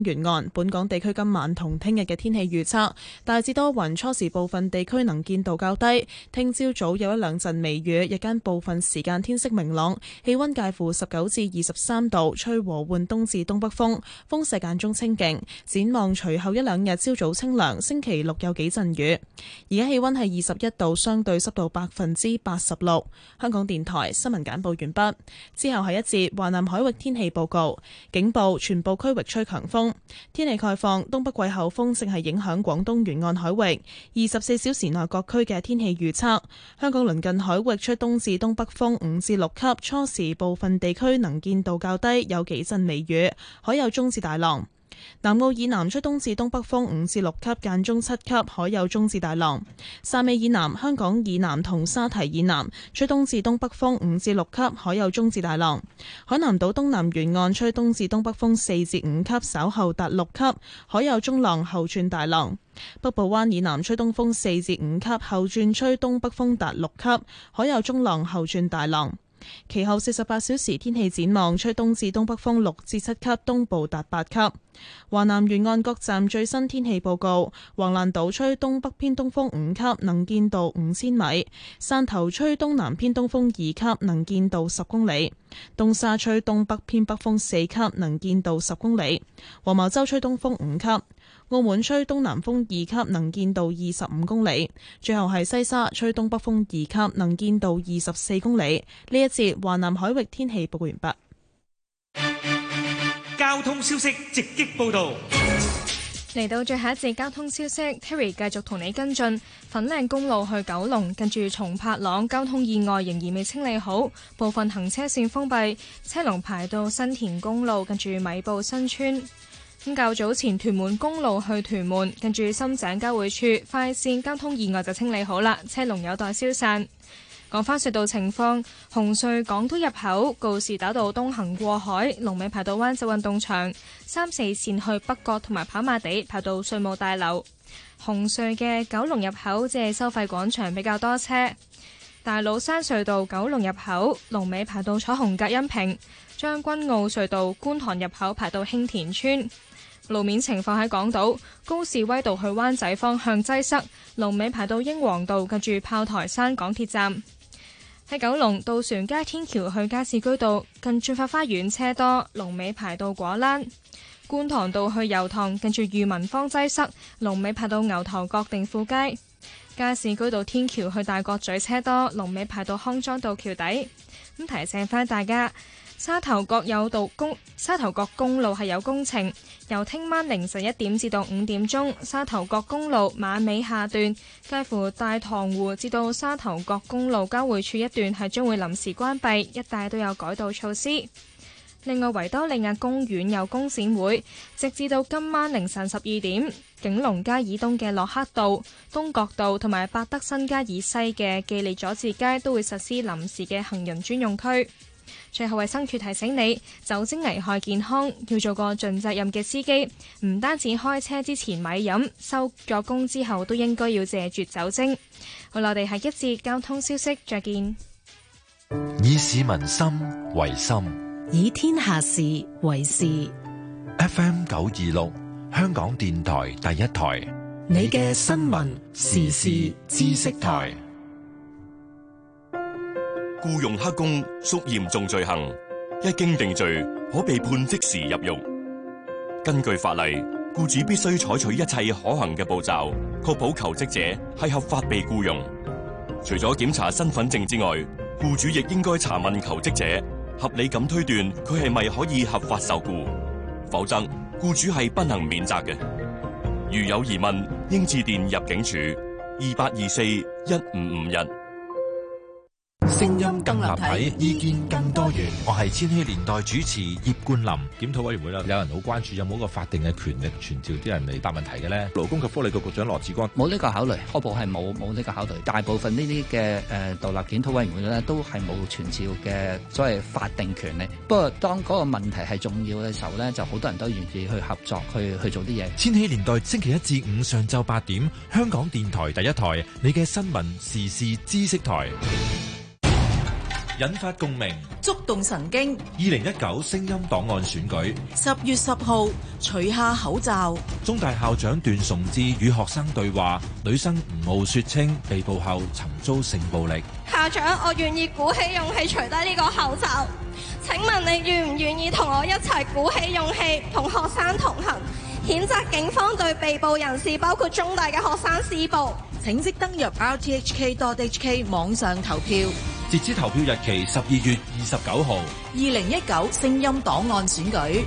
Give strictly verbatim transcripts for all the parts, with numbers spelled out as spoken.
沿岸本港地區今晚同聽日嘅天氣預測，大致多雲，初時部分地區能見度較低。聽朝早有一兩陣微雨，日間部分時間天色明朗，氣溫介乎十九至二十三度，吹和緩東至東北風，風勢間中清勁。展望隨後一兩日朝早清涼，星期六有幾陣雨。而家氣溫係二十一度，相對濕度百分之八十六。香港電台新聞簡報完畢。之後係一節華南海域天氣報告，警報全部區域吹強風。天氣概況，東北季候風正係影響廣東沿岸海域。二十四小時內各區嘅天氣預測：香港鄰近海域吹東至東北風五至六級，初時部分地區能見度較低，有幾陣微雨，海有中至大浪。南澳以南吹東至東北風五至六級，間中七級，海有中至大浪。汕尾以南、香港以南同沙堤以南吹東至東北風五至六級，海有中至大浪。海南島東南沿岸吹東至東北風四至五級，稍後達六級，海有中浪後轉大浪。北部灣以南吹東風四至五級，後轉吹東北風達六級，海有中浪後轉大浪。其後四十八小時天氣展望，吹東至東北風六至七級，東部達八級。華南沿岸各站最新天氣報告：橫瀾島吹東北偏東風五級，能見度五千米；汕頭吹東南偏東風二級，能見度十公里；東沙吹東北偏北風四級，能見度十公里；黃茅洲吹東風五級。澳門吹東南風二級，能見度二十五公里。最後係西沙吹東北風二級，能見度二十四公里。呢一節華南海域天氣報告完畢。 交通消息直擊報道。 嚟到最後一節交通消息 ，Terry 繼續同你跟進粉嶺公路去九龍，跟住松柏塱交通意外仍然未清理好，部分行車線封閉，車龍排到新田公路，跟住米埔新村。咁較早前屯門公路去屯門，跟住深井交匯處快線交通意外就清理好啦，車龍有待消散。講返隧道情況，紅隧港島入口告士打道東行過海，龍尾排到灣仔運動場；三四線去北角同埋跑馬地排到稅務大樓。紅隧嘅九龍入口即係收費廣場比較多車。大老山隧道九龍入口龍尾排到彩虹隔音屏，將軍澳隧道觀塘入口排到興田村。路面情況喺港島高士威道去灣仔方向擠塞，龍尾排到英皇道，近住炮台山港鐵站。喺九龍渡船街天橋去加士居道近駿發花園車多，龍尾排到果欄。觀塘道去油塘近住裕民坊擠塞，龍尾排到牛頭角定富街。加士居道天橋去大角咀車多，龍尾排到康莊道橋底。咁提醒翻大家，沙頭角有道公沙頭角公路係有工程，由聽晚凌晨一點至到五點鐘，沙頭角公路馬尾下段介乎大棠湖至到沙頭角公路交匯處一段係將會臨時關閉，一帶都有改道措施。另外，維多利亞公園有工展會，直至到今晚凌晨十二點。景隆街以東嘅洛克道、東角道同埋百德新街以西嘅記利佐治街都會實施臨時嘅行人專用區。最後，衛生署提醒你，酒精危害健康，要做個盡責任嘅司機。唔單止開車之前咪飲，收咗工之後都應該要謝絕酒精。好啦，我哋下一節交通消息再見。 以市民心為心， 以天下事為事。 F M 九二六，香港電台第一台， 你嘅新聞時事知識台。 僱傭黑工屬嚴重罪行，一經定罪，可被判即時入獄。根據法例，僱主必須採取一切可行嘅步驟，確保求職者係合法被僱傭。除咗檢查身份證之外，僱主亦應該查問求職者，合理咁推斷佢係咪可以合法受僱，否則僱主係不能免責嘅。如有疑問，應致電入境處二八二四一五五一。 聲音更立體，意見更多元。我係千禧年代主持葉冠霖。 檢討委員會啦，有人好關注有冇一個法定嘅權力傳召啲人嚟答問題嘅咧？勞工及福利局局長羅致光冇呢個考慮，初步係冇冇呢個考慮。大部分呢啲嘅誒獨立檢討委員會咧，都係冇傳召嘅所謂法定權力。不過當嗰個問題係重要嘅時候咧，就好多人都願意去合作去去做啲嘢。 千禧年代星期一至五上晝八點，香港電台第一台，你嘅新聞時事知識台。 引發共鳴， 觸動神經。 二零一九聲音檔案選舉， 十月十號除下口罩。 中大校長段崇智與學生對話，女生吳傲雪清被捕後曾遭性暴力。 校長，我願意鼓起勇氣除低呢個口罩。請問你願唔願意同我一齊鼓起勇氣，同學生同行，譴責警方對被捕人士，包括中大嘅學生施暴？ 請即登入 r t h k dot h k 網上投票。 截止投票日期十二月二十九號。 二零一九聲音檔案選舉。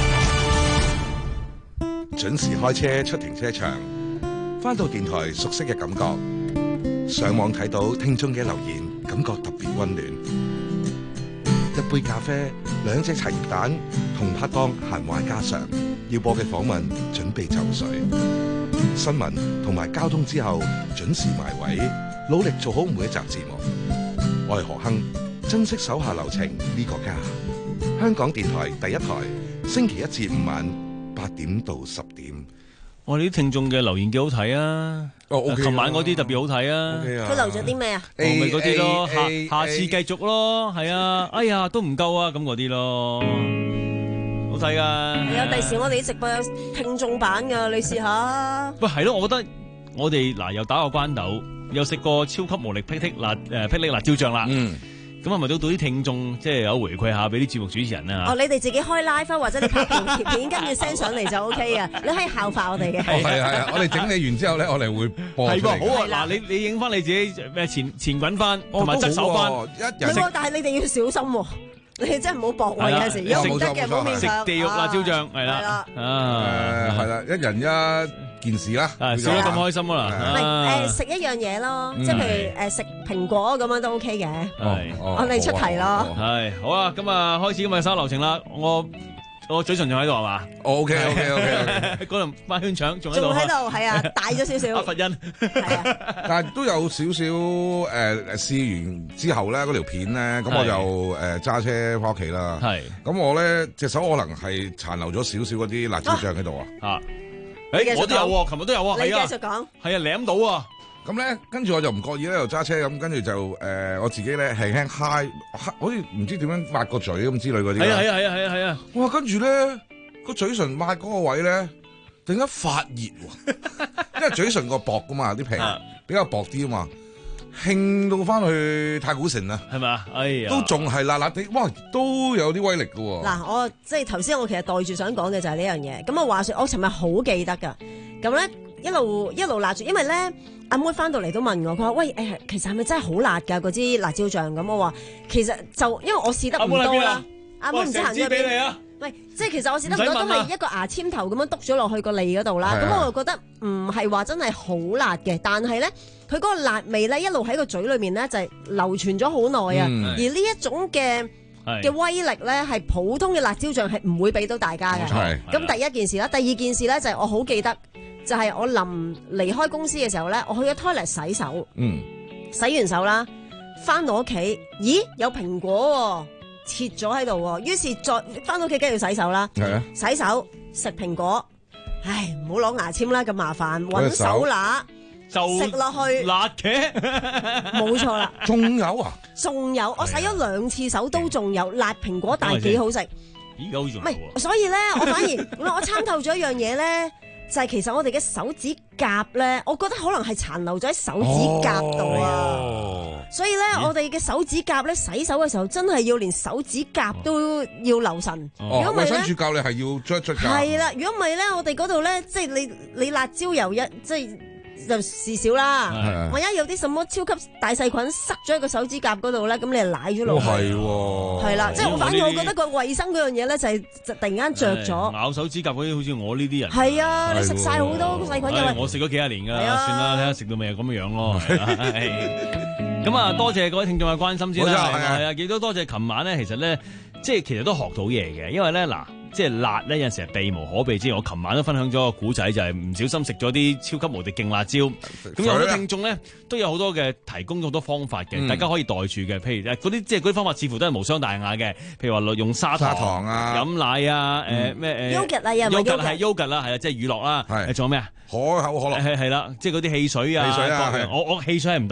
準時開車出停車場，返到電台熟悉嘅感覺，上網睇到聽眾嘅留言，感覺特別溫暖。一杯咖啡，兩隻茶葉蛋，同拍檔閒話家常，要播嘅訪問準備就緒。新聞同埋交通之後，準時埋位，努力做好每一集節目。我係何亨，珍惜手下留情呢個家。香港電台第一台，星期一至五晚八點到十點。 我哋啲聽眾嘅留言幾好睇啊！哦，琴晚嗰啲特別好睇啊！ 佢留咗啲咩啊？ 咪嗰啲咯，下下次繼續咯，係啊！哎呀，都唔夠啊，咁嗰啲咯，好睇噶。 有第時我哋啲直播有聽眾版噶，你試下。 喂，係咯，我覺得我哋嗱又打過關斗，又食過超級無力霹靂辣誒霹靂辣椒醬啦。嗯。咁係咪都到啲聽眾即係有回饋下俾啲節目主持人啊？ 哦，你哋自己開 live 或者你拍條貼片，跟住 send 上嚟就 OK 啊！你可以效法我哋嘅。 係係係，我哋整理完之後咧，我哋會播出嚟。 係噃，好啊！嗱，你你影翻你自己咩前前滾翻，同埋側手翻。 一人食，但係你哋要小心喎，你哋真係唔好搏位有陣時，如果唔得嘅唔好勉強。 食地獄辣椒醬係啦， 啊係啦，一人一件事啦， 笑得咁開心啦。 唔係誒食一樣嘢咯，即係譬如誒食蘋果咁樣都 OK 嘅。係，我哋出題咯。 係好啊，咁啊開始今日嘅生流程啦。我我嘴唇仲喺度係嘛 ？OK OK OK， 嗰度翻圈腸仲喺度。 仲喺度係啊，大咗少少。 阿佛恩係啊， 但係都有少少誒誒試完之後咧，嗰條片咧，咁我就誒揸車翻屋企啦。係，咁我咧隻手可能係殘留咗少少嗰啲辣椒醬喺度啊。啊！ 誒，我都有喎，琴日都有喎， 你繼續講， 係啊，舐到啊， 咁咧，跟住我就唔覺意咧，又揸車咁，跟住就誒，我自己咧輕輕揩，好似唔知點樣抹個嘴咁之類嗰啲。 係啊係啊係啊係啊係啊！ 哇，跟住咧個嘴唇抹嗰個位咧，突然間發熱喎，因為嘴唇個薄噶嘛，啲皮比較薄啲啊嘛。興到翻去太古城啊， 係咪啊？哎呀， 都仲係辣辣地，哇，都有啲威力噶喎。 嗱，我即係頭先我其實袋住想講嘅就係呢樣嘢。咁啊話說，我尋日好記得噶，咁咧一路一路辣住，因為咧阿妹翻到嚟都問我，佢話喂誒，其實係咪真係好辣噶嗰支辣椒醬？咁我話其實就因為我試得唔多啦。阿妹唔知行咗邊啊？喂，即係其實我試得唔多，都係一個牙籤頭咁樣篤咗落去個脷嗰度啦。咁我就覺得唔係話真係好辣嘅，但係咧佢嗰個辣味咧一路喺個嘴裏面咧就係流傳咗好耐啊。而呢一種嘅嘅威力咧係普通嘅辣椒醬係唔會俾到大家嘅。咁第一件事啦，第二件事咧就係我好記得，就係我臨離開公司嘅時候咧，我去咗 toilet 洗手。嗯，洗完手啦，翻到屋企，咦有蘋果喎。切咗喺度喎，於是再翻到屋企梗係要洗手啦。係啊，洗手食蘋果，唉，唔好攞牙籤啦，咁麻煩，揾手拿就食落去辣嘅， 冇錯啦。 仲有啊？ 仲有，我洗咗兩次手都仲有辣蘋果，但係幾好食。 咦，好似唔係，所以咧，我反而我參透咗一樣嘢咧。就係其實我哋嘅手指甲咧，我覺得可能係殘留咗喺手指甲度啊，哦、所以咧咦我哋嘅手指甲咧洗手嘅時候真係要連手指甲都要留神。如果唔係咧， 衛生署教你係要捽捽㗎。 係啦，如果唔係咧，我哋嗰度咧，即係你你辣椒油一即係。就事少啦，萬一有啲什麼超級大細菌塞咗喺個手指甲嗰度咧，咁你就舐咗落去。 係喎， 係啦，即係我反而我覺得個衞生嗰樣嘢咧，就係就突然間着咗。 咬手指甲嗰啲好似我呢啲人。 係啊，你食晒好多細菌嘅。 我食咗幾廿年㗎，算啦，睇下食到未係咁樣樣咯。咁啊，多謝各位聽眾嘅關心先啦。係啊，幾多多謝琴晚咧，其實咧，即係其實都學到嘢嘅，因為咧嗱。即係辣咧，有陣時係避無可避之外。我琴晚都分享咗個古仔，就係、是、唔小心食咗啲超級無敵勁辣椒。咁有好多聽眾咧都有好多嘅提供咗好多方法嘅，嗯、大家可以袋住嘅。譬如嗰啲即係嗰啲方法，似乎都係無傷大雅嘅。譬如話用砂糖、 砂糖啊、 飲奶啊、誒咩誒。 Yogurt 啊，又唔係 Yogurt 係 Yogurt 啦，係啊，即係乳酪啦。係仲有咩啊？ 可口可樂係係啦，即係嗰啲汽水啊。 汽水啊， 我我汽水係唔得嘅。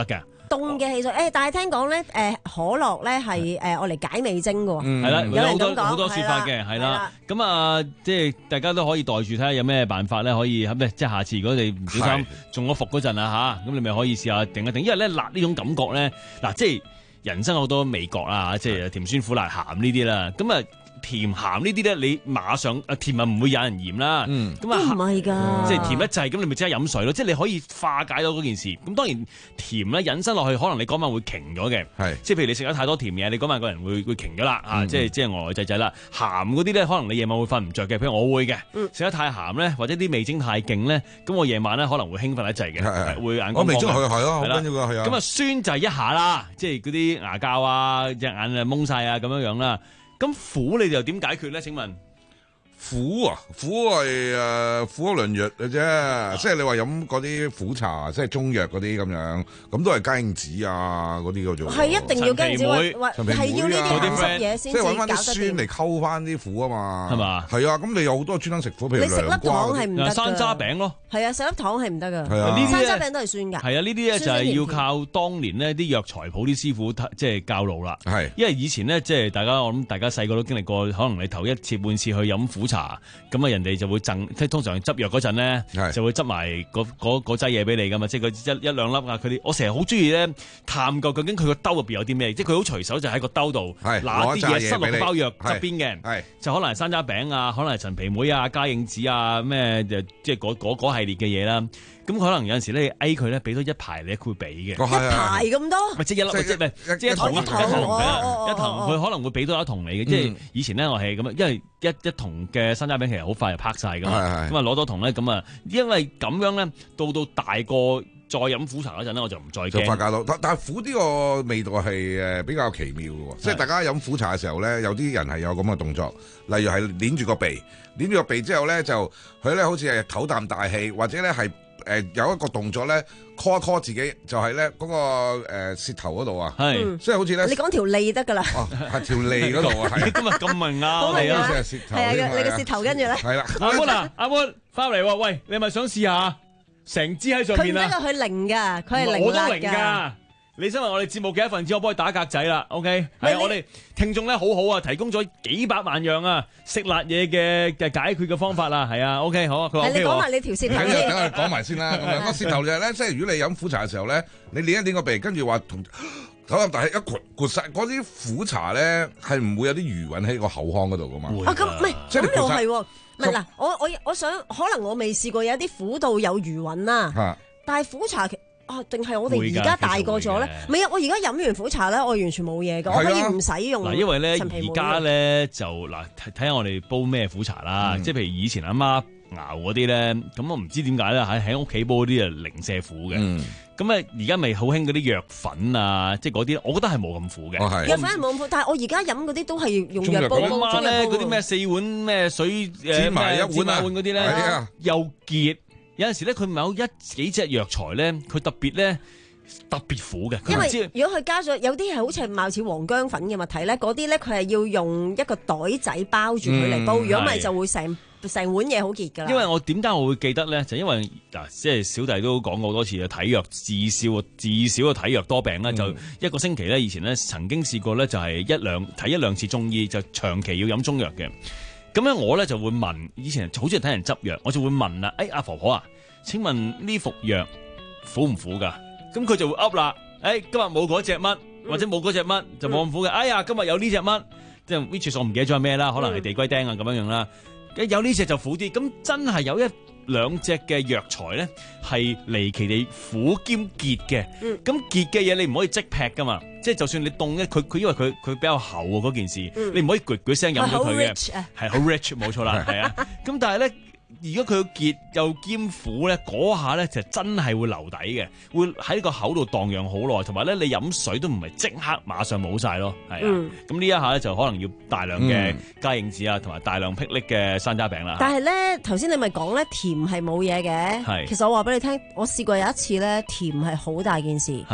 凍嘅汽水，誒，但係聽講咧，誒可樂咧係誒我嚟解味精嘅喎， 係啦，有好多好多説法嘅，係係啦。咁啊，即係大家都可以袋住睇下有咩辦法咧，可以咩？即係下次如果你唔小心中咗伏嗰陣啊嚇，咁你咪可以試下定一定，因為咧辣呢種感覺咧，嗱即係人生好多味覺啦，即係甜酸苦辣鹹呢啲啦，咁啊。甜鹹呢啲咧，你馬上啊甜啊唔會有人嫌啦，咁啊唔係㗎， 即係甜一滯，咁你咪即刻飲水咯，即係你可以化解到嗰件事。咁當然甜咧引申落去，可能你嗰晚會瓊咗嘅，即係譬如你食咗太多甜嘢，你嗰晚個人會會瓊咗啦，啊，即係即係呆呆滯滯啦。鹹嗰啲咧，可能你夜晚會瞓唔着嘅，譬如我會嘅，食得太鹹咧，或者啲味精太勁咧，咁我夜晚咧可能會興奮一滯嘅，會眼光光。 我味精係係咯，好緊要㗎，係啊。 咁啊酸就係一下啦，即係嗰啲牙膠啊、隻眼啊蒙晒啊咁樣樣啦。咁苦你哋又點解決咧？請問苦啊，苦係誒苦一輪藥嘅啫，即係你話飲嗰啲苦茶，即係中藥嗰啲咁樣，咁都係雞應子啊嗰啲嗰種。係一定要雞應子，係要呢啲鹹濕嘢先至搞得掂。即係揾翻啲酸嚟溝翻啲苦啊嘛，係嘛？係啊，咁你有好多專登食苦，譬如你食粒糖係唔得㗎， 山楂餅咯。 係啊，食粒糖係唔得㗎。 係啊， 山楂餅都係酸㗎。 係啊，呢啲咧就係要靠當年呢啲藥材鋪啲師傅即係教路啦。係，因為以前呢，即係大家我諗大家細個都經歷過，可能你頭一次半次去飲苦茶咁啊。人哋就會贈，即係通常執藥嗰陣咧，就會執埋嗰嗰嗰劑嘢俾你噶嘛，即係佢一一兩粒啊。佢哋我成日好中意咧探究究竟佢個兜入邊有啲咩，即係佢好隨手就喺個兜度拿啲嘢塞落個包藥側邊嘅，就可能係山楂餅啊，可能係陳皮梅啊、加應子啊咩，即係嗰嗰嗰系列嘅嘢啦。咁可能有陣時咧，A 佢咧俾多一排你，佢會俾嘅。 一排咁多？ 咪即係一粒，即係即係一桶一桶一桶，佢可能會俾多一桶你嘅。即係以前咧，我係咁樣，因為一一桶嘅山楂餅其實好快就拍晒噶嘛。咁啊攞多桶咧，咁啊，因為咁樣咧，到到大個再飲苦茶嗰陣咧，我就唔再驚。就化解到，但但係苦呢個味道係誒比較奇妙嘅喎。即係大家飲苦茶嘅時候咧，有啲人係有咁嘅動作，例如係捏住個鼻，捏住個鼻之後咧，就佢咧好似係唞啖大氣，或者咧係。誒有一個動作咧 call 一 call 自己，就係咧嗰個誒舌頭嗰度啊，係，即係好似咧，你講條脷得㗎啦，哦，係條脷嗰度啊，係，今日咁明啊，我哋啊，係啊，你個舌頭跟住咧，係啦，阿 Moon 啊，阿 Moon 翻嚟喎，喂，你係咪想試下成支喺上面啊？佢唔得㗎，佢零㗎，佢係零辣㗎。你身為我哋節目嘅一份子，我幫你打格仔啦 ，OK？係啊，我哋聽眾咧好好啊，提供咗幾百萬樣啊食辣嘢嘅嘅解決嘅方法啦，係啊 ，OK 好啊，佢話 OK 喎。你講埋你條舌頭先，等我講埋先啦。咁樣個舌頭就係咧，即係如果你飲苦茶嘅時候咧，你捏一捏個鼻，跟住話同口啖大氣一括括曬嗰啲苦茶咧，係唔會有啲餘韻喺個口腔嗰度噶嘛？啊，咁唔係，咁又係喎。唔係嗱，我我我想，可能我未試過有啲苦到有餘韻啦，但係苦茶。啊，定係我哋而家大個咗咧？唔係啊！我而家飲完苦茶咧，我完全冇嘢㗎，我可以唔使用。嗱，因為咧而家咧就嗱睇睇下我哋煲咩苦茶啦。即係譬如以前阿媽熬嗰啲咧，咁我唔知點解咧喺喺屋企煲嗰啲啊零舍苦嘅。咁啊而家咪好興嗰啲藥粉啊，即係嗰啲，我覺得係冇咁苦嘅。藥粉係冇咁苦，但係我而家飲嗰啲都係用藥煲煲。阿媽咧嗰啲咩四碗咩水誒咩芝麻碗嗰啲咧又結。有陣時咧，佢某一幾隻藥材咧，佢特別咧特別苦嘅。因為如果佢加咗有啲係好似係貌似黃薑粉嘅物體咧，嗰啲咧佢係要用一個袋仔包住佢嚟煲，如果唔係就會成成碗嘢好結㗎啦。因為我點解我會記得咧？就因為嗱，即係小弟都講過好多次啊，體弱至少至少個體弱多病咧，嗯、就一個星期咧，以前咧曾經試過咧，就係一兩睇一兩次中醫，就長期要飲中藥嘅。咁樣我咧就會問，以前好中意睇人執藥，我就會問啦，誒、哎、阿婆婆啊，請問呢服藥苦唔苦㗎？咁佢就會噏啦，誒、哎、今日冇嗰隻乜，或者冇嗰隻乜就冇咁苦嘅。哎呀，今日有呢隻乜，即係 which 我唔記得咗係咩啦，可能係地龜釘啊咁樣樣啦。有呢隻就苦啲，咁真係有一兩隻嘅藥材咧係離奇地苦兼結嘅。咁、嗯、結嘅嘢你唔可以即劈噶嘛，即係就算你凍咧，佢佢因為佢佢比較厚啊嗰件事，嗯、你唔可以咕咕聲飲咗佢嘅，係好 rich 冇錯啦，係啊。咁但係咧，如果佢結又兼苦咧，嗰下咧就真係會留底嘅，會喺個口度蕩漾好耐，同埋咧你飲水都唔係即刻馬上冇晒咯，係啊。咁呢、嗯、一下咧就可能要大量嘅加應子啊，同埋大量霹靂嘅山楂餅啦。但係咧頭先你咪講咧甜係冇嘢嘅，係。其實我話俾你聽，我試過有一次咧甜係好大件事，係。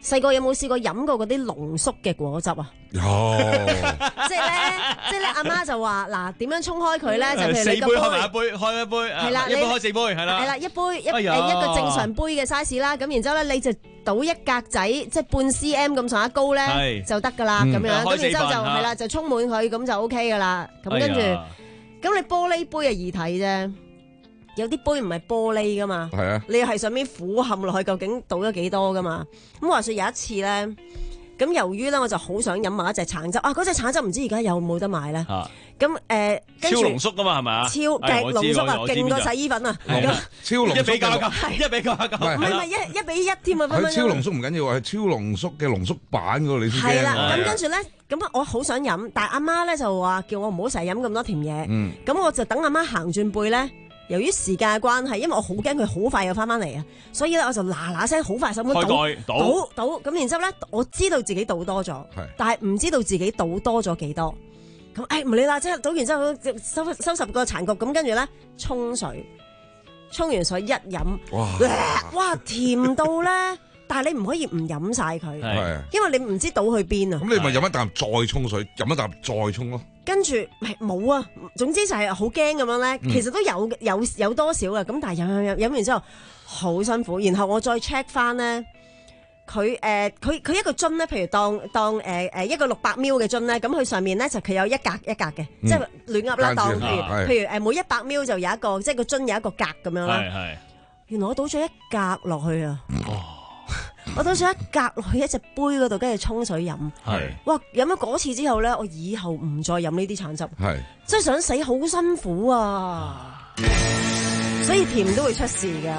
細個有冇試過飲過嗰啲濃縮嘅果汁啊？ 有， 即係咧，即係咧，阿媽就話嗱，點樣沖開佢咧？就譬如你四杯開埋一杯，開一杯， 係啦， 一杯開四杯，係啦， 係啦，一杯一誒一個正常杯嘅 size 啦，咁然之後咧你就倒一格仔，即係半 cm 咁上下高咧就得㗎啦，咁樣，咁然之後就係啦，就充滿佢咁就 OK 㗎啦，咁跟住，咁你玻璃杯係易睇啫。有啲杯唔係玻璃噶嘛， 係啊， 你係上面俯瞰落去，究竟倒咗幾多噶嘛？咁話說有一次咧，咁由於咧我就好想飲埋一隻橙汁啊！嗰隻橙汁唔知而家有冇得買咧？咁誒， 超濃縮噶嘛係咪啊？ 超極濃縮啊，勁過洗衣粉啊！ 超濃縮一比九一比九九， 唔係唔係一一比一添啊！分分鐘超濃縮唔緊要，係超濃縮嘅濃縮版嗰個你先驚。 係啦，咁跟住咧，咁我好想飲，但係阿媽咧就話叫我唔好成日飲咁多甜嘢。咁我就等阿媽行轉背咧。由於時間嘅關係，因為我好驚佢好快又翻翻嚟啊，所以咧我就嗱嗱聲好快手咁倒倒倒，咁然之後咧我知道自己倒多咗，但係唔知道自己倒多咗幾多。咁誒唔理啦，即係倒完之後收收拾個殘局，咁跟住咧沖水，沖完水一飲，哇哇甜到咧！但係你唔可以唔飲晒佢，因為你唔知倒去邊啊。 咁你咪飲一啖再沖水，飲一啖再沖咯。 跟住冇啊，總之就係好驚咁樣咧。其實都有有有多少嘅，咁但係飲飲飲飲完之後好辛苦。然後我再 check 翻咧，佢誒佢佢一個樽咧，譬如當當誒誒、呃、一個六百 ml 嘅樽咧，咁佢上面咧就佢有一格一格嘅，嗯、即係亂噏啦。當譬如譬如誒每一百 ml 就有一個，即係個樽有一個格咁樣啦。原來我倒咗一格落去啊！我倒咗一格落去一隻杯嗰度，跟住沖水飲。係，哇！飲咗嗰次之後咧，我以後唔再飲呢啲橙汁。係，真係想死，好辛苦啊！所以甜都會出事噶。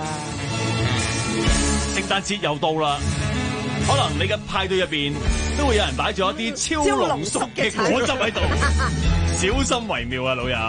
聖誕節又到啦，可能你嘅派對入邊都會有人擺咗一啲超濃縮嘅果汁喺度，小心為妙啊，老友。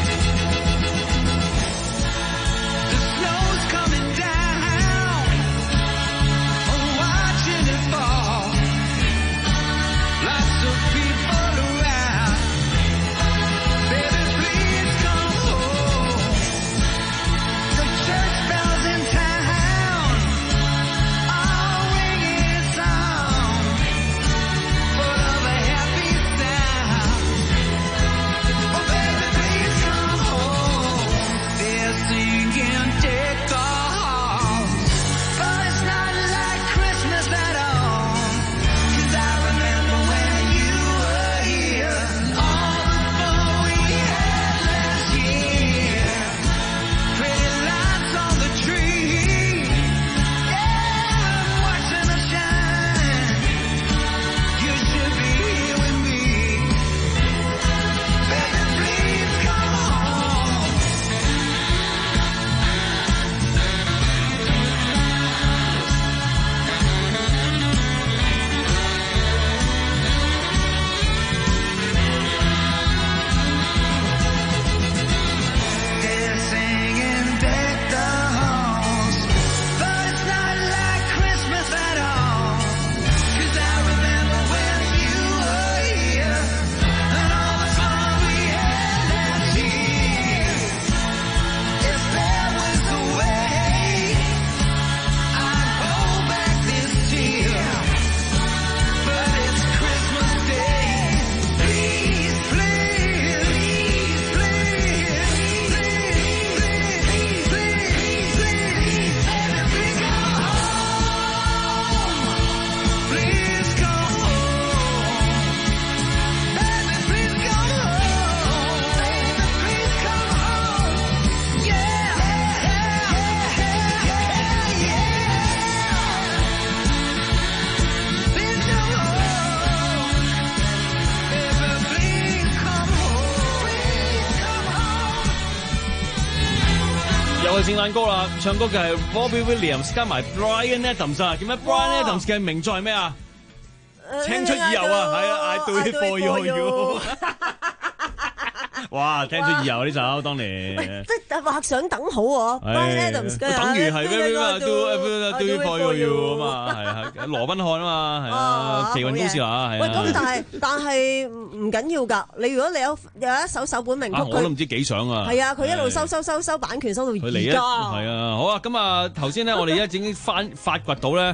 聖誕歌啦，唱歌嘅係 Robbie Williams 加埋 Bryan Adams 啊，點解 Bryan Adams 嘅名作係咩啊？青出於油啊，係啊 ，I do it for you。哇，聽出意油呢首當年，即係畫上等號喎 ，Bryan Adams 嘅，等於係咩咩啊 ，do do it for you 啊嘛，係係羅賓漢啊嘛，係啊，奇雲高士華係啊。喂，咁但係但係唔緊要㗎，你如果你有有一首首本名曲，我都唔知幾想啊。係啊，佢一路收收收收版權收到而家。係啊，好啊，咁啊頭先咧，我哋而家已經翻發掘到咧。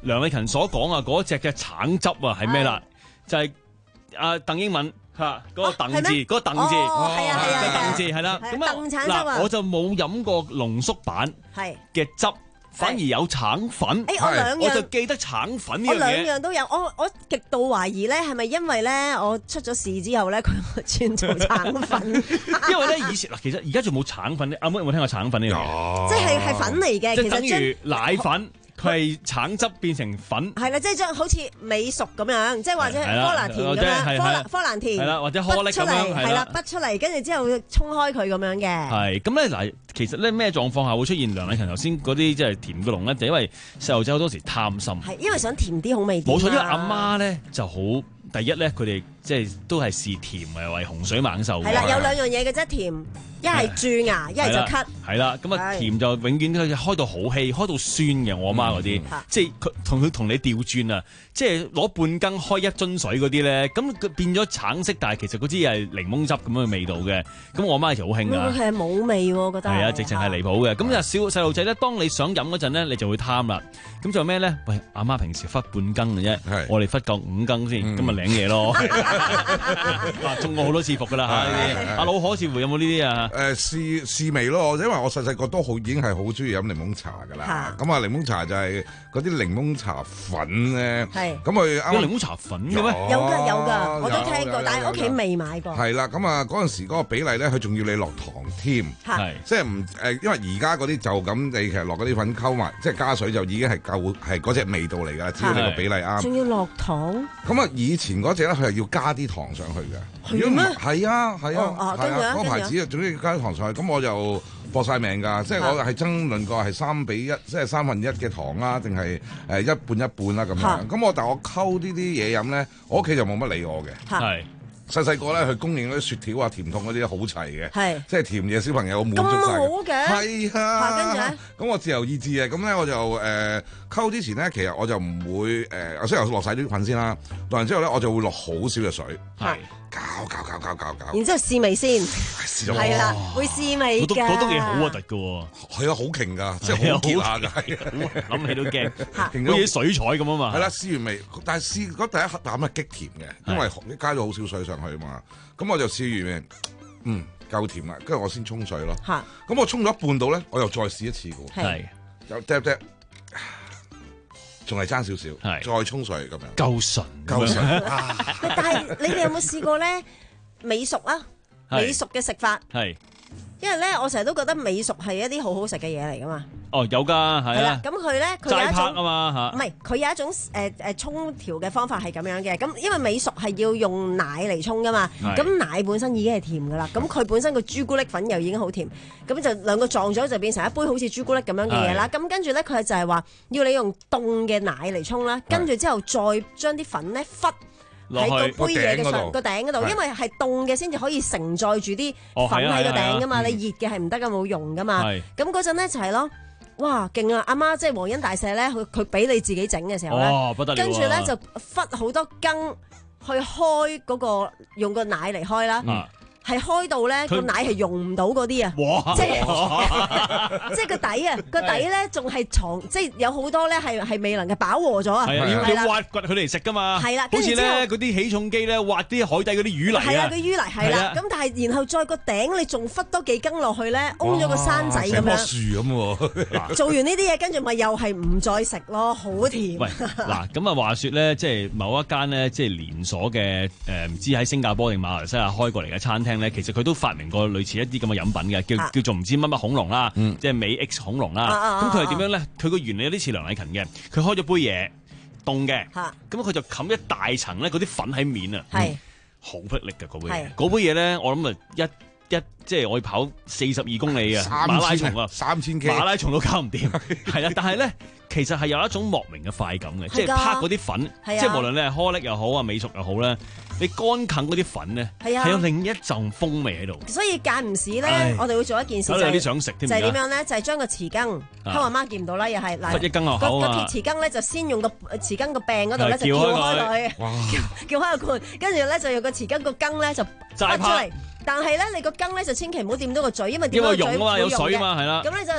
梁禮勤所講啊，嗰隻嘅橙汁啊係咩啦？就係阿鄧英文嚇嗰個鄧字，嗰個鄧字， 係啊係啊， 鄧字係啦。咁啊嗱，我就冇飲過濃縮版嘅汁。反而有橙粉， 誒我兩樣我就記得橙粉呢樣嘢。 我兩樣都有，我我極度懷疑咧，係咪因為咧我出咗事之後咧，佢轉做橙粉？ 因為咧以前嗱，其實而家仲冇橙粉咧。阿妹有冇聽過橙粉呢樣嘢？ 即係係粉嚟嘅， 即係等於奶粉。佢係橙汁變成粉， 係啦，即係將好似美熟咁樣，即係或者科蘭田咁樣，科蘭科蘭田， 係啦，或者顆粒咁樣， 係啦，剝出嚟，跟住之後沖開佢咁樣嘅。係咁咧嗱，其實咧咩狀況下會出現梁禮勤頭先嗰啲即係甜嘅濃咧？就因為細路仔好多時貪心， 係因為想甜啲好味啲。 冇錯，因為阿媽咧就好，第一咧佢哋即係都係視甜為洪水猛獸。 係啦，有兩樣嘢嘅啫，甜。一係蛀牙，一係就咳。 係啦，咁啊甜就永遠都開到好稀，開到酸嘅。我媽嗰啲，即係佢同佢同你調轉啊！即係攞半羹開一樽水嗰啲咧，咁佢變咗橙色，但係其實嗰啲係檸檬汁咁樣嘅味道嘅。咁我媽以前好興㗎。 佢係冇味喎，覺得。 係啊，直情係離譜嘅。咁就小細路仔咧，當你想飲嗰陣咧，你就會貪啦。咁就咩咧？喂，阿媽平時忽半羹嘅啫，我哋忽夠五羹先，咁咪領嘢咯。嗱，中過好多次伏㗎啦嚇呢啲。阿老可似乎有冇呢啲啊？ 誒試試味咯，因為我細細個都好已經係好中意飲檸檬茶㗎啦。咁啊，檸檬茶就係嗰啲檸檬茶粉咧。係。咁佢啱。 有檸檬茶粉嘅咩？ 有㗎有㗎，我都聽過，但係屋企未買過。 係啦，咁啊嗰陣時嗰個比例咧，佢仲要你落糖添。係。即係唔誒，因為而家嗰啲就咁，你其實落嗰啲粉溝埋，即係加水就已經係夠係嗰隻味道嚟㗎，只要你個比例啱。 仲要落糖？ 咁啊，以前嗰隻咧，佢係要加啲糖上去嘅。 係咩？ 係啊係啊係啊，嗰個牌子啊，總之要加啲糖上去。咁我就搏晒命㗎，即係我係爭論過係三比一，即係三分一嘅糖啊，定係誒一半一半啦咁樣。咁我但係我溝呢啲嘢飲咧，我屋企就冇乜理我嘅。係細細個咧，佢供應嗰啲雪條啊、甜筒嗰啲好齊嘅。係即係甜嘢，小朋友滿足晒。咁好嘅。 係啊。 跟住咧， 咁我自由意志嘅，咁咧我就誒溝之前咧，其實我就唔會誒，我先由落晒啲粉先啦。落完之後咧，我就會落好少嘅水。係。搞搞搞搞搞搞， 然之後試味先，係啦，會試味㗎。 嗰都幾好核突㗎喎， 係啊，好勁㗎，即係好結下㗎，係啊， 諗起都驚，好似水彩咁啊嘛。 係啦，試完味，但係試嗰第一啖係激甜嘅，因為加咗好少水上去啊嘛。咁我就試完味，嗯，夠甜啦，跟住我先沖水咯。嚇，咁我沖咗一半度咧，我又再試一次㗎。係，有嗒嗒。仲係爭少少，再沖水咁樣， 夠純， 夠純。 但係你哋有冇試過咧？美熟啊，美熟嘅食法係，因為咧我成日都覺得美熟係一啲好好食嘅嘢嚟噶嘛。 哦，有㗎，係啦。 咁佢咧，佢有一種啊嘛嚇， 唔係佢有一種誒誒沖調嘅方法係咁樣嘅。咁因為美熟係要用奶嚟沖噶嘛，咁奶本身已經係甜㗎啦。咁佢本身個朱古力粉又已經好甜，咁就兩個撞咗就變成一杯好似朱古力咁樣嘅嘢啦。咁跟住咧，佢就係話要你用凍嘅奶嚟沖啦，跟住之後再將啲粉咧忽喺個杯嘢嘅上個頂嗰度，因為係凍嘅先至可以承載住啲粉喺個頂㗎嘛。你熱嘅係唔得㗎，冇用㗎嘛。咁嗰陣咧就係咯。哇，勁啊！阿媽即係皇恩大赦咧，佢佢俾你自己整嘅時候咧， 哦、不得了啊、 跟住咧就忽好多羹去開嗰、嗰個用個奶嚟開啦。嗯係開到咧個奶係溶唔到嗰啲啊，即係即係個底啊個底咧仲係藏，即係有好多咧係係未能嘅飽和咗啊， 係啊，要挖掘佢嚟食噶嘛， 係啦， 好似咧嗰啲起重機咧挖啲海底嗰啲魚泥啊， 係啊，啲魚泥係啦，咁但係然後再個頂你仲忽多幾羹落去咧，掹咗個山仔咁樣，成棵樹咁喎。 做完呢啲嘢，跟住咪又係唔再食咯，好甜。 喂，嗱咁啊話說咧，即係某一間咧，即係連鎖嘅誒，唔知喺新加坡定馬來西亞開過嚟嘅餐廳咧，其實佢都發明過類似一啲咁嘅飲品嘅，叫叫做唔知乜乜恐龍啦，嗯、即係美 X 恐龍啦。咁佢係點樣咧？佢個原理有啲似梁禮勤嘅，佢開咗杯嘢凍嘅，咁佢就冚一大層咧嗰啲粉喺面啊，好霹靂㗎嗰杯嘢。嗰杯嘢咧，我諗啊一。一即係我要跑四十二公里啊，馬拉松啊， 三千 K 馬拉松都搞唔掂，係啊！但係咧，其實係有一種莫名嘅快感嘅，即係拍嗰啲粉，即係無論你係顆粒又好啊，美熟又好咧，你乾啃嗰啲粉咧，係有另一陣風味喺度。 所以間唔時咧，我哋會做一件事，就係有啲想食添， 就係點樣咧？就係將個匙羹，偷阿媽見唔到啦，又係嗱， 一羹落口啊！個鐵匙羹咧就先用個匙羹個柄嗰度咧就撬開佢，撬開個罐，跟住咧就用個匙羹個羹咧就甩出嚟。但係咧，你個羹咧就千祈唔好掂到個嘴，因為掂到個嘴會溶嘅。有水啊嘛，係啦。咁咧就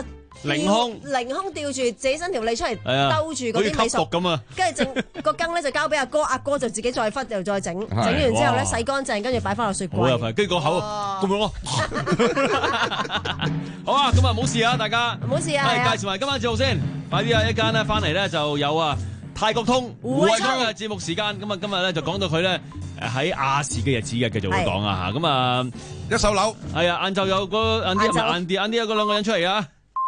凌空凌空吊住自己伸條脷出嚟，兜住嗰啲美熟咁啊！ 跟住整個羹咧就交俾阿哥，阿哥就自己再忽又再整，整完之後咧洗乾淨，跟住擺翻落雪櫃。 好啊，跟住個口咁樣咯。好啊，咁啊冇事啊，大家冇事啊。 係介紹埋今晚節目先，快啲啊！一間咧翻嚟咧就有啊泰國通胡慧沖嘅節目時間，咁啊今日咧就講到佢咧喺亞視嘅日子嘅，繼續會講啊嚇，咁啊一手樓係啊，晏晝有個晏啲晏啲晏啲有個兩個人出嚟啊！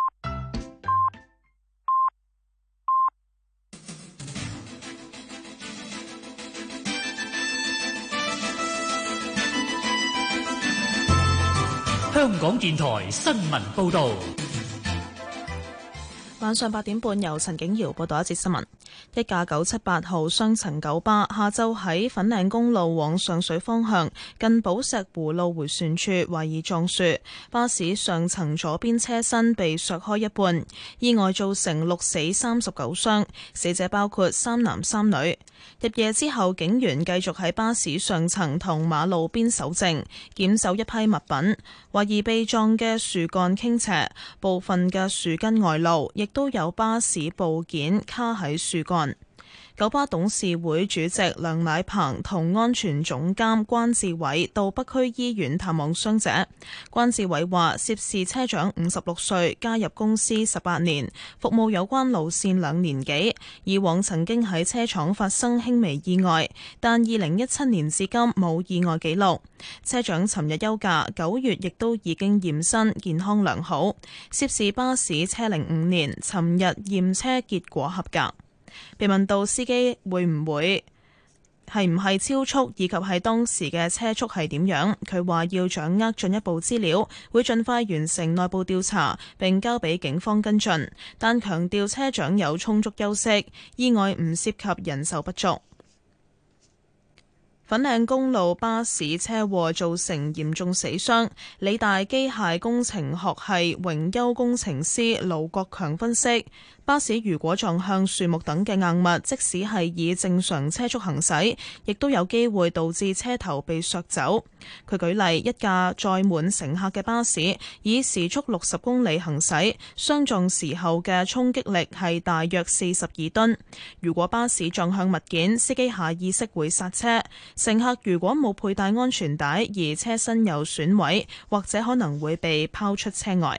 香港電台新聞報導。 晚上八點半，由陳景瑤報道一節新聞。一架九七八號雙層九巴下晝喺粉嶺公路往上水方向近寶石湖路迴旋處懷疑撞樹，巴士上層左邊車身被削開一半，意外造成六死三十九傷，死者包括三男三女。入夜之後，警員繼續喺巴士上層同馬路邊搜證，檢走一批物品，懷疑被撞嘅樹幹傾斜，部分嘅樹根外露，亦都有巴士部件卡喺樹幹。九巴董事會主席梁乃鵬同安全總監關志偉到北區醫院探望傷者。關志偉話：涉事車長五十六歲，加入公司十八年，服務有關路線兩年幾，以往曾經喺車廠發生輕微意外，但二零一七年至今冇意外記錄。車長尋日休假，九月亦都已經驗身，健康良好。涉事巴士車齡五年，尋日驗車結果合格。被問到司機會唔會係唔係超速，以及係當時嘅車速係點樣，佢話要掌握進一步資料，會盡快完成內部調查並交俾警方跟進，但強調車長有充足休息，意外唔涉及人手不足。粉嶺公路巴士車禍造成嚴重死傷，理大機械工程學系榮休工程師盧國強分析，巴士如果撞向樹木等嘅硬物，即使係以正常車速行駛，亦都有機會導致車頭被削走。佢舉例，一架載滿乘客嘅巴士以時速六十公里行駛，相撞時候嘅衝擊力係大約四十二噸。如果巴士撞向物件，司機下意識會剎車，乘客如果冇佩戴安全帶而車身有損毀，或者可能會被拋出車外。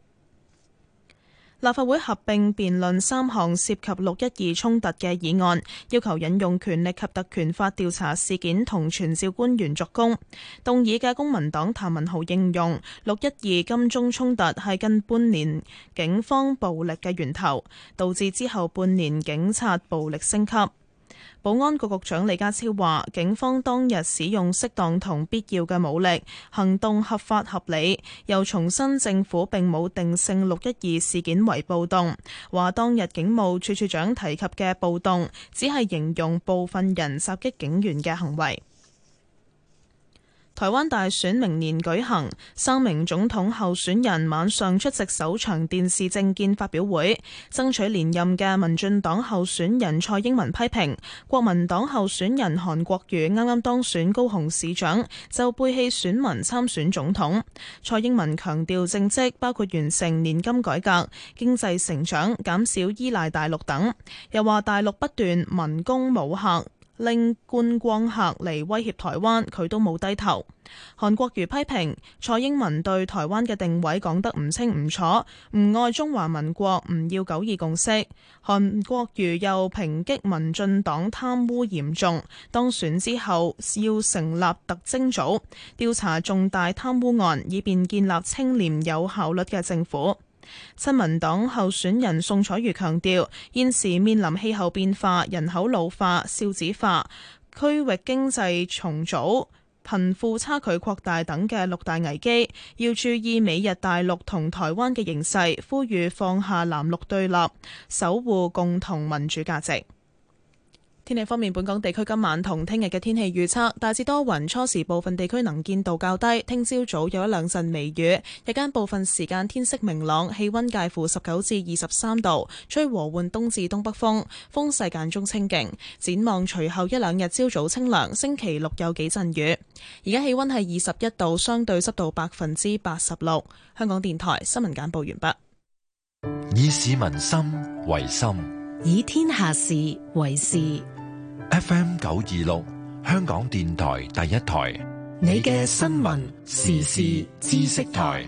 立法會合併辯論三項涉及六一二衝突嘅議案，要求引用權力及特權法調查事件同傳召官員作供。動議嘅公民黨譚文豪形容六一二金鐘衝突係近半年警方暴力嘅源頭，導致之後半年警察暴力升級。保安局局長李家超話，警方當日使用適當同必要嘅武力，行動合法合理，又重申政府並冇定性六一二事件為暴動，話當日警務處處長提及嘅暴動，只係形容部分人襲擊警員嘅行為。台灣大選明年舉行，三名總統候選人晚上出席首場電視政見發表會，爭取連任嘅民進黨候選人蔡英文批評國民黨候選人韓國瑜啱啱當選高雄市長，就背棄選民參選總統。蔡英文強調政績包括完成年金改革、經濟成長、減少依賴大陸等，又話大陸不斷文攻武嚇，令觀光客嚟威脅台灣，佢都冇低頭。韓國瑜批評蔡英文對台灣嘅定位講得唔清唔楚，唔愛中華民國，唔要九二共識。韓國瑜又抨擊民進黨貪污嚴重，當選之後要成立特偵組，調查重大貪污案，以便建立清廉有效率嘅政府。親民黨候選人宋楚瑜強調，現時面臨氣候變化、人口老化、少子化、區域經濟重組、貧富差距擴大等嘅六大危機，要注意美日大陸同台灣嘅形勢，呼籲放下藍綠對立，守護共同民主價值。天氣方面，本港地區今晚同聽日嘅天氣預測大致多雲，初時部分地區能見度較低，聽朝早有一兩陣微雨，日間部分時間天色明朗，氣溫介乎十九至二十三度，吹和緩東至東北風，風勢間中清勁。展望隨後一兩日朝早清涼，星期六有幾陣雨。而家氣溫係二十一度，相對濕度百分之八十六。香港電台新聞簡報完畢。 以市民心為心， 以天下事為事。 F M 九二六，香港電台第一台， 你嘅新聞時事知識台。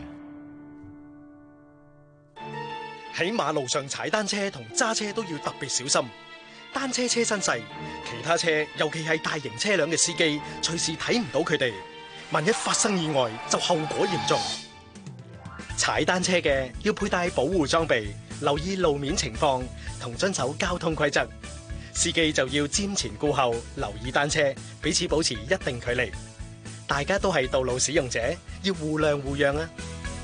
喺馬路上踩單車同揸車都要特別小心。單車車身細，其他車尤其係大型車輛嘅司機隨時睇唔到佢哋，萬一發生意外就後果嚴重。踩單車嘅要佩戴保護裝備，留意路面情況同遵守交通規則。司機就要瞻前顧後，留意單車，彼此保持一定距離。大家都係道路使用者，要互諒互讓啊！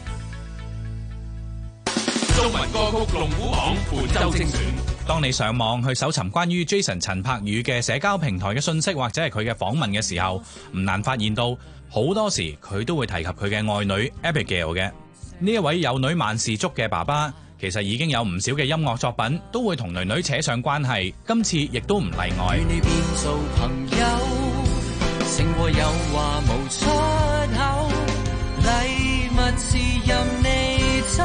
中文歌曲龍虎榜本周精選。當你上網去搜尋關於 Jason 陳柏宇嘅社交平台嘅信息或者係佢嘅訪問嘅時候，唔難發現到好多時佢都會提及佢嘅愛女 Abigail 嘅。呢一位有女萬事足嘅爸爸，其實已經有唔少嘅音樂作品都會同女女扯上關係，今次亦都唔例外。 與你變做朋友，勝過有話無出口，禮物是任你走。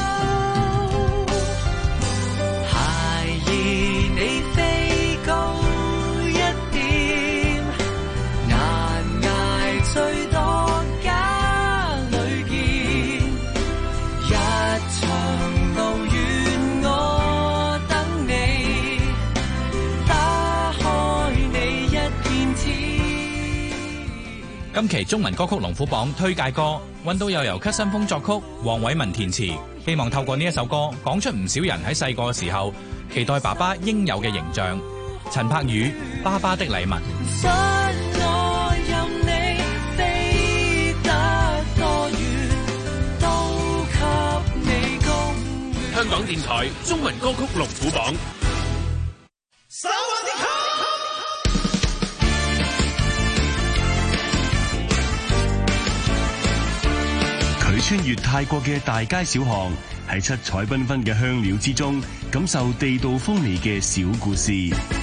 你飛高一點，難捱最多家裏見，一場路遠我等你，打開你一片天。 今期中文歌曲龍虎榜推介歌，揾到有由咳新風作曲，黃偉文填詞，希望透過呢一首歌講出唔少人喺細個嘅時候期待爸爸應有嘅形象。陳柏宇《爸爸的禮物》。香港電台中文歌曲龍虎榜。 佢穿越泰國嘅大街小巷，喺七彩繽紛嘅香料之中，感受地道風味嘅小故事。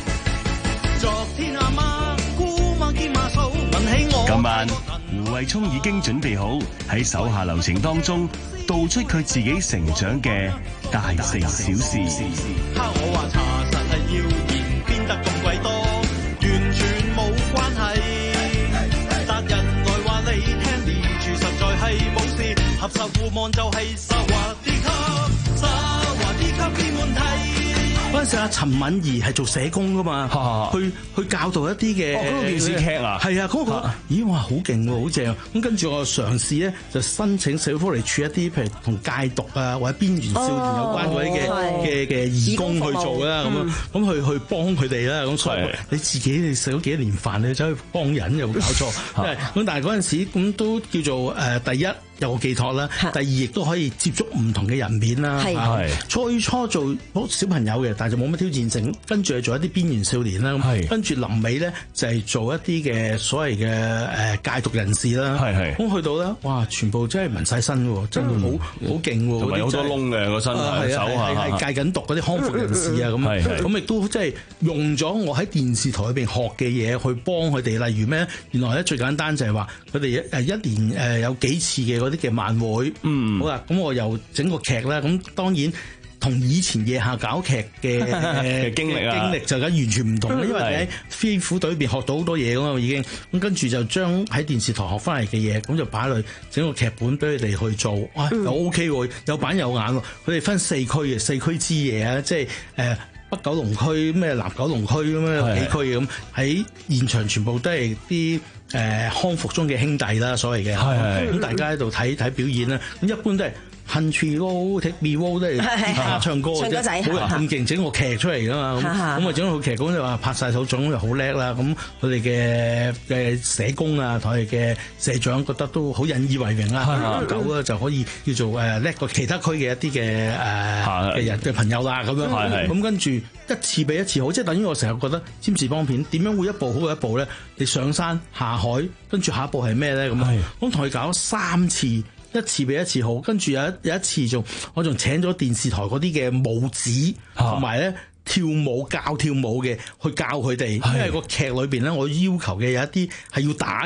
今晚胡慧聰已經準備好喺手下留情當中道出佢自己成長嘅大城小事。 我話查實係謠言變得咁鬼多，完全冇關係。達人來話你聽，呢處實在係冇事，合受互望就係沙華啲級，沙華啲級變問題。 嗰陣時阿陳敏儀係做社工噶嘛，去去教導一啲嘅嗰個電視劇啊， 係啊，嗰個咦哇好勁喎，好正！咁跟住我嘗試咧就申請社會福利處一啲譬如同戒毒啊或者邊緣少年有關嗰啲嘅嘅嘅義工去做啦，咁樣咁去去幫佢哋啦，咁所以你自己你食咗幾多年飯，你走去幫人有冇搞錯？咁但係嗰陣時咁都叫做誒第一。有個寄託啦，第二亦都可以接觸唔同嘅人面啦。係最初做好小朋友嘅，但係就冇乜挑戰性。跟住係做一啲邊緣少年啦。係跟住臨尾咧就係做一啲嘅所謂嘅誒戒毒人士啦。係係咁去到咧，哇！全部真係紋晒身喎，真係好好勁喎。同埋好多窿嘅個身體手啊，係戒緊毒嗰啲康復人士啊咁。咁亦都即係用咗我喺電視台裏邊學嘅嘢去幫佢哋。例如咩？原來咧最簡單就係話佢哋誒一年誒有幾次嘅嗰啲嘅晚會，嗯，好啦，咁我又整個劇啦，咁當然同以前夜下搞劇嘅經歷啊， 經歷就梗完全唔同啦，因為你喺飛虎隊裏邊學到好多嘢噶嘛，已經咁跟住就將喺電視台學翻嚟嘅嘢，咁就擺落去整個劇本俾佢哋去做，哇，又 OK 喎，有板有眼喎，佢哋分四區嘅四區之夜啊，即係誒。呃北九龍區咩南九龍區咁樣有幾區嘅咁，喺現場全部都係啲誒康復中嘅兄弟啦，所謂嘅，咁大家喺度睇睇表演啦，咁一般都係 Country Road Take Me Road 都係吉他唱歌嘅啫，冇人咁勁整個劇出嚟噶嘛，咁咁啊整個劇咁就話拍晒手掌就好叻啦，咁佢哋嘅嘅社工啊同佢哋嘅社長覺得都好引以為榮啦，久啦就可以叫做誒叻過其他區嘅一啲嘅誒嘅人嘅朋友啦，咁樣，咁跟住一次比一次好，即係等於我成日覺得占士邦片點樣會一步好過一步咧？你上山下海，跟住下一步係咩咧？咁咁同佢搞三次。一次比一次好，跟住有一有一次仲我仲請咗電視台嗰啲嘅舞子同埋咧跳舞教跳舞嘅去教佢哋，因為個劇裏邊咧我要求嘅有一啲係要打嘅。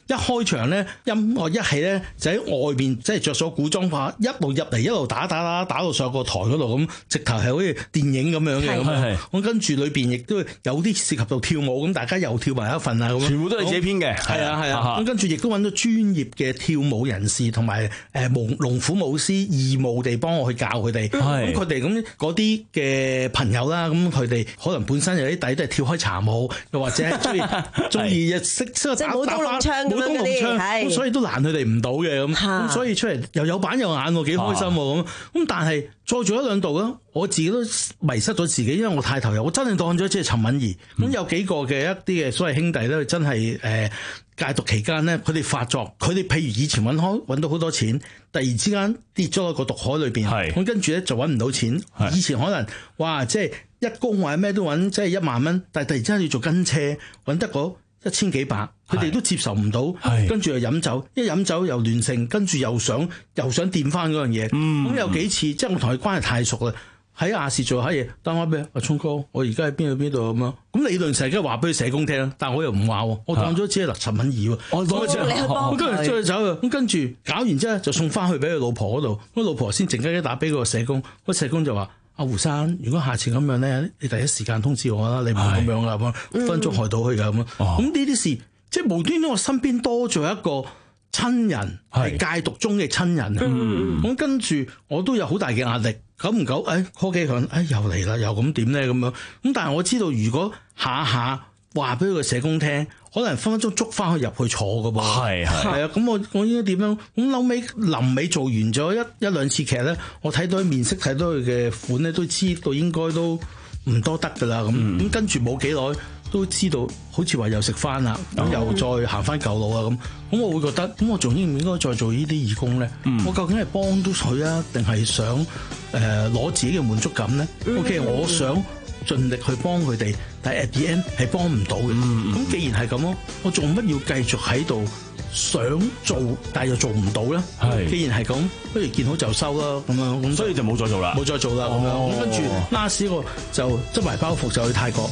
一開場咧，音樂一起咧，就喺外邊即係着咗古裝化，一路入嚟一路打打打打到上個台嗰度咁，直頭係好似電影咁樣嘅咁。咁跟住裏邊亦都有啲涉及到跳舞，咁大家又跳埋一份啊咁。 全部都係自己編嘅。 係啊係啊。咁跟住亦都揾到專業嘅跳舞人士同埋誒龍龍虎舞師義務地幫我去教佢哋。咁佢哋咁嗰啲嘅朋友啦，咁佢哋可能本身有啲底都係跳開茶舞，又或者係中意中意識識打舞刀弄槍咁樣嗰啲， 咁所以都難佢哋唔到嘅咁。咁所以出嚟又有板有眼喎，幾開心喎咁。咁但係再做一兩度咧，我自己都迷失咗自己，因為我太投入，我真係當咗即係陳敏儀。咁、嗯、有幾個嘅一啲嘅所謂兄弟咧，真係誒戒毒期間咧，佢哋發作，佢哋譬如以前揾開揾到好多錢，突然之間跌咗落個毒海裏邊，咁跟住咧就揾唔到錢。以前可能哇，即係一工或者咩都揾，即係一萬蚊，但係突然之間要做跟車，揾得嗰一千幾百，佢哋都接受唔到，跟住又飲酒，一飲酒又亂性，跟住又想又想掂翻嗰樣嘢。咁、嗯、有幾次，即係我同佢關係太熟啦，喺亞視做下嘢，打電話俾阿聰哥，我而家喺邊度邊度咁樣。咁理論上梗係話俾佢社工聽，但係我又唔話喎，我當咗只係陳敏儀喎，我當咗只係，跟住再走啊，咁跟住搞完之後就送翻去俾佢老婆嗰度，咁老婆先靜雞雞打俾個社工，個社工就話。阿胡生，如果下次咁樣咧，你第一時間通知我啦，你唔好咁樣啦，咁分鐘害到佢噶咁。咁呢啲事，即係無端端我身邊多咗一個親人，係戒毒中嘅親人。咁、嗯、跟住我都有好大嘅壓力，久唔久，誒 call 幾響，誒又嚟啦，又咁點咧咁樣。咁但係我知道，如果下下話俾個社工聽，可能分分鐘捉翻佢入去坐噶噃。係係啊，咁我我應該點樣？咁後尾臨尾做完咗一一兩次劇咧，我睇到佢面色，睇到佢嘅款咧，都知道應該都唔多得噶啦。咁咁、嗯、跟住冇幾耐，都知道好似話又食翻啦，咁、嗯、又再行翻舊路啊咁。咁我會覺得，咁我仲應唔應該再做呢啲義工咧、嗯？我究竟係幫到佢啊，定係想誒攞、呃、自己嘅滿足感咧、嗯、？OK，我想盡力去幫佢哋。但係 at the end 係幫唔到嘅，咁、嗯、既然係咁咯，我做乜要繼續喺度想做，但係又做唔到咧？既然係咁，不如見好就收啦，咁樣咁，所以就冇再做啦，冇再做啦，咁、哦、樣咁跟住 last 個就執埋包袱就去泰國。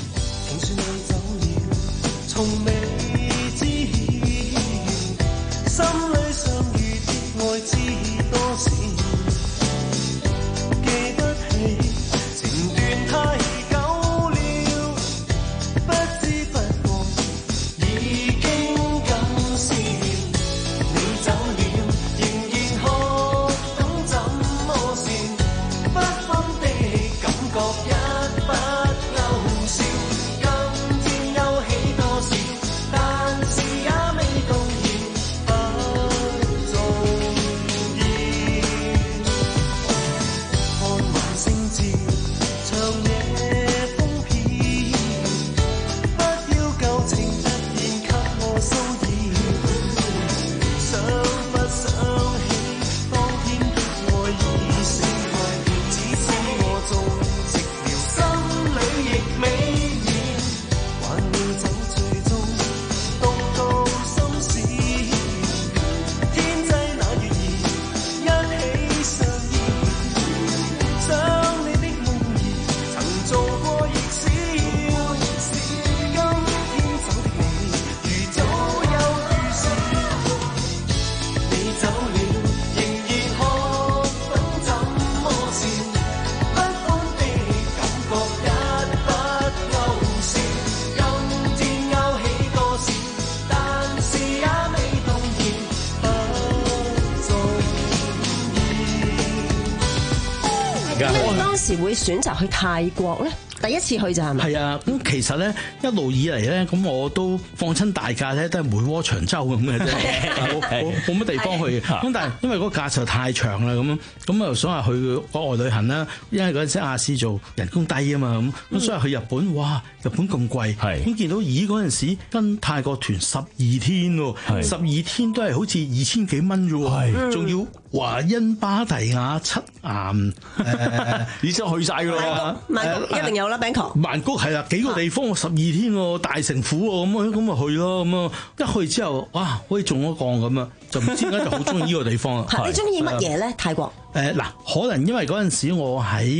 時會選擇去泰國咧？第一次去就係咪？係啊，咁其實咧一路以嚟咧，咁我都放親大假咧，都係梅窩長洲咁嘅啫，冇冇乜地方去。咁但係因為嗰個假實在太長啦，咁咁啊想話去國外旅行啦，因為嗰陣時亞視做人工低啊嘛，咁咁所以去日本，哇！日本咁貴，咁見到咦嗰陣時跟泰國團十二天喎，十二天都係好似二千幾蚊啫喎，仲要華欣芭提雅七岩誒，已經去晒㗎啦，曼谷一定有啦 ，Bangkok 曼谷係啦，幾個地方十二天喎，大城府喎，咁咁咪去咯，咁啊一去之後，哇，好似中咗降咁啊，就唔知點解就好中意呢個地方啦。你中意乜嘢咧？泰國誒嗱，可能因為嗰陣時我喺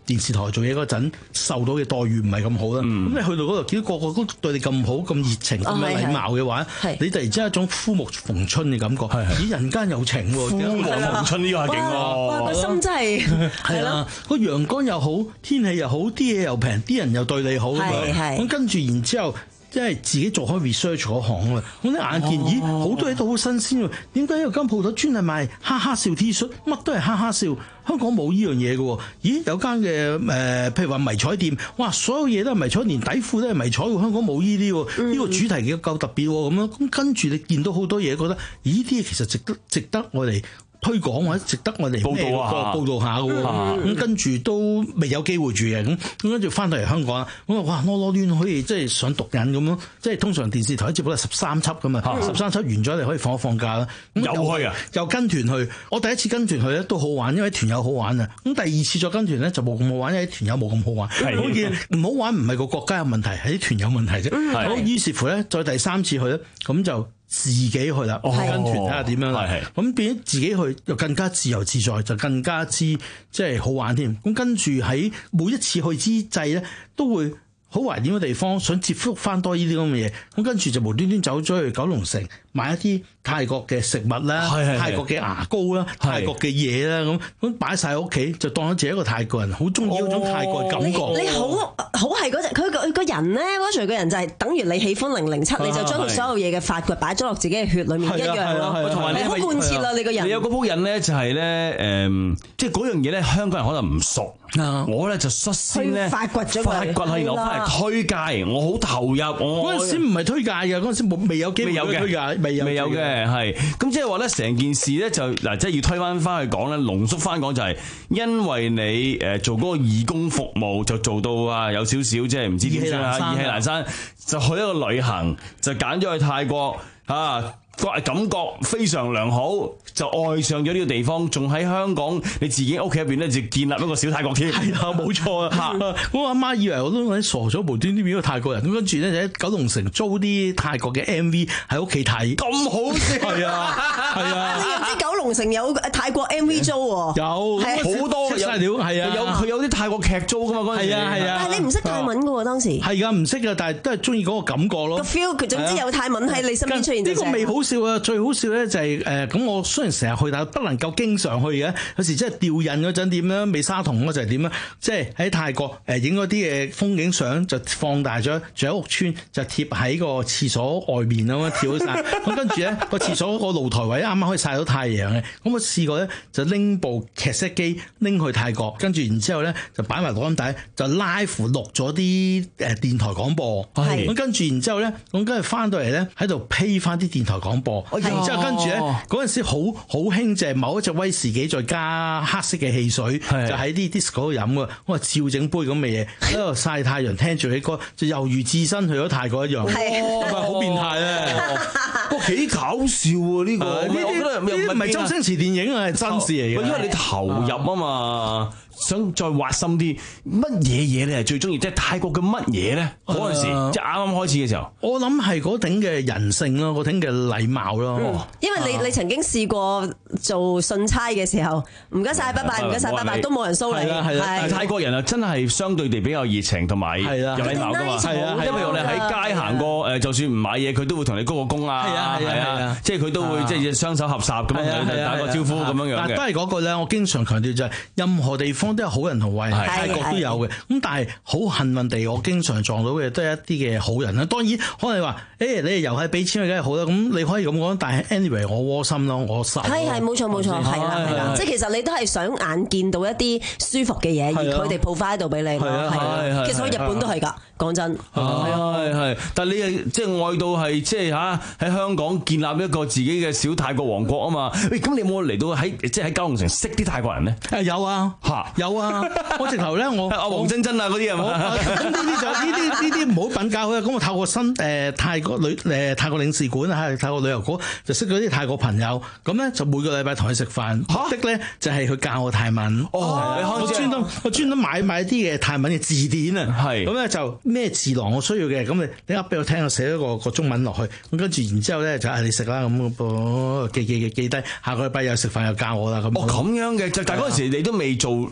電視台做嘢嗰陣受到嘅待遇唔係咁好啦。咁、嗯、你去到嗰度見到個個都對你咁好、咁熱情、咁有禮貌嘅話，你突然之間一種枯木逢春嘅感覺，咦人間有情喎！枯木逢春呢個係勁喎！ 哇個心真係係啦， 個陽光又好，天氣又好，啲嘢又平，啲人又對你好咁樣。咁跟住然之後。即係自己做開 research 嗰行啊！我啲眼見，咦好多嘢都好新鮮喎！點解有間鋪頭專係賣哈哈笑 T 恤，乜都係哈哈笑？香港冇呢樣嘢嘅喎。咦有間嘅誒，譬如話迷彩店，哇所有嘢都係迷彩，連底褲都係迷彩喎。香港冇呢啲喎，呢、嗯、個主題幾夠特別喎咁樣。咁跟住你見到好多嘢，覺得咦呢啲嘢其實值得值得我哋推廣或者值得我哋報道下報道下嘅喎，咁、嗯、跟住都未有機會住嘅，咁咁跟住翻到嚟香港，咁哇囉囉攣可以即係想讀癮咁咯，即係通常電視台節目係十三輯噶嘛，十三輯完咗你可以放一放假啦。又去啊？又跟團去，我第一次跟團去咧都好玩，因為團友好玩啊。咁第二次再跟團咧就冇咁好玩，因為團友冇咁好玩。我見唔好玩唔係個國家有問題，係啲團友問題啫。好，於是乎咧再第三次去咧，咁就。自己去啦，跟團睇下點樣啦。咁變咗自己去又更加自由自在，就更加之即係好玩添。咁跟住喺每一次去之際咧，都會好懷念嘅地方，想接觸翻多呢啲咁嘅嘢。咁跟住就無端端走咗去九龍城買一啲泰國嘅食物啦，泰國嘅牙膏啦，泰國嘅嘢啦，咁咁擺晒喺屋企，就當咗自己一個泰國人，好中意嗰種泰國嘅感覺。 哦、你，你好好係嗰隻，佢個個人咧，嗰隨個人就係等於你喜歡零零七，你就將佢所有嘢嘅發掘擺咗落自己嘅血裏面一樣咯。同埋你好貫徹啦，你個人。 你有嗰鋪癮咧，就係咧誒，即係嗰樣嘢咧，香港人可能唔熟。我咧就率先咧發掘咗佢， 發掘係攞翻嚟推介，我好投入。我嗰陣時唔係推介嘅，嗰陣時冇未有機會推介，未有未有嘅係。咁即係話咧，成件事咧就嗱，即係要推翻翻去講咧，濃縮翻講就係因為你誒做嗰個義工服務，就做到啊有少少即係唔知點算啊，意氣闌珊，就去一個旅行，就揀咗去泰國啊。感覺非常良好，就愛上咗呢個地方，仲喺香港你自己屋企入邊咧，就建立一個小泰國添。 係啊，冇錯啊！我阿媽以為我都傻咗，無端端變咗泰國人。咁跟住咧就喺九龍城租啲泰國嘅 M V 喺屋企睇。 咁好笑係啊，係啊！ 你又知九龍城有泰國 M V 租喎？ 有好多有料係啊！ 有佢有啲泰國劇租噶嘛嗰陣時。係啊係啊！ 但係你唔識泰文㗎喎當時。 係㗎，唔識㗎，但係都係中意嗰個感覺咯。 個 feel 佢總之有泰文喺你身邊出現就正。 呢個未好笑啊！最好笑咧就係誒咁，我雖然成日去，但係不能夠經常去嘅。有時真係吊印嗰陣點樣，美沙酮嗰陣點樣，即係喺泰國誒影嗰啲嘅風景相就放大咗，住喺屋村就貼喺個廁所外面咁樣跳晒。咁跟住咧個廁所個露台位啱啱可以曬到太陽嘅。咁我試過咧就拎部劇 set 機拎去泰國，跟住然之後咧就擺埋錄音帶，就 live 錄咗啲誒電台廣播。係咁跟住然之後咧，咁跟住翻到嚟咧喺度批翻啲電台廣播。然之後跟住咧，嗰陣時好好興就係某一隻威士忌再加黑色嘅汽水，就喺啲 disco 度飲㗎。我話照整杯咁嘅嘢喺度曬太陽，聽住啲歌，就猶如置身去咗泰國一樣。係咪好變態咧？ 哇，幾搞笑喎！呢個呢啲呢啲唔係周星馳電影啊，係真事嚟嘅。 因為你投入啊嘛，想再挖深啲，乜嘢嘢你係最中意？即係泰國嘅乜嘢咧？嗰陣時即係啱啱開始嘅時候， 我諗係嗰頂嘅人性咯，嗰頂嘅禮貌咯。 因為你你曾經試過做信差嘅時候，唔該晒，拜拜，唔該晒，拜拜，都冇人騷你。 係啦，泰國人啊，真係相對地比較熱情同埋有禮貌噶嘛。係啊，因為我哋喺街行過誒，就算唔買嘢，佢都會同你鞠個躬啊。係啊係啊，即係佢都會即係雙手合十咁樣打個招呼咁樣樣嘅。 但都係嗰個咧，我經常強調就係任何地方都有好人同壞人，泰國都有嘅。咁但係好幸運地，我經常撞到嘅都係一啲嘅好人啦。當然可能你話誒，你哋遊係俾錢，梗係好啦。咁你可以咁講，但係 anyway 我窩心咯，我受。係係冇錯冇錯，係啦係啦，即係其實你都係想眼見到一啲舒服嘅嘢，而佢哋鋪翻喺度俾你。係啊係啊，其實我日本都係㗎，講真。 係係，但係你係即係愛到係即係嚇喺香港建立一個自己嘅小泰國王國啊嘛。喂，咁你有冇嚟到喺即係喺九龍城識啲泰國人咧？ 誒有啊嚇有啊，我直頭咧我阿黃真真啊嗰啲係冇。 咁呢啲就呢啲呢啲唔好品教佢。咁我透過新誒泰國旅誒泰國領事館啊，泰國旅遊局就識咗啲泰國朋友。咁咧就每個禮拜同佢食飯，目的咧就係佢教我泰文。哦，我專登我專登買買啲嘅泰文嘅字典啊。係咁咧就咩字廊我需要嘅，咁你你噏俾我聽，我寫咗個個中文落去。咁跟住然之後咧就嗌你食啦，咁噃記記記記低，下個禮拜又食飯又教我啦。咁哦咁樣嘅，但係嗰陣時你都未做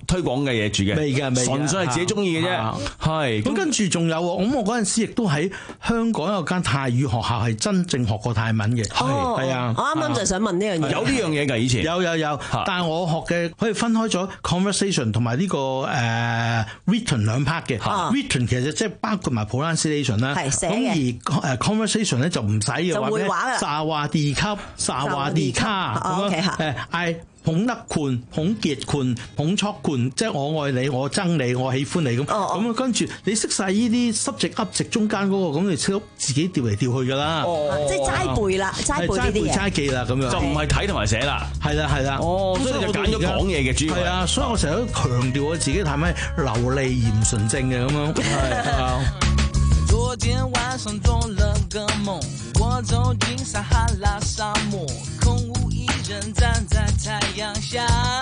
推廣嘅嘢住嘅， 未嘅，未嘅， 純粹係自己中意嘅啫。係咁跟住仲有喎，咁我嗰陣時亦都喺香港有間泰語學校係真正學過泰文嘅， 係係啊，我啱啱就想問呢樣嘢， 有呢樣嘢㗎以前， 有有有，但係我學嘅可以分開咗 conversation 同埋呢個誒 written 兩 part 嘅 ，written 其實即係包括埋 pronunciation 啦，咁而誒 conversation 咧就唔使嘅， 就會話啦， 薩華迪卡、薩華迪卡咁樣誒嗌。捧得冠、捧結冠、捧錯冠，即係我愛你、我憎你、我喜歡你咁。咁啊、哦，跟住你識晒呢啲 subject object 中間嗰、那個，咁你識自己調嚟調去㗎啦。 哦，即係齋背啦，齋背呢啲嘢。 齋記啦，咁樣就唔係睇同埋寫啦。 係啦，係啦。 哦，所以你就揀咗講嘢嘅主要。 係啊，所以我成日都強調我自己係咪流利嚴純正嘅咁樣。係啊。 昨天晚上做了個夢，我走進撒哈拉沙漠，空無一人站在太陽下，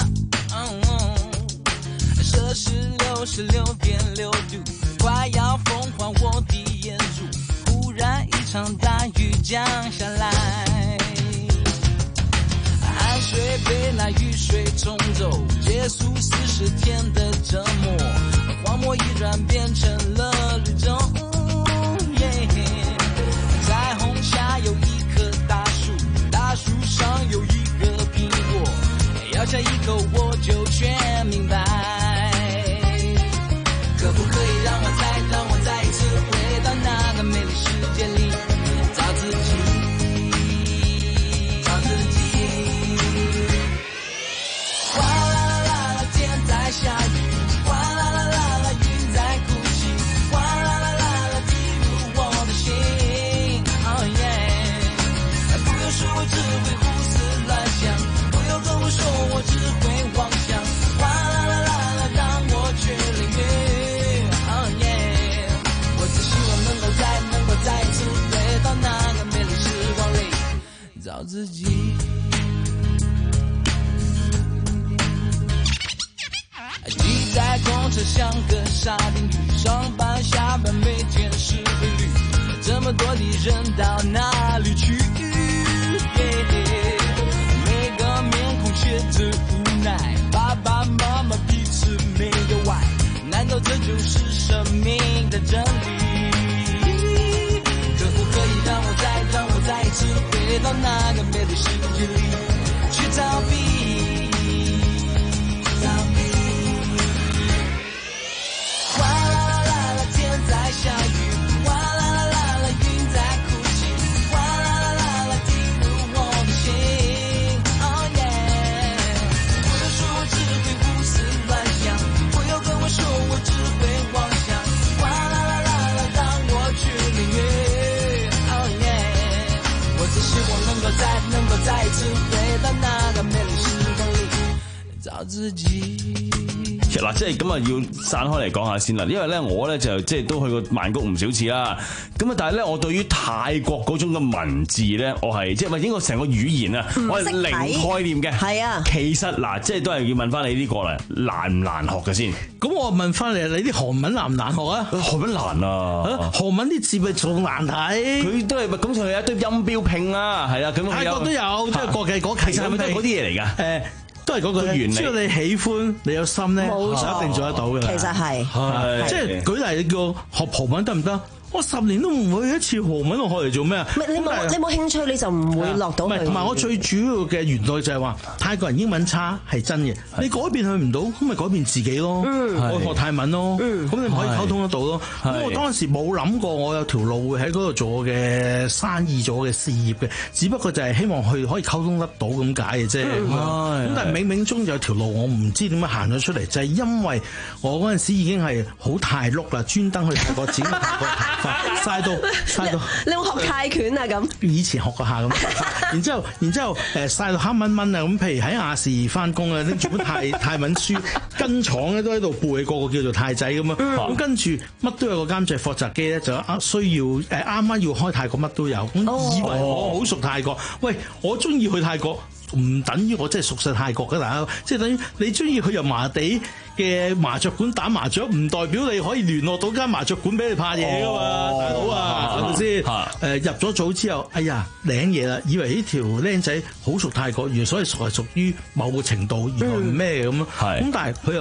攝氏六十六點六度，快要風化我的眼珠，忽然一場大雨降下來，汗水被那雨水沖走，結束四十天的折磨，荒漠一轉變成了綠洲。彩虹下有一棵大樹，大樹上有一個蘋果，咬下一口我就全明白。可不可以讓我再讓我再一次回到那個美麗世界裡，找自己，找自己。嘩啦啦啦啦，天在下雨，嘩啦啦啦啦，雲在哭泣，嘩啦啦啦啦，滴入我的心。說我只會胡思亂想，不要跟我說我只會妄想，嘩啦啦啦啦，讓我去淋雨。Oh yeah， 我只希望能夠再能夠再一次回到那個美麗時光裡，找自己。擠在公車像個沙丁魚，上班下班每天是規律，這麼多的人到哪裡去？每個面孔寫着無奈，爸爸媽媽彼此沒有愛，難道這就是生命的真理？可不可以讓我再讓我再一次回到那個美麗世界裡，去逃避，逃避。嘩啦啦啦啦，天在下雨，嘩啦啦啦啦，雲在哭泣，嘩啦啦啦啦，滴入我的心。Oh yeah， 不要說我只會胡思亂想，不要跟我說我只會妄想，嘩啦啦啦啦，讓我去淋雨。Oh yeah， 我只希望能夠再能夠再一次回到那個美麗時光裡，找自己。 嗱，即係咁啊，要散開嚟講下先啦。因為咧，我咧就即係都去過曼谷唔少次啦。咁啊，但係咧，我對於泰國嗰種嘅文字咧，我係即係咪應該成個語言啊，我係零概念嘅。係啊，其實嗱，即係都係要問翻你呢個嚟，難唔難學嘅先？ 咁我問翻你，你啲韓文難唔難學啊？ 韓文難啊！ 韓文啲字咪仲難睇？ 佢都係咁，佢有一堆音標拼啦，係啦。咁泰國都有，即係國際嗰期， 其實係咪都係嗰啲嘢嚟㗎？誒。 都係嗰個原理，只要你喜歡，你有心咧，就一定做得到嘅。 其實係， 係即係舉例，你叫我學葡文得唔得？我十年都唔會一次韓文我學嚟做咩啊？ 你冇你冇興趣你就唔會落到去。 同埋我最主要嘅原來就係話泰國人英文差係真嘅，你改變佢唔到，咁咪改變自己咯。我學泰文咯，咁你咪可以溝通得到咯。咁我當時冇諗過我有條路會喺嗰度做我嘅生意做我嘅事業嘅，只不過就係希望去可以溝通得到咁解嘅啫。咁但係冥冥中有條路我唔知點樣行咗出嚟，就係因為我嗰陣時已經係好泰碌啦，專登去泰國剪泰國曬到曬到， 你有冇學泰拳啊？咁以前學過下咁，然之後然之後誒曬到黑蚊蚊啊！咁譬如喺亞視翻工啊，拎住本泰泰文書，跟廠咧都喺度背，個個叫做泰仔咁啊！咁跟住乜都有個監製霍澤基咧，就啊需要誒啱啱要開泰國乜都有，咁以為我好熟泰國。喂，我中意去泰國，唔等於我真係熟悉泰國嘅，大家即係等於你中意去油麻地嘅麻雀館打麻雀，唔代表你可以聯絡到間麻雀館俾你拍嘢噶嘛，哦、大佬啊，係咪先？誒、呃、入咗組之後，哎呀領嘢啦，以為呢條僆仔好熟泰國，原來所以熟係屬於某個程度，原來唔咩咁咯。咁、嗯、但係佢又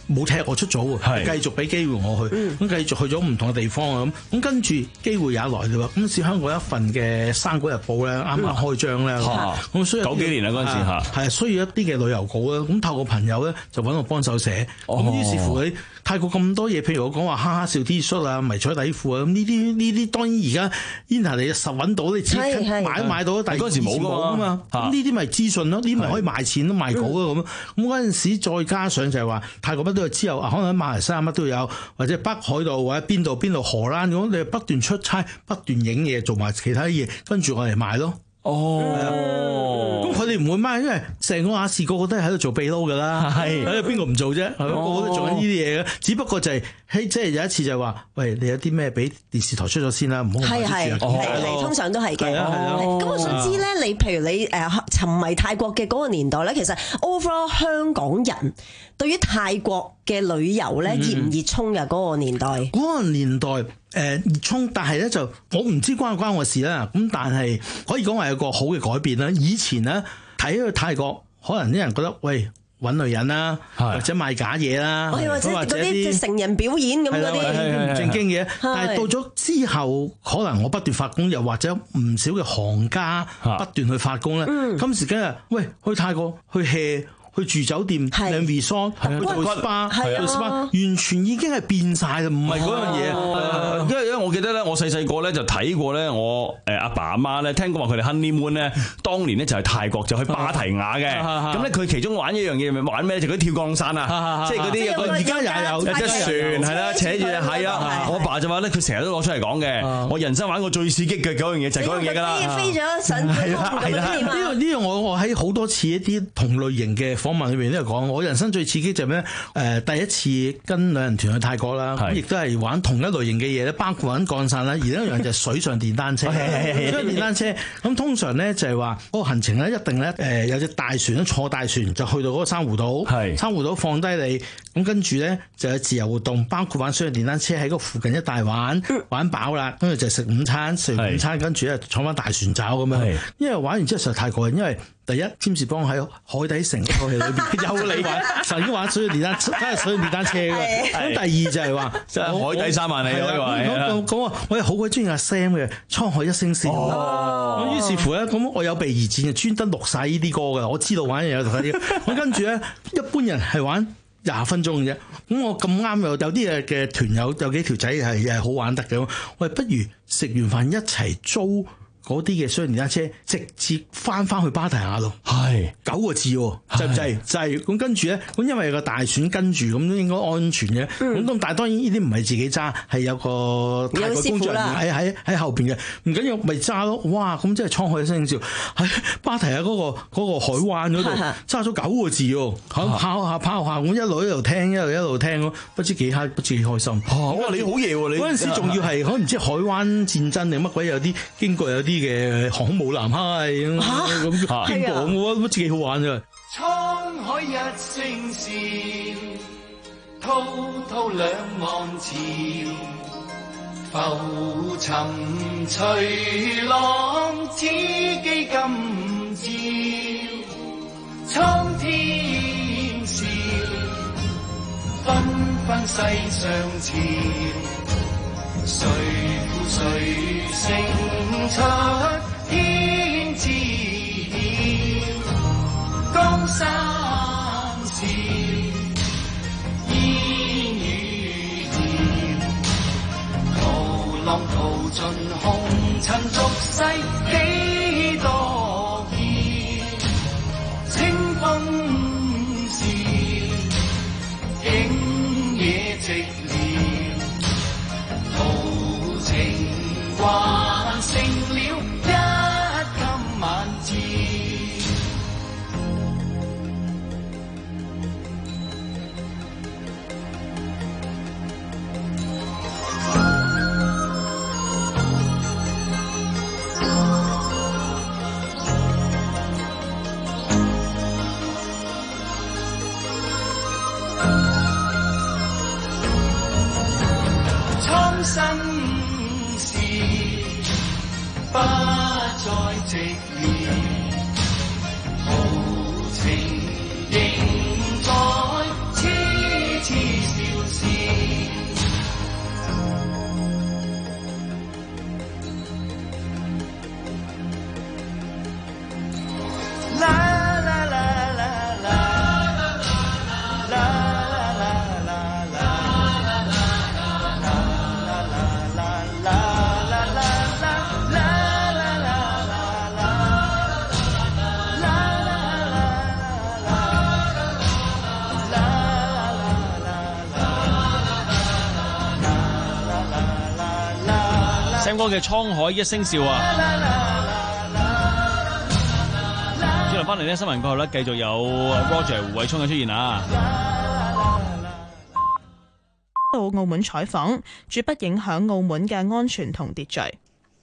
冇踢我出組喎，繼續俾機會我去，咁繼續去咗唔同嘅地方啊咁，咁跟住機會也來嘞喎。咁試香港一份嘅《生果日報》咧，啱啱開張咧，咁所以九幾年啦嗰陣時嚇， 係需要一啲嘅旅遊稿啦。咁透過朋友咧就揾我幫手寫，咁於是乎你泰國咁多嘢，譬如我講話哈哈笑 T 恤啊、迷彩底褲啊，咁呢啲呢啲當然而家 Internet 你實揾到，你自己買都買到，但係嗰陣時冇㗎嘛。咁呢啲咪資訊咯，呢啲咪可以賣錢咯、賣稿咯咁。咁嗰陣時再加上就係話泰國乜都有，之後可能喺馬來西亞乜都有，或者北海道或者邊度邊度荷蘭咁，你不斷出差、不斷影嘢、做埋其他嘢，跟住我嚟賣咯。哦，咁佢哋唔會賣，因為成個亞視個個都係喺度做秘撈噶啦，係喺度邊個唔做啫？係個個都做緊呢啲嘢嘅，只不過就係、是、喺即係有一次就係話，喂，你有啲咩俾電視台出咗先啦，唔好係係係係，通常都係嘅。咁我想知咧，你譬如你誒沉迷泰國嘅嗰個年代咧，其實 overall 香港人對於泰國嘅旅遊咧熱唔熱衷嘅嗰個年代？ 嗰個年代。誒熱衷，但係咧就我唔知關唔關我事啦。咁但係可以講話有個好嘅改變啦。以前咧睇去泰國，可能啲人覺得喂揾女人啦，或者賣假嘢啦， 或者嗰啲成人表演咁嗰啲唔正經嘢。但係到咗之後，可能我不斷發工，又或者唔少嘅行家不斷去發工咧。嗯、今時今日，喂去泰國去 hea。去住酒店、靚 resort、去做 spa、做 spa， 完全已經係變晒啦，唔係嗰樣嘢。 因為因為我記得咧，我細細個咧就睇過咧，我誒阿爸阿媽咧聽講話佢哋 honeymoon 咧，當年咧就係泰國就去芭提雅嘅。咁咧佢其中玩一樣嘢，咪玩咩？就嗰啲跳降傘啊，即係嗰啲而家又有有隻船係啦，扯住係啊。我爸就話咧，佢成日都攞出嚟講嘅。我人生玩過最刺激嘅嗰樣嘢就係嗰樣嘢㗎啦。 飛咗上係啦係啦， 呢樣呢樣我我喺好多次一啲同類型嘅訪問裏邊都係講，我人生最刺激就係咩？誒，第一次跟兩人團去泰國啦，咁亦都係玩同一類型嘅嘢咧，包括玩降傘啦，而另一樣就係水上電單車。水上電單車咁通常咧就係話嗰個行程咧一定咧誒有隻大船，坐大船就去到嗰個珊瑚島，珊瑚島放低你，咁跟住咧就有自由活動，包括玩水上電單車喺嗰附近一帶玩，玩飽啦，跟住就食午餐，食完午餐跟住咧坐翻大船走咁樣。因為玩完之後實在太過癮，因為第一，占士邦喺海底城嗰套戲裏邊有你玩，曾經玩水上電單車，梗係水上電單車嘅。咁第二就係話， 即係海底三萬里可以話。 咁咁啊，我係好鬼中意阿 Sam 嘅《滄海一聲笑》。咁於是乎咧，咁我有備而戰，就專登錄晒呢啲歌嘅。我知道玩嘢有睇啲。咁跟住咧，一般人係玩廿分鐘嘅啫。咁我咁啱又有啲嘅嘅團友有幾條仔係係好玩得嘅。喂，不如食完飯一齊租嗰啲嘅水上電單車，直接翻翻去芭提雅度，係九個字喎，制唔制？制咁跟住咧，咁因為有個大船跟住，咁都應該安全嘅。咁、嗯、但係當然呢啲唔係自己揸，係有個泰國工作人員喺喺喺後邊嘅，唔緊要咪揸咯。哇！咁即係滄海一聲笑喺芭提雅嗰個嗰個海灣嗰度揸咗九個字喎，跑下跑下，咁一路一路聽，一路一路聽咯，不知幾嗨，不知幾開心。 哇！你好嘢喎！你嗰陣時仲要係可能唔知海灣戰爭定乜鬼，有啲經過有啲嘅航空母艦係咁經過，我覺得幾好玩啫。 滄海一聲笑，滔滔兩岸潮，浮沉隨浪，此際今朝，蒼天笑，紛紛世上潮。誰負誰勝出天知曉，江山笑，煙雨遙，濤浪淘盡紅塵俗世幾多嬌，清風笑，景野寂還成了一今晚照。蒼生不再寂寥，豪情仍在，痴痴 Sam 哥嘅《滄海一聲笑》啊！轉頭翻嚟呢，新聞過後咧，繼續有 Roger 胡偉聰嘅出現啊！ 到澳門採訪，絕不影響澳門嘅安全同秩序。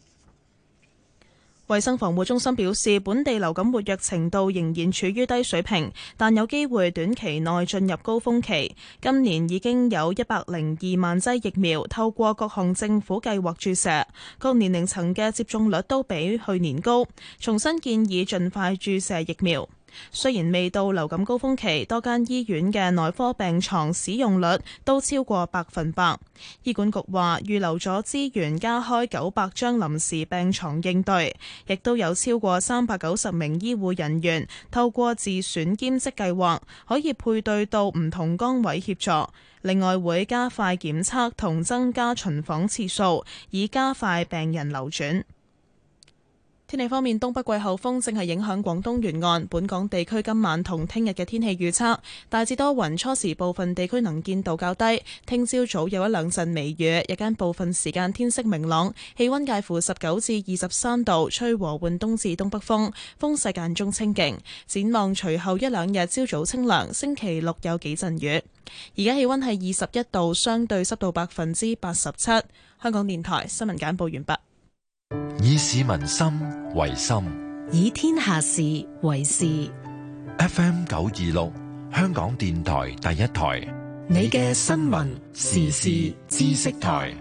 衛生防護中心表示，本地流感活躍程度仍然處於低水平，但有機會短期內進入高峰期。今年已經有一百零二萬劑疫苗透過各項政府計劃注射，各年齡層嘅接種率都比去年高。重新建議盡快注射疫苗。雖然未到流感高峰期，多間醫院嘅內科病床使用率都超過百分百。醫管局話預留咗資源加開九百張臨時病床應對，亦都有超過三百九十名醫護人員透過自選兼職計劃可以配對到唔同崗位協助。另外會加快檢測同增加巡訪次數，以加快病人流轉。天氣方面，東北季候風正係影響廣東沿岸，本港地區今晚同聽日嘅天氣預測大致多雲，初時部分地區能見度較低。聽朝早有一兩陣微雨，日間部分時間天色明朗，氣溫介乎十九至二十三度，吹和緩東至東北風，風勢間中清勁。展望隨後一兩日朝早清涼，星期六有幾陣雨。而家氣溫係二十一度，相對濕度百分之八十七。香港電台新聞簡報完畢。 以市民心為心， 以天下事為事。 F M 九二六，香港電台第一台， 你嘅新聞時事知識台。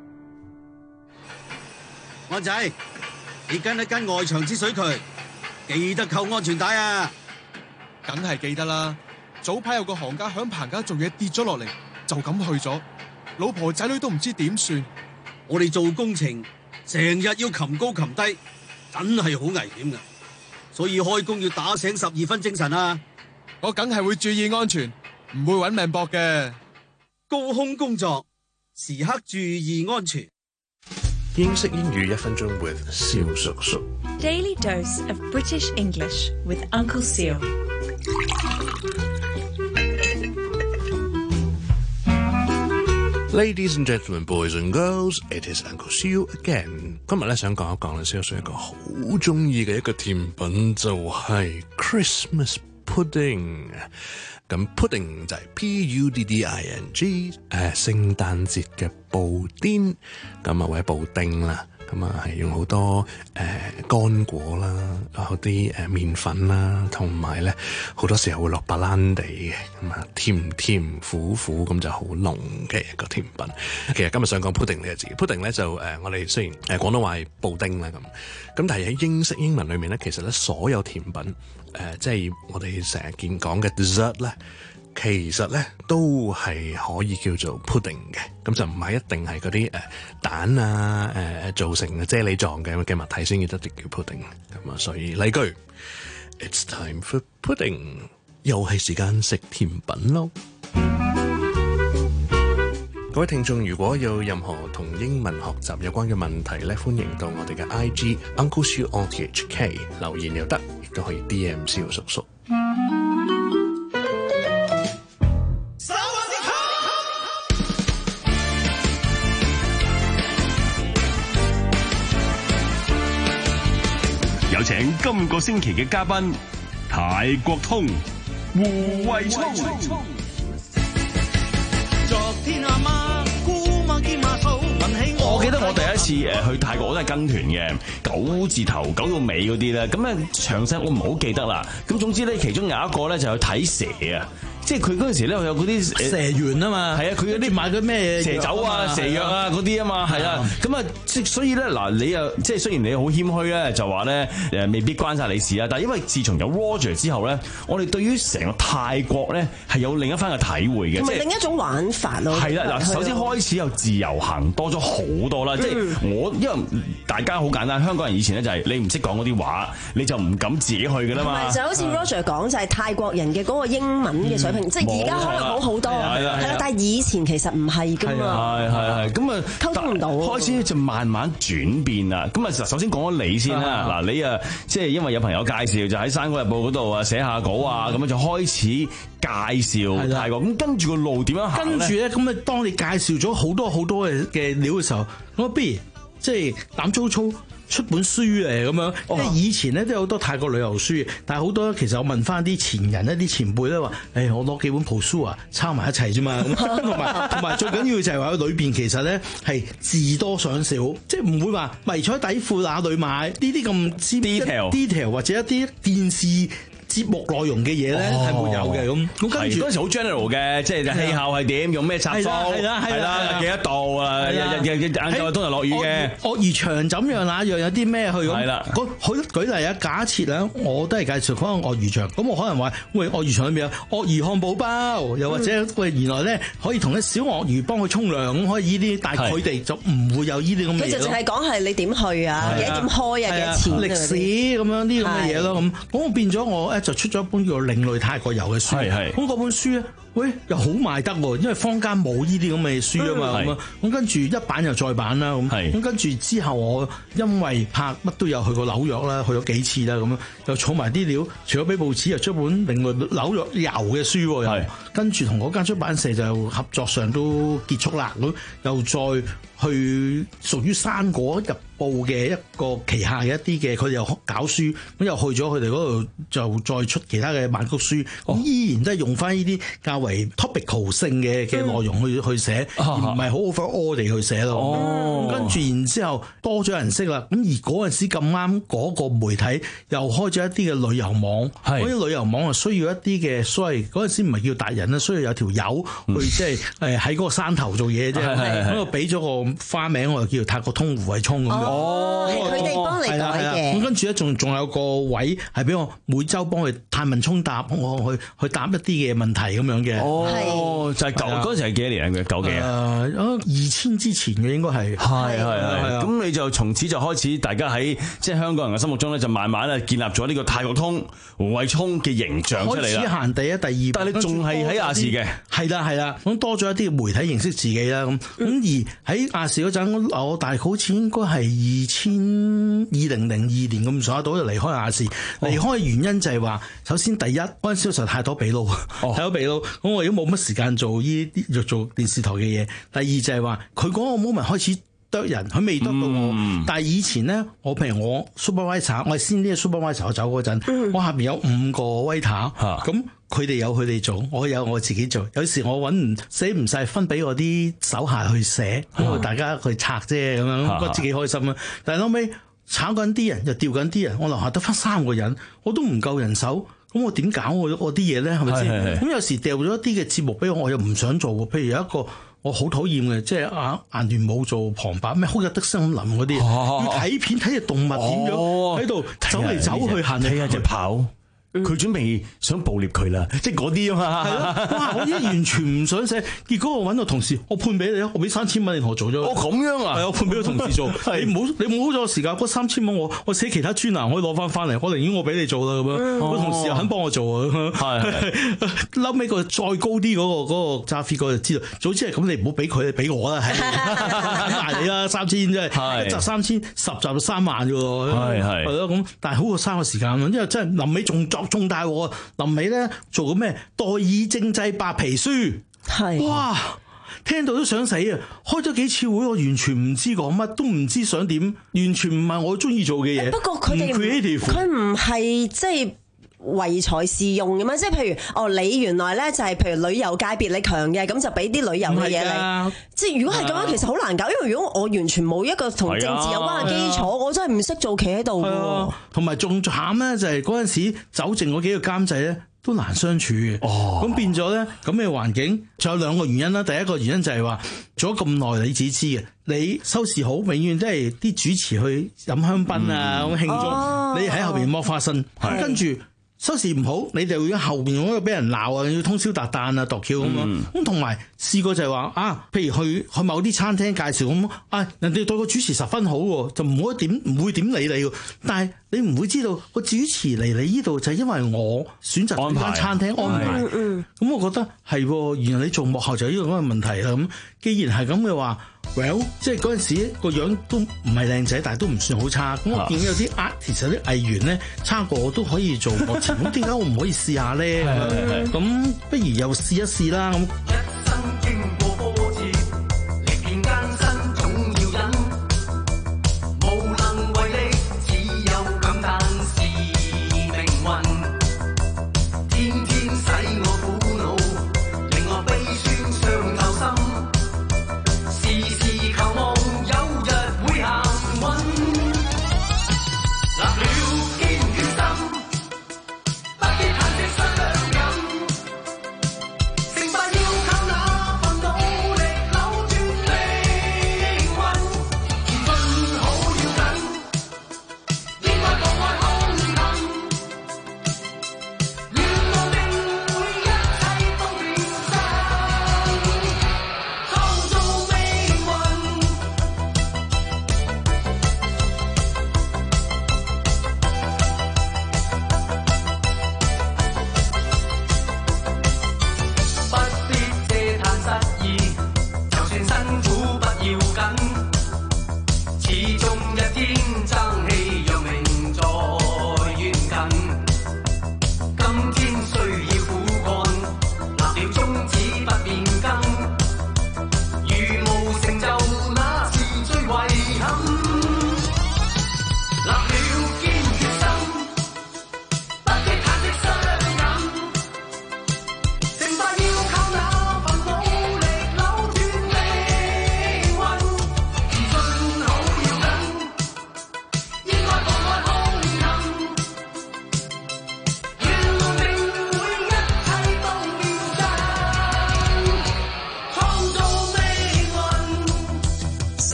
安仔，你跟一跟外牆之水渠，記得扣安全帶啊！ 梗係記得啦。早排有個行家響棚架做嘢跌咗落嚟，就咁去咗，老婆仔女都唔知點算。 我哋做工程，成日要擒高擒低，真係好危險噶，所以開工要打醒十二分精神啊！ 我梗係會注意安全，唔會搵命搏嘅。 高空工作，時刻注意安全。 英式英語一分鐘 with 蕭叔叔。 Daily dose of British English with Uncle Seal。 Ladies and gentlemen, boys and girls, it is Uncle Siu again。今日咧想講一講咧，蕭叔一個好中意嘅一個甜品就係 Christmas pudding。咁 pudding 就係 P U D D I N G， 誒聖誕節嘅布甸，咁啊或者布丁啦。咁啊，係用好多誒乾果啦，有啲誒麵粉啦，同埋咧好多時候會落白蘭地嘅，咁啊甜甜苦苦咁就好濃嘅一個甜品。其實今日想講 pudding 呢個字 ，pudding 咧就誒、呃、我哋雖然誒廣東話係布丁啦咁，咁但係喺英式英文裏面咧，其實咧所有甜品誒、呃、即係我哋成日見講嘅 dessert 咧。其實咧都係可以叫做 pudding 嘅，咁就唔係一定係嗰啲誒蛋啊誒、呃、做成嘅啫喱狀嘅嘅物體先至得叫 pudding。咁啊，所以例句 It's time for pudding， 又係時間食甜品咯。各位聽眾，如果有任何同英文學習有關嘅問題咧，歡迎到我哋嘅 I G Uncle Siu O T H K 留言又得，亦都可以 D M 蕭叔叔。 有請今個星期嘅嘉賓泰國通胡慧聰。 我記得我第一次誒去泰國，我都係跟團嘅，九字頭九到尾嗰啲咧，咁咧詳細我唔係好記得啦。咁總之咧，其中有一個咧就去睇蛇啊。即係佢嗰陣時咧，有嗰啲蛇園啊嘛， 係啊，佢嗰啲買嗰咩蛇酒啊、蛇藥啊嗰啲啊嘛，係啊，咁啊，即係所以咧，嗱，你又即係雖然你好謙虛咧，就話咧誒未必關晒你事啊，但係因為自從有 Roger 之後咧，我哋對於成個泰國咧係有另一番嘅體會嘅， 同埋另一種玩法咯。 係啦，嗱，首先開始有自由行多咗好多啦，即係我因為大家好簡單，香港人以前咧就係你唔識講嗰啲話，你就唔敢自己去㗎啦嘛。 就好似 Roger 講就係泰國人嘅嗰個英文嘅水平。即係而家可能好好多，係啦，但係以前其實唔係㗎嘛， 係係係，咁啊溝通唔到， 開始就慢慢轉變啦。咁啊，首先講咗你先啦，嗱你啊，即係因為有朋友介紹，就喺《山歌日報》嗰度啊寫下稿啊，咁樣就開始介紹泰國。咁跟住個路點樣行咧？ 跟住咧，咁啊，當你介紹咗好多好多嘅嘅料嘅時候，我不如即係膽粗粗出本書嚟咁樣。即係以前咧都有好多泰國旅遊書，但係好多其實我問翻啲前人一啲前輩咧話，誒、哎、我攞幾本蒲書啊抄埋一齊啫嘛。同埋同埋最緊要就係話佢裏邊其實咧係字多相少，即係唔會話迷彩底褲哪裏買呢啲咁 detail detail 或者一啲電視節目內容嘅嘢咧係沒有嘅咁，咁跟住嗰陣時好 general 嘅，即係氣候係點，用咩插蘇， 係啦係啦， 幾多度啊？日日日晏晝通常落雨嘅。 鱷魚場怎樣那樣有啲咩去咁？ 係啦， 佢舉例啊，假設咧，我都係介紹可能鱷魚場，咁我可能話喂，鱷魚場裏面有鱷魚漢堡包，又或者喂原來咧可以同啲小鱷魚幫佢沖涼咁，可以呢啲，但係佢哋就唔會有呢啲咁嘅嘢。 佢就淨係講係你點去啊，幾多點開啊，幾多錢歷史咁樣啲咁嘅嘢咯咁，咁我變咗我就出咗一本叫做《另類泰國遊》嘅書，咁嗰本書咧，喂又好賣得喎，因為坊間冇呢啲咁嘅書啊嘛，咁啊，咁跟住一版又再版啦，咁，咁跟住之後我因為拍乜都有去過紐約啦，去咗幾次啦，咁樣又儲埋啲料，除咗俾報紙，又出本《另類紐約遊》嘅書，又跟住同嗰間出版社就合作上都結束啦，咁又再去屬於生果日報嘅一個旗下嘅一啲嘅，佢哋又搞書，咁又去咗佢哋嗰度就再出其他嘅曼谷書，咁、哦、依然都係用翻呢啲較為 topical 性嘅嘅內容去、嗯、去寫，而唔係好 overall 地去寫咯。哦、跟住然之後多咗人識啦，咁而嗰陣時咁啱嗰個媒體又開咗一啲嘅旅遊網，嗰啲旅遊網啊需要一啲嘅，所謂嗰陣時唔係叫達人啦，需要有條友去即係誒喺嗰個山頭做嘢啫，咁啊俾咗個花名我就叫泰國通胡偉聰咁樣。 哦，係佢哋幫你改嘅。 咁跟住咧，仲仲有個位係俾我每週幫佢探問衝答，我去去答一啲嘅問題咁樣嘅。 哦，就係舊嗰陣時係幾多年嘅？九幾啊？ 誒，二千之前嘅應該係。 係係係。咁你就從此就開始，大家喺即係香港人嘅心目中咧，就慢慢咧建立咗呢個泰國通胡偉聰嘅形象出嚟啦。開始行第一、第二，但係你仲係喺亞視嘅。係啦係啦，咁多咗一啲媒體認識自己啦。咁咁而喺亞視嗰陣，我大概好似應該係二千二零零二年咁上下到就離開亞視。離開嘅原因就係話，首先第一嗰陣時實在太多比撈，太多比撈，咁我已經冇乜時間做呢啲做電視台嘅嘢。第二就係話，佢嗰個 moment 開始得人，佢未得到我。嗯、但係以前咧，我譬如我 supervisor，我係先呢個 supervisor 走嗰陣，嗯、我下邊有五個 waiter，咁佢哋有佢哋做，我有我自己做。有時我揾唔寫唔晒，分俾我啲手下去寫，咁、啊、大家去拆啫咁樣，覺得自己開心啦。但係後尾炒緊啲人，又調緊啲人，我樓下得翻三個人，我都唔夠人手。咁我點搞我我啲嘢咧？係咪先？咁有時掉咗一啲嘅節目俾我，我又唔想做。譬如有一個我好討厭嘅，即係啊顏聯武做旁白，咩好日的森林嗰啲，要睇片睇隻動物點樣喺度走嚟走去行嚟，睇下隻跑。佢準備想捕獵佢啦，即係嗰啲啊嘛。係咯，哇！我依完全唔想寫，結果我揾個同事，我判俾你啊，我俾三千蚊你同我做咗。哦，咁樣啊？係我判俾個同事做。你唔好你冇咗個時間，嗰三千蚊我我寫其他專欄可以攞翻翻嚟，我寧願我俾你做啦咁樣。個、嗯、同事又肯幫我做啊。係係。後尾個再高啲嗰、嗰個嗰、嗰個揸 fit 嗰就知道，早知係咁，你唔好俾佢，俾我啦，係捱你啦，三千真係一集三千，十集就三萬嘅喎。係係。係咯咁，但係好過三個時間，因為真係臨尾仲作。重大喎，臨尾咧做個咩代議政制白皮書，係哇，聽到都想死啊！開咗幾次會，我完全唔知講乜，都唔知想點，完全唔係我中意做嘅嘢。不過佢哋佢唔係即係唯才是用嘅嘛，即係譬如哦，你原來咧就係譬如旅遊界別你強嘅，咁就俾啲旅遊嘅嘢你。即係如果係咁樣，其實好難搞，因為如果我完全冇一個同政治有關嘅基礎，我真係唔識做企喺度嘅。同埋仲慘咧，就係嗰陣時走剩嗰幾個監製咧都難相處嘅。哦，咁變咗咧咁嘅環境，仲有兩個原因啦。第一個原因就係話做咗咁耐，你自己知嘅，你收視好，永遠都係啲主持去飲香檳啊咁慶祝，哦、你喺後邊剝花生，跟住。收視唔好，你就會喺後邊嗰度俾人鬧啊，要通宵達旦啊，度橋咁樣。咁同埋試過就係話啊，譬如去去某啲餐廳介紹咁啊，人哋對個主持十分好喎，就唔會點唔會點理你喎。但係你唔會知道個主持嚟你呢度就係因為我選擇呢間餐廳安排。咁、嗯、我覺得係，原來你做幕後就係呢個咁嘅問題啦。咁既然係咁嘅話。Well， 即係嗰陣時個樣都唔係靚仔，但係都唔算好差。咁我見到有啲啊，其實啲藝員咧差過我都可以做幕前，咁點解我唔可以試下咧？咁不如又試一試啦。咁一生經過波折，歷練艱辛總要忍，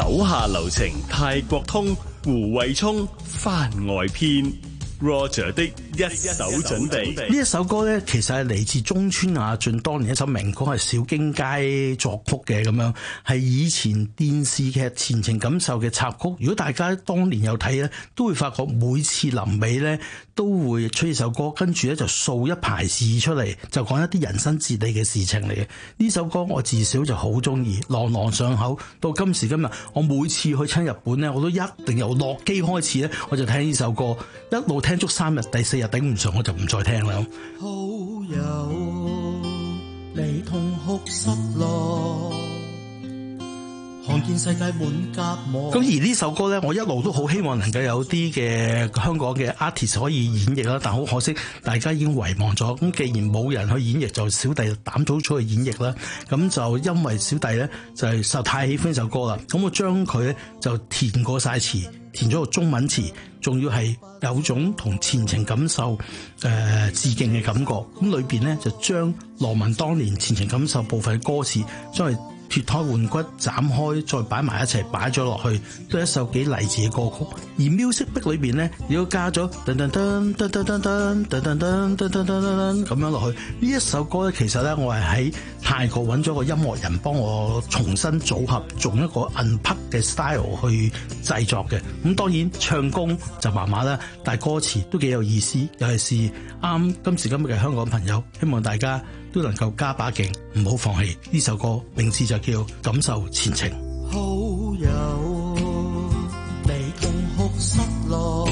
手下留情，泰國通，胡慧聰番外篇。Roger 的一手準備， 呢一首歌咧，其實係嚟自中村雅俊當年一首名歌，係小京街作曲嘅咁樣，係以前電視劇《前程感受》嘅插曲。如果大家當年有睇咧，都會發覺每次臨尾咧都會出呢首歌，跟住咧就掃一排字出嚟，就講一啲人生哲理嘅事情嚟嘅。呢首歌我至少就好中意，朗朗上口。到今時今日，我每次去親日本咧，我都一定由落機開始咧，我就聽呢首歌，一路聽足三日，第四日頂唔順我就唔再聽啦。 好友，你痛哭失落，看見世界滿隔膜。 咁而呢首歌咧，我一路都好希望能夠有啲嘅香港嘅 artist 可以演繹啦，但好可惜，大家已經遺忘咗。咁既然冇人去演繹，就小弟膽早出去演繹啦。咁就因為小弟咧就係實太喜歡呢首歌啦，咁我將佢咧就填過晒詞，填咗個中文詞，仲要係有種同前程感受誒、呃、致敬嘅感覺。咁裏邊咧就將羅文當年前程感受部分嘅歌詞，將佢脫胎換骨斬開，再擺埋一齊擺咗落去，都係一首幾勵志嘅歌曲。而 Music Book 裏邊咧，亦都加咗噔噔噔噔噔噔噔噔噔噔噔噔噔咁樣落去。呢一首歌咧，其實咧我係喺泰國揾咗個音樂人幫我重新組合，用一個 unplugged 嘅 style 去製作嘅。咁當然唱功就麻麻啦，但係歌詞都幾有意思。尤其是啱今時今日嘅香港朋友，希望大家都能夠加把勁，唔好放棄呢首歌，名字就叫《感受前程》。 好友，你痛哭失落，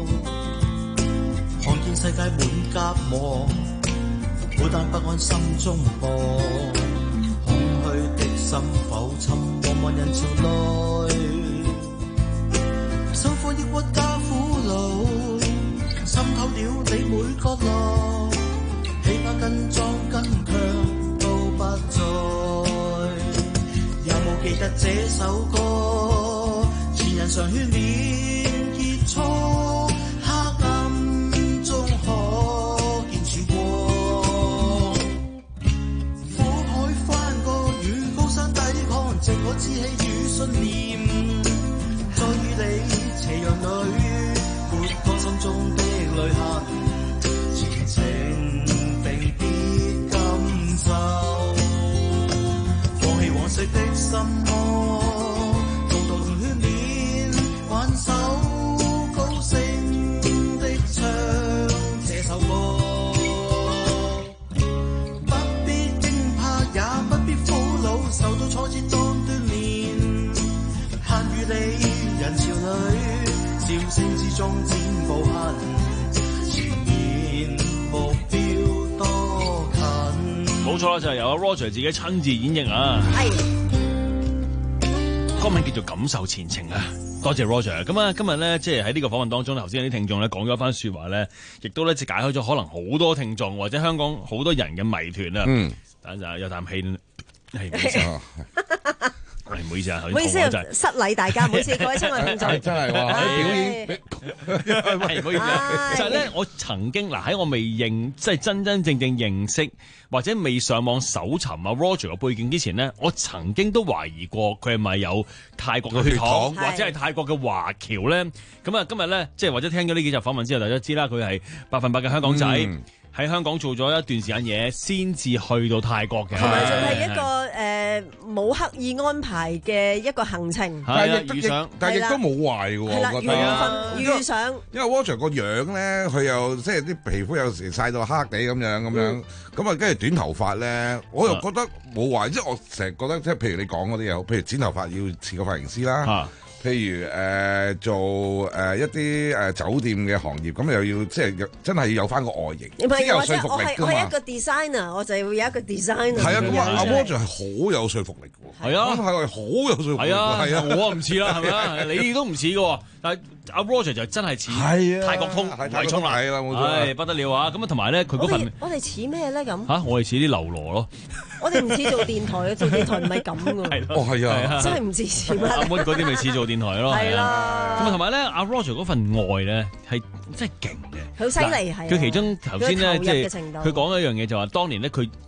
看見世界滿隔膜，孤單不安心中播，空虛的心浮沉，茫茫人潮內，辛苦抑鬱加苦惱，滲透了你每角落，起碼跟裝跟強都不再。有冇記得這首歌？前人常勸勉結束，黑暗中可見曙光。苦海翻過與高山抵抗，藉我志氣與信念，再與你斜陽裏撥乾心中的淚痕，前程並必感受。放棄往昔的心魔，共度同勸勉，挽手高聲的唱這首歌。不必驚怕，也不必苦惱，受到挫折當鍛鍊，盼與你人潮裏，笑聲之中展步行，前面目標多近。 冇錯啦，就係、是、由阿 Roger 自己親自演繹啊。係。歌名叫做《感受前程》啊！多謝 Roger。咁啊，今日咧即係喺呢個訪問當中咧，頭先有啲聽眾咧講咗一番説話咧，亦都咧即係解開咗可能好多聽眾或者香港好多人嘅謎團啊。嗯。等陣有啖氣，係唔好意思啊。係唔好意思啊，唔好意思， 失禮大家，唔好意思，各位親愛聽眾。 真係喎，表演係唔好意思。就係咧，我曾經嗱喺我未認即係真真正正認識或者未上網搜尋啊 Roger 嘅背景之前呢，我曾經都懷疑過佢係咪有泰國嘅血統，或者係泰國嘅華僑咧。咁啊，今日咧即係或者聽咗呢幾集訪問之後，大家知啦，佢係百分百嘅香港仔。嗯喺香港做咗一段時間嘢，先至去到泰國嘅， 同埋仲係一個誒冇、呃、刻意安排嘅一個行程。 但係遇上，但係亦都冇壞嘅喎，我覺得。 緣分遇上， 因為 Roger 個樣咧，佢又即係啲皮膚有時曬到黑地咁樣咁樣，咁啊跟住短頭髮咧，我又覺得冇壞，即係我成日覺得即係譬如你講嗰啲嘢，譬如剪頭髮要似個髮型師啦。啊譬如誒、呃、做誒、呃、一啲誒、呃、酒店嘅行業，咁又要即係真係要有翻個外形，先有說服力㗎嘛。我係我係一個 designer， 我就要有一個 designer。 係啊，咁啊，阿 Roger 係好有說服力嘅喎。係啊，係好有說服力。係啊，係啊， 我唔似啦，係咪啊？你都唔似嘅喎，但係阿 Roger 就真係似泰國通胡慧聰啦，係啦，冇錯，不得了啊！咁啊，同埋咧，佢嗰份我哋似咩咧咁？ 嚇，我哋似啲流羅咯。 我哋唔似做電台嘅，做電台唔係咁嘅。 哦，係啊， 真係唔似似乜。 阿妹嗰啲咪似做電台咯。係啦。咁啊，同埋咧，阿 Roger 嗰份愛咧係真係勁嘅。 好犀利係。 佢其中頭先咧，即係佢講一樣嘢就話，當年咧佢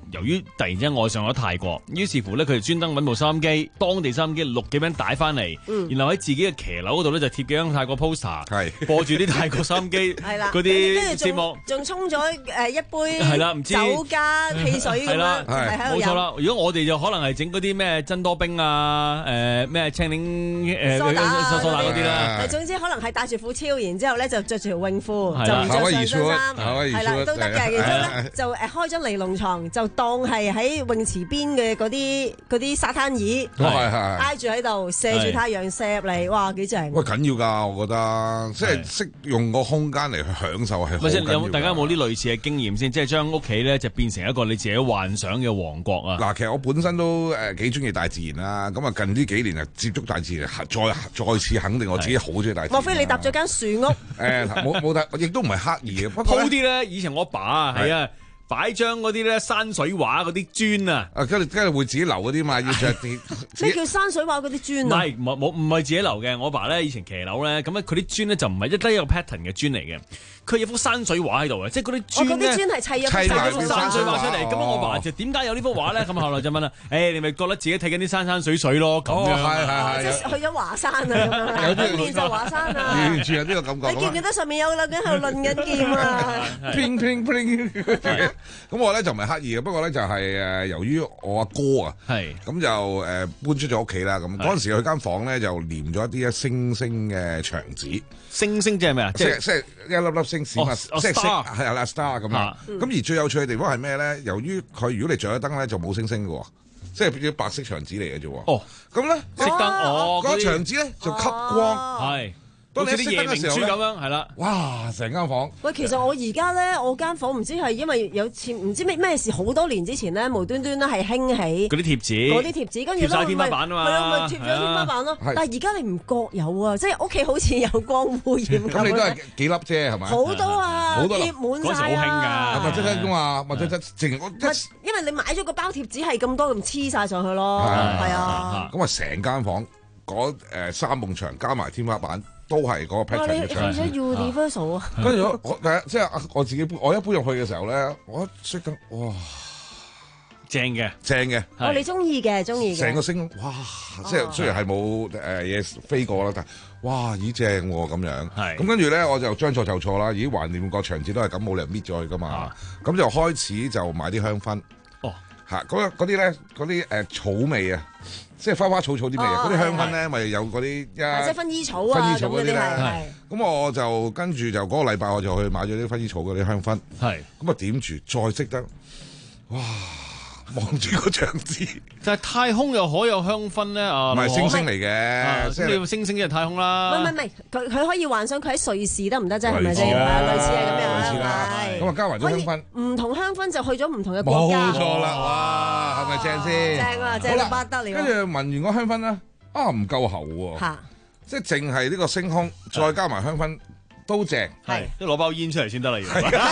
由於突然之間愛上咗泰國，於是乎咧佢哋專登揾部收音機，當地收音機錄幾餅帶翻嚟， 嗯然後喺自己嘅騎樓嗰度咧就貼幾張泰國 poster， 係播住啲泰國收音機係啦， 嗰啲節目， 仲沖咗誒一杯係啦，唔知酒加汽水咁係啦樣，係喺度飲。 冇錯啦。如果我哋就可能係整嗰啲咩珍多冰啊，誒咩青檸誒梳打梳打嗰啲啦。 誒，總之可能係帶住副超，然之後咧就着住條泳褲， 係啦就唔着上身衫， 夏威夷係啦 short， 都得嘅。 係啊然之後咧就誒開張尼龍床，就當係喺泳池邊嘅嗰啲嗰啲沙灘椅， 係係係挨住喺度射住太陽射入嚟，哇幾正！ 喂，緊要㗎，我覺得即係識用個空間嚟去享受係好咪即緊要㗎。 係有大家有冇啲類似嘅經驗先？即係將屋企咧就變成一個你自己幻想嘅王國啊！ 嗱，其實我本身都誒幾中意大自然啦，咁啊近呢幾年啊接觸大自然，再再次肯定我自己好中意大自然。 莫非你搭咗間樹屋？ 誒冇冇得，亦都唔係刻意嘅。不過鋪啲咧，以前我爸啊，係啊。擺張嗰啲咧山水畫嗰啲磚啊， 啊跟住跟住會自己留嗰啲嘛，要着啲。 咩叫山水畫嗰啲磚啊？ 唔係冇冇唔係自己留嘅，我爸咧以前騎樓咧，咁咧佢啲磚咧就唔係一得一個 pattern 嘅磚嚟嘅，佢有幅山水畫喺度嘅，即係嗰啲磚咧。 哦，嗰啲磚係砌一幅山水畫出嚟，咁我爸就點解有呢幅畫咧？咁後來就問啦，誒你咪覺得自己睇緊啲山山水水咯，咁樣。 係係即係去咗華山啊咁樣， 有啲面就華山啊。 完全有呢個感覺。 你記唔記得上面有兩個人喺度論緊劍啊？ 乒乒乒咁我咧就唔係刻意嘅，不過咧就係誒由於我阿哥啊， 係咁就誒搬出咗屋企啦。咁嗰陣時佢間房咧就黏咗一啲星星嘅牆紙。 星星即係咩啊？ 即係即係一粒粒星閃啊！即係星係啦 star 咁樣。 啊咁而最有趣嘅地方係咩咧？由於佢如果你着咗燈咧，就冇星星嘅喎，即係變咗白色牆紙嚟嘅啫喎。 哦， 咁咧熄燈哦， 嗰個牆紙咧就吸光， 係當你好似啲夜明珠咁樣， 樣，係啦。 哇！成間房。 喂，其實我而家咧，我間房唔知係因為有次唔知咩咩事，好多年之前咧，無端端咧係興起嗰啲貼紙， 嗰啲貼紙，跟住貼晒天花板啊嘛， 係啊，咪貼咗天花板咯。但係而家你唔覺有啊，即係屋企好似有光污染咁。 咁你都係幾粒啫，係咪？ 好多啊， 好多粒貼滿晒嗰時好興㗎， 密質質㗎嘛，密質質，淨我一因為你買咗個包貼紙係咁多咁黐晒上去咯，係啊。 咁啊，成間房嗰誒三埲牆加埋天花板。都係嗰個 pattern 嘅牆。 你去咗 Universal 啊？ 跟住我我即係我自己搬，我一搬入去嘅時候咧，我一熄燈，哇， 正嘅， 正嘅。 哦，你中意嘅，中意嘅。 成個星，哇！即係雖然係冇誒嘢飛過啦，但係哇，咦正喎咁樣。係。咁跟住咧，我就將錯就錯啦。咦，橫掂個牆紙都係咁，冇理由搣咗佢噶嘛。咁就開始就買啲香薰。哦。嚇，嗰嗰啲咧，嗰啲誒草味啊。即係花花草草啲味啊！嗰啲香薰咧，咪有嗰啲一即係薰衣草啊， 薰衣草嗰啲咧。 咁我就跟住就嗰個禮拜我就去買咗啲薰衣草嗰啲香薰。 係。咁啊點住再熄燈，哇！望住個牆紙。 就係太空又可有香薰咧啊！ 唔係星星嚟嘅， 即係你星星即係太空啦。 唔係唔係，佢佢可以幻想佢喺瑞士得唔得啫？係咪先？類似係咁樣。 類似啦。咁啊加埋咗香薰。 唔同香薰就去咗唔同嘅國家。 冇錯啦！哇，係咪正先？ 正啊，正到不得了。 跟住聞完個香薰咧，啊唔夠喉喎。嚇！即係淨係呢個星空，再加埋香薰都正。 係，都攞包煙出嚟先得啦。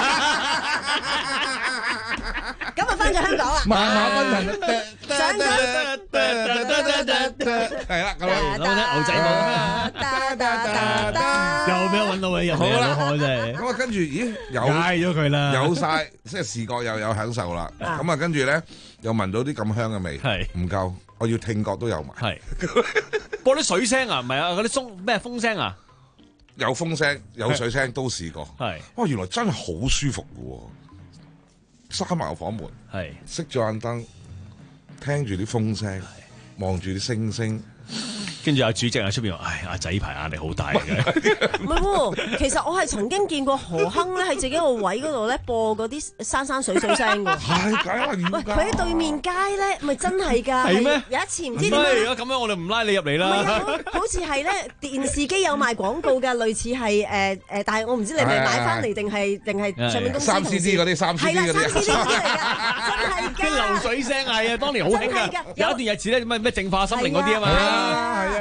咁啊，翻咗香港啦！ 馬馬奔騰， 上咗係啦，咁樣牛仔舞，有咩揾到嘅人嚟攞開真係。 咁啊，跟住咦，有戒咗佢啦， 有晒，即係視覺又有享受啦。咁啊，跟住咧又聞到啲咁香嘅味，係唔夠，我要聽覺都有埋。係播啲水聲啊，唔係啊，嗰啲風咩風聲啊， 有風聲有水聲都試過。係哇，原來真係好舒服嘅喎。閂埋個房門，係熄咗眼燈，聽住啲風聲，望住啲星星， 跟住阿主席喺出邊話：唉，阿仔排壓力好大嘅。 唔係喎，其實我係曾經見過何亨咧喺自己個位嗰度咧播嗰啲山山水水聲㗎。 係梗係喂，佢喺對面街咧，咪真係㗎。 係咩？ 有一次唔知點解。如果咁樣，我哋唔拉你入嚟啦。 唔係啊，好似係咧電視機有賣廣告㗎，類似係誒誒，但係我唔知你係咪買翻嚟定係定係上面公司三 C D 嗰啲三 C D 嗰啲。 係啦，三 C D 嗰啲嚟㗎，真係㗎。 啲流水聲係啊，當年好興㗎。有一段日子咧，咩咩淨化心靈嗰啲啊嘛。係啊係啊。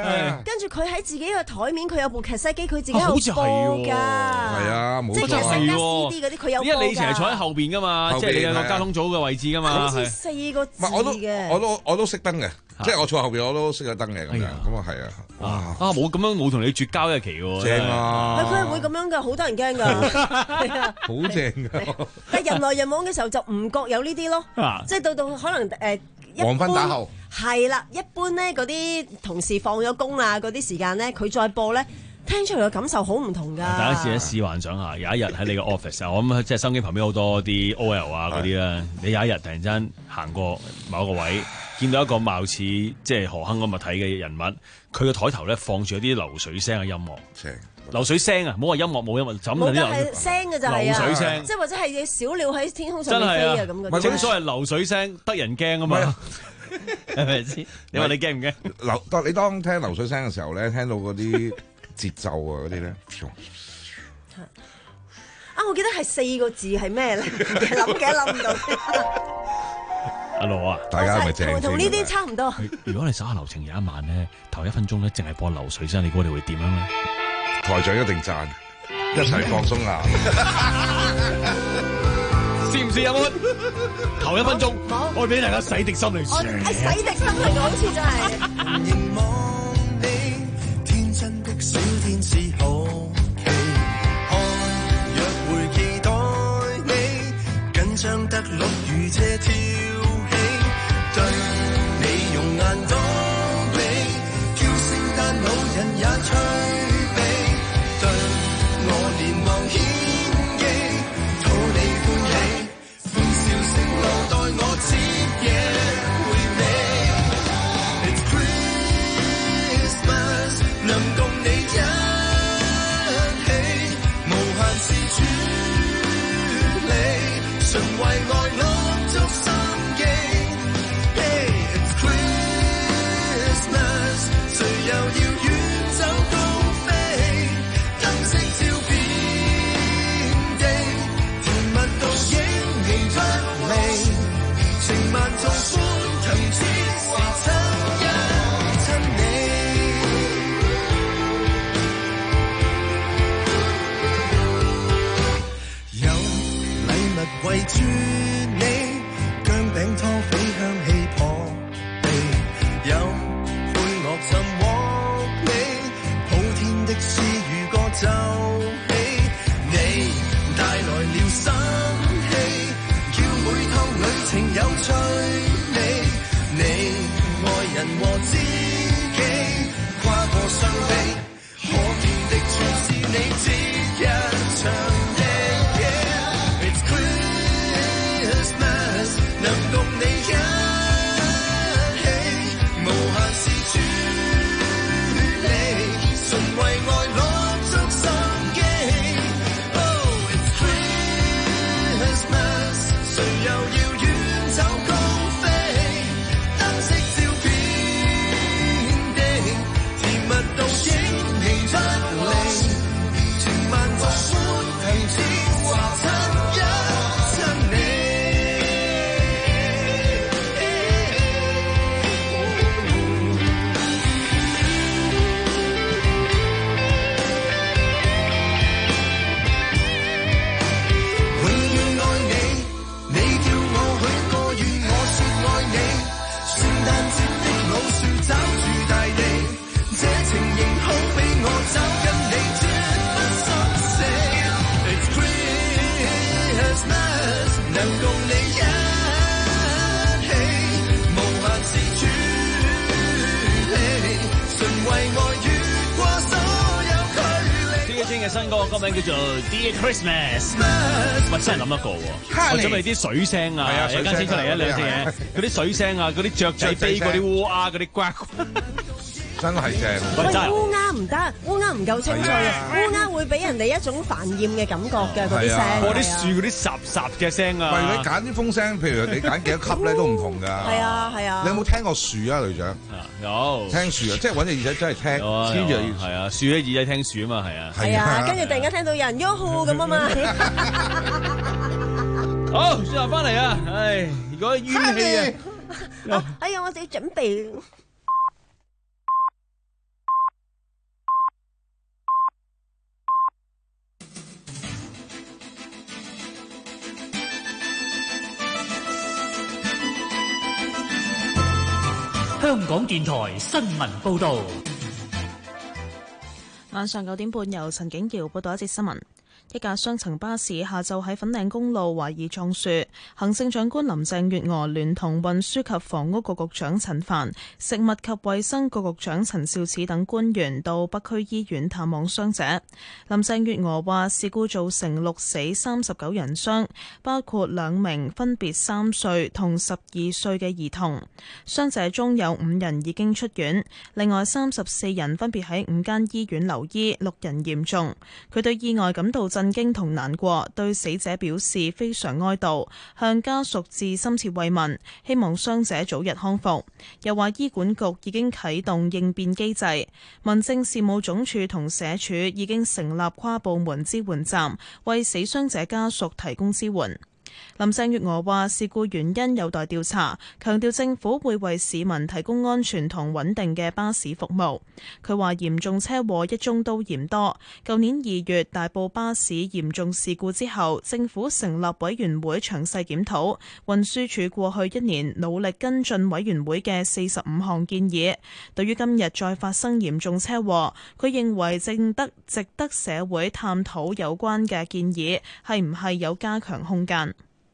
啊！ 跟住佢喺自己嘅台面，佢有部劇 set 機，佢自己有好似係播喎㗎。 係啊，冇錯。 即係劇 set 加 C D 嗰啲，佢有播㗎。 因為你以前係坐喺後邊㗎嘛，即係你有個交通組嘅位置㗎嘛。 好似四個字我都嘅。 我都我都熄燈嘅，即係我坐後邊我都熄咗燈嘅咁樣。咁啊係啊。 啊啊冇咁樣冇同你絕交一期喎。 正啊！ 佢係會咁樣㗎，好多人驚㗎。係啊， 好正㗎。 但係人來人往嘅時候就唔覺有呢啲咯。即係到到可能誒。 黃昏打後係啦，一般咧嗰啲同事放咗工啊，嗰啲時間咧，佢再播咧，聽出嚟嘅感受好唔同㗎。 大家試一試幻想下，有一日喺你個 office 啊，我諗即係收音機旁邊好多啲 O L 啊嗰啲啦，你有一日突然間行過某一個位，見到一個貌似即係何鏗咁物體嘅人物，佢個台頭咧放住啲流水聲嘅音樂。流水聲啊，唔好話音樂冇音樂，就咁嗰啲係聲嘅就係流水聲， 即係或者係小鳥喺天空上面飛啊咁嗰啲。 正所謂流水聲得人驚啊嘛，係咪先？你話你驚唔驚？ 流當你當聽流水聲嘅時候咧，聽到嗰啲節奏啊嗰啲咧， 啊我記得係四個字係咩咧？諗嘅諗唔到。 阿羅啊， 大家係咪正？ 同呢啲差唔多。 如果你手下留情有一晚咧，頭一分鐘咧淨係播流水聲，你估我哋會點樣咧？ 台長一定讚，一齊放鬆下。 試唔試有冇？頭一分鐘，我俾大家洗滌心嚟。 我洗滌心嚟，好似真係。 凝望你，天真的小天使好奇，看約會期待你，緊張得碌如車跳起，對你用眼躲避，叫聖誕老人也吹。純為愛落足心機 ，Hey it's Christmas， 誰又要遠走高飛，燈飾照遍地，甜蜜到影離不離，情萬眾歡騰只是親一親你。圍住你，薑餅拖飛香氣撲鼻，有配樂浸獲你，普天的詩語歌奏起，你帶來了生氣，叫每趟旅程有趣味，你愛人和知己跨過雙臂，可見的全是你只一場。能共你一起，無限是處理，純為愛落足心機。Oh, it's Christmas， 誰又要遠走高飛，燈飾照遍地，甜蜜到影離不離，情萬眾歡騰只話親一親你。 新歌歌名叫做 Dear Christmas， 喂真係諗得過喎，我準備啲水聲啊，有間先出嚟一兩隻嘢，嗰啲水聲啊，嗰啲雀仔飛，嗰啲烏鴉，嗰啲呱， 真係正。 喂，烏鴉唔得，烏鴉唔夠清脆啊，烏鴉會俾人哋一種煩厭嘅感覺嘅嗰啲聲。 播啲樹嗰啲霎霎嘅聲啊。 喂，你揀啲風聲，譬如你揀幾多級咧都唔同㗎。 係啊係啊。 你有冇聽過樹啊，隊長？ 有。聽樹啊，即係揾隻耳仔真係聽，黐住係啊，豎起耳仔聽樹啊嘛，係啊。 係啊，跟住突然間聽到有人喲呼咁啊嘛。 好，轉頭翻嚟啊！唉，如果怨氣啊， 哎呀，我哋要準備。 香港電台新聞報道。 晚上九點半，由陳景瑤報道一節新聞。一架雙層巴士下晝喺粉嶺公路懷疑撞樹，行政長官林鄭月娥聯同運輸及房屋局局長陳帆、食物及衛生局局長陳肇始等官員到北區醫院探望傷者。林鄭月娥話：事故造成六死三十九人傷，包括兩名分別三歲同十二歲嘅兒童。傷者中有五人已經出院，另外三十四人分別喺五間醫院留醫，六人嚴重。佢對意外感到震驚同難過，對死者表示非常哀悼，向家屬致深切慰問，希望傷者早日康復。又話醫管局已經啟動應變機制，民政事務總署同社署已經成立跨部門支援站，為死傷者家屬提供支援。林鄭月娥話：事故原因有待調查，強調政府會為市民提供安全同穩定嘅巴士服務。佢話嚴重車禍一宗都嫌多。舊年二月大埔巴士嚴重事故之後，政府成立委員會詳細檢討，運輸署過去一年努力跟進委員會嘅四十五項建議。對於今日再發生嚴重車禍，佢認為正得值得社會探討有關嘅建議係唔係有加強空間。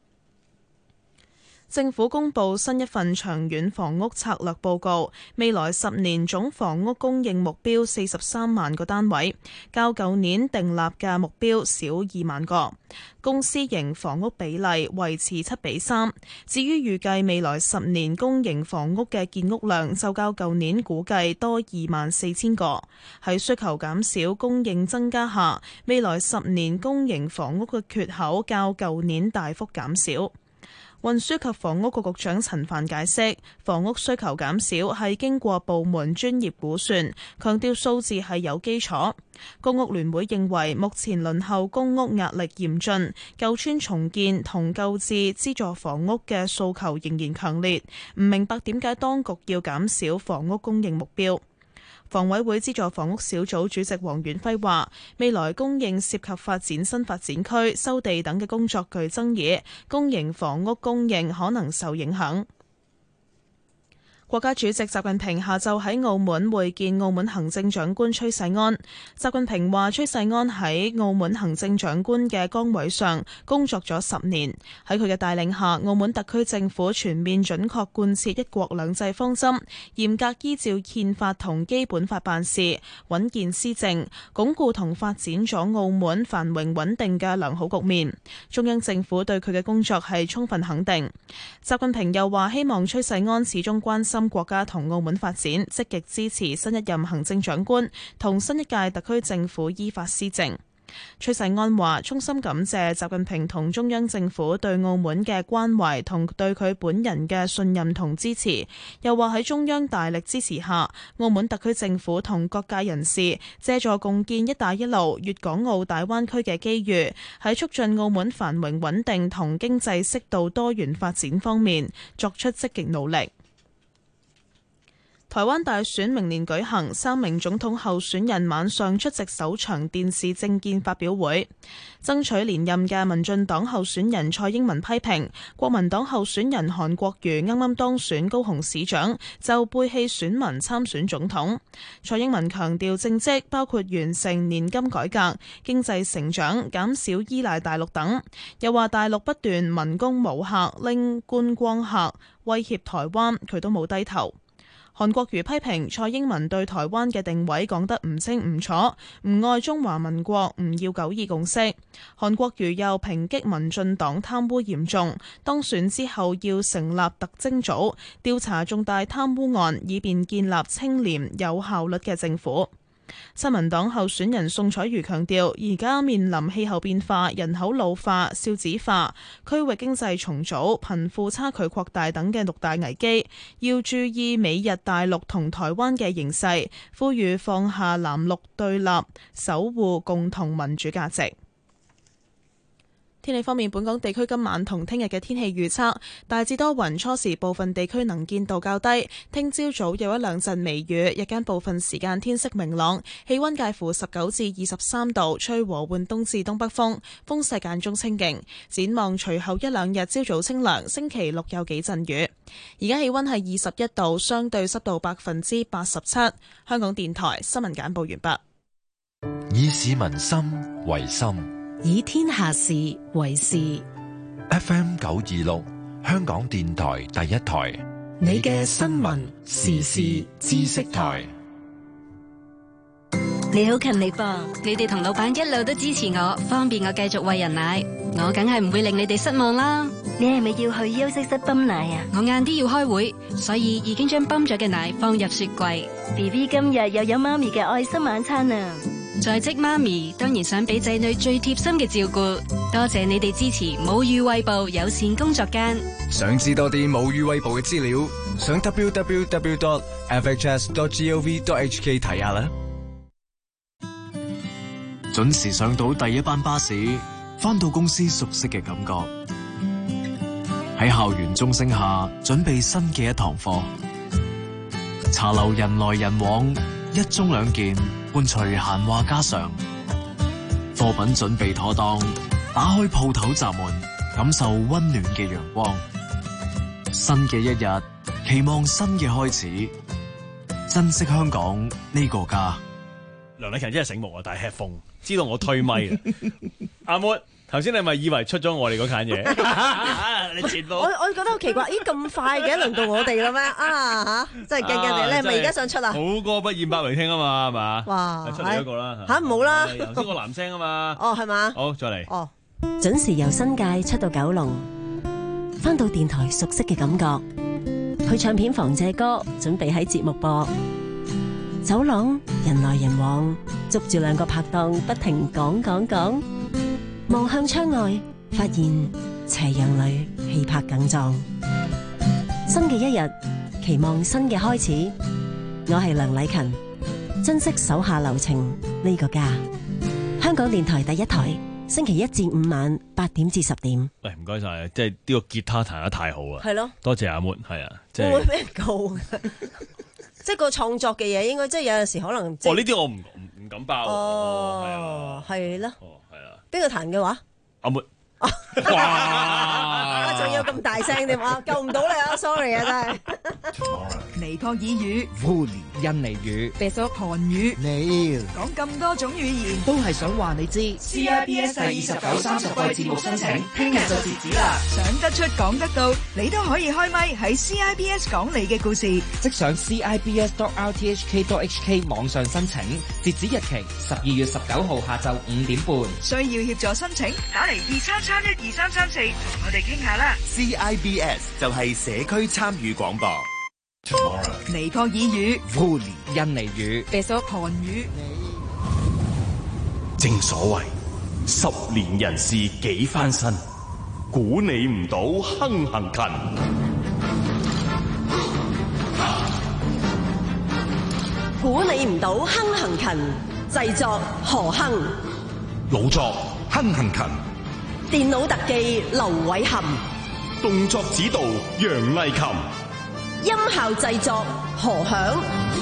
政府公布新一份長遠房屋策略報告，未來十年總房屋供應目標四十三萬個單位，較舊年訂立嘅目標少二萬個。公私營房屋比例維持七比三。至於預計未來十年公營房屋嘅建屋量，就較舊年估計多二萬四千個。喺需求減少、供應增加下，未來十年公營房屋嘅缺口較舊年大幅減少。運輸及房屋局局長陳帆解釋，房屋需求減少係經過部門專業估算，強調數字係有基礎。公屋聯會認為目前輪候公屋壓力嚴峻，舊村重建同購置資助房屋嘅訴求仍然強烈，唔明白點解當局要減少房屋供應目標。房委會資助房屋小組主席黃遠輝話：未來供應涉及發展新發展區、收地等嘅工作具爭議，公營房屋供應可能受影響。國家主席習近平下晝喺澳門會見澳門行政長官崔世安。習近平話：崔世安喺澳門行政長官嘅崗位上工作咗十年，喺佢嘅帶領下，澳門特區政府全面準確貫徹一國兩制方針，嚴格依照憲法同基本法辦事，穩健施政，鞏固同發展咗澳門繁榮穩定嘅良好局面。中央政府對佢嘅工作係充分肯定。習近平又話：希望崔世安始終關心國家同澳門發展，積極支持新一任行政長官同新一屆特區政府依法施政。崔世安話：衷心感謝習近平同中央政府對澳門嘅關懷同對佢本人嘅信任同支持。又話喺中央大力支持下，澳門特區政府同各界人士借助共建一帶一路、粵港澳大灣區嘅機遇，喺促進澳門繁榮穩定同經濟適度多元發展方面作出積極努力。台灣大選明年舉行，三名總統候選人晚上出席首場電視政見發表會。爭取連任嘅民進黨候選人蔡英文批評國民黨候選人韓國瑜啱啱當選高雄市長就背棄選民參選總統。蔡英文強調政績包括完成年金改革、經濟成長、減少依賴大陸等，又話大陸不斷文攻武嚇、拎觀光客威脅台灣，佢都冇低頭。韓國瑜批評蔡英文對台灣嘅定位講得唔清唔楚，唔愛中華民國，唔要九二共識。韓國瑜又抨擊民進黨貪污嚴重，當選之後要成立特偵組調查重大貪污案，以便建立清廉有效率嘅政府。親民黨候選人宋楚瑜強調，而家面臨氣候變化、人口老化、少子化、區域經濟重組、貧富差距擴大等嘅六大危機，要注意美日大陸同台灣嘅形勢，呼籲放下藍綠對立，守護共同民主價值。 天氣方面，本港地區今晚同聽日嘅天氣預測大致多雲，初時部分地區能見度較低。聽朝早有一兩陣微雨，日間部分時間天色明朗，氣溫介乎十九至二十三度，吹和緩東至東北風，風勢間中清勁。展望隨後一兩日朝早清涼，星期六有幾陣雨。而家氣溫係二十一度，相對濕度百分之八十七。香港電台新聞簡報完畢。 以市民心為心， 以天下事為事。 F M 九二六，香港電台第一台， 你嘅新聞時事知識台。 你好勤力噃，你哋同老闆一路都支持我，方便我繼續餵人奶，我梗係唔會令你哋失望啦。 你係咪要去休息室泵奶啊？ 我晏啲要開會，所以已經將泵咗嘅奶放入雪櫃。 B B 今日又有媽咪嘅愛心晚餐啊！ 在職媽咪當然想俾仔女最貼心嘅照顧，多謝你哋支持母乳餵哺友善工作間。 想知多啲母乳餵哺嘅資料，上 w w w dot f h s dot gov dot h k 睇下啦。 準時上到第一班巴士，返到公司熟悉嘅感覺。喺校園鐘聲下，準備新嘅一堂課。茶樓人來人往，一盅兩件，伴隨閒話家常。貨品準備妥當，打開鋪頭閘門，感受溫暖嘅陽光。新嘅一日，期望新嘅開始，珍惜香港呢個家。 梁禮勤真係醒目啊！戴 headphone， 知道我推咪啊！阿妹，頭先你咪以為出咗我哋嗰間嘢？你前部我我覺得好奇怪，咦咁快嘅，輪到我哋啦咩？啊嚇，真係驚驚地！你係咪而家想出啊？ 好歌不厭百嚟聽啊嘛，係嘛？ 哇！ 出嚟一個啦嚇，唔好啦！ 頭先個男聲啊嘛。 哦，係嘛？ 好，再嚟。 哦， 準時由新界出到九龍，返到電台熟悉嘅感覺，去唱片房借歌，準備喺節目播。走廊人來人往，捉住兩個拍檔不停講講講，望向窗外發現斜陽裏氣魄更壯。新嘅一日，期望新嘅開始。我係梁禮勤，珍惜手下留情呢個家。香港電台第一台，星期一至五晚八點至十點。 喂，唔該晒，即係呢個吉他彈得太好啦。 係咯， 多謝阿妹，係啊，即係會唔會俾人告？即係個創作嘅嘢，應該即係有陣時可能。 哦，呢啲我唔唔唔敢包。 哦，係啦。 哦，係啦。 邊個彈嘅話？ 阿妹。 哇！仲要咁大聲添啊，救唔到你啊 ，sorry 啊，真係。 尼泊爾語、 烏連印尼語、 別索韓語， 你講咁多種語言， 都係想話你知。 C I B S 第二十九、三十季節目申請，聽日就截止啦。想得出講得到，你都可以開咪喺 C I B S 講你嘅故事。 即上 c i b s dot r t h k dot h k 網上申請，截止日期十二月十九號下晝五點半。 需要協助申請，打嚟二三三一二三三四，同我哋傾下啦。 C I B S 就係社區參與廣播。 尼泊爾語、 烏連印尼語、 別索韓語。 正所謂十年人事幾翻身，估你唔到亨行勤。 估你唔到亨行勤，製作何亨， 老作亨行勤， 電腦特技劉偉含， 動作指導楊麗琴， 音效製作何響，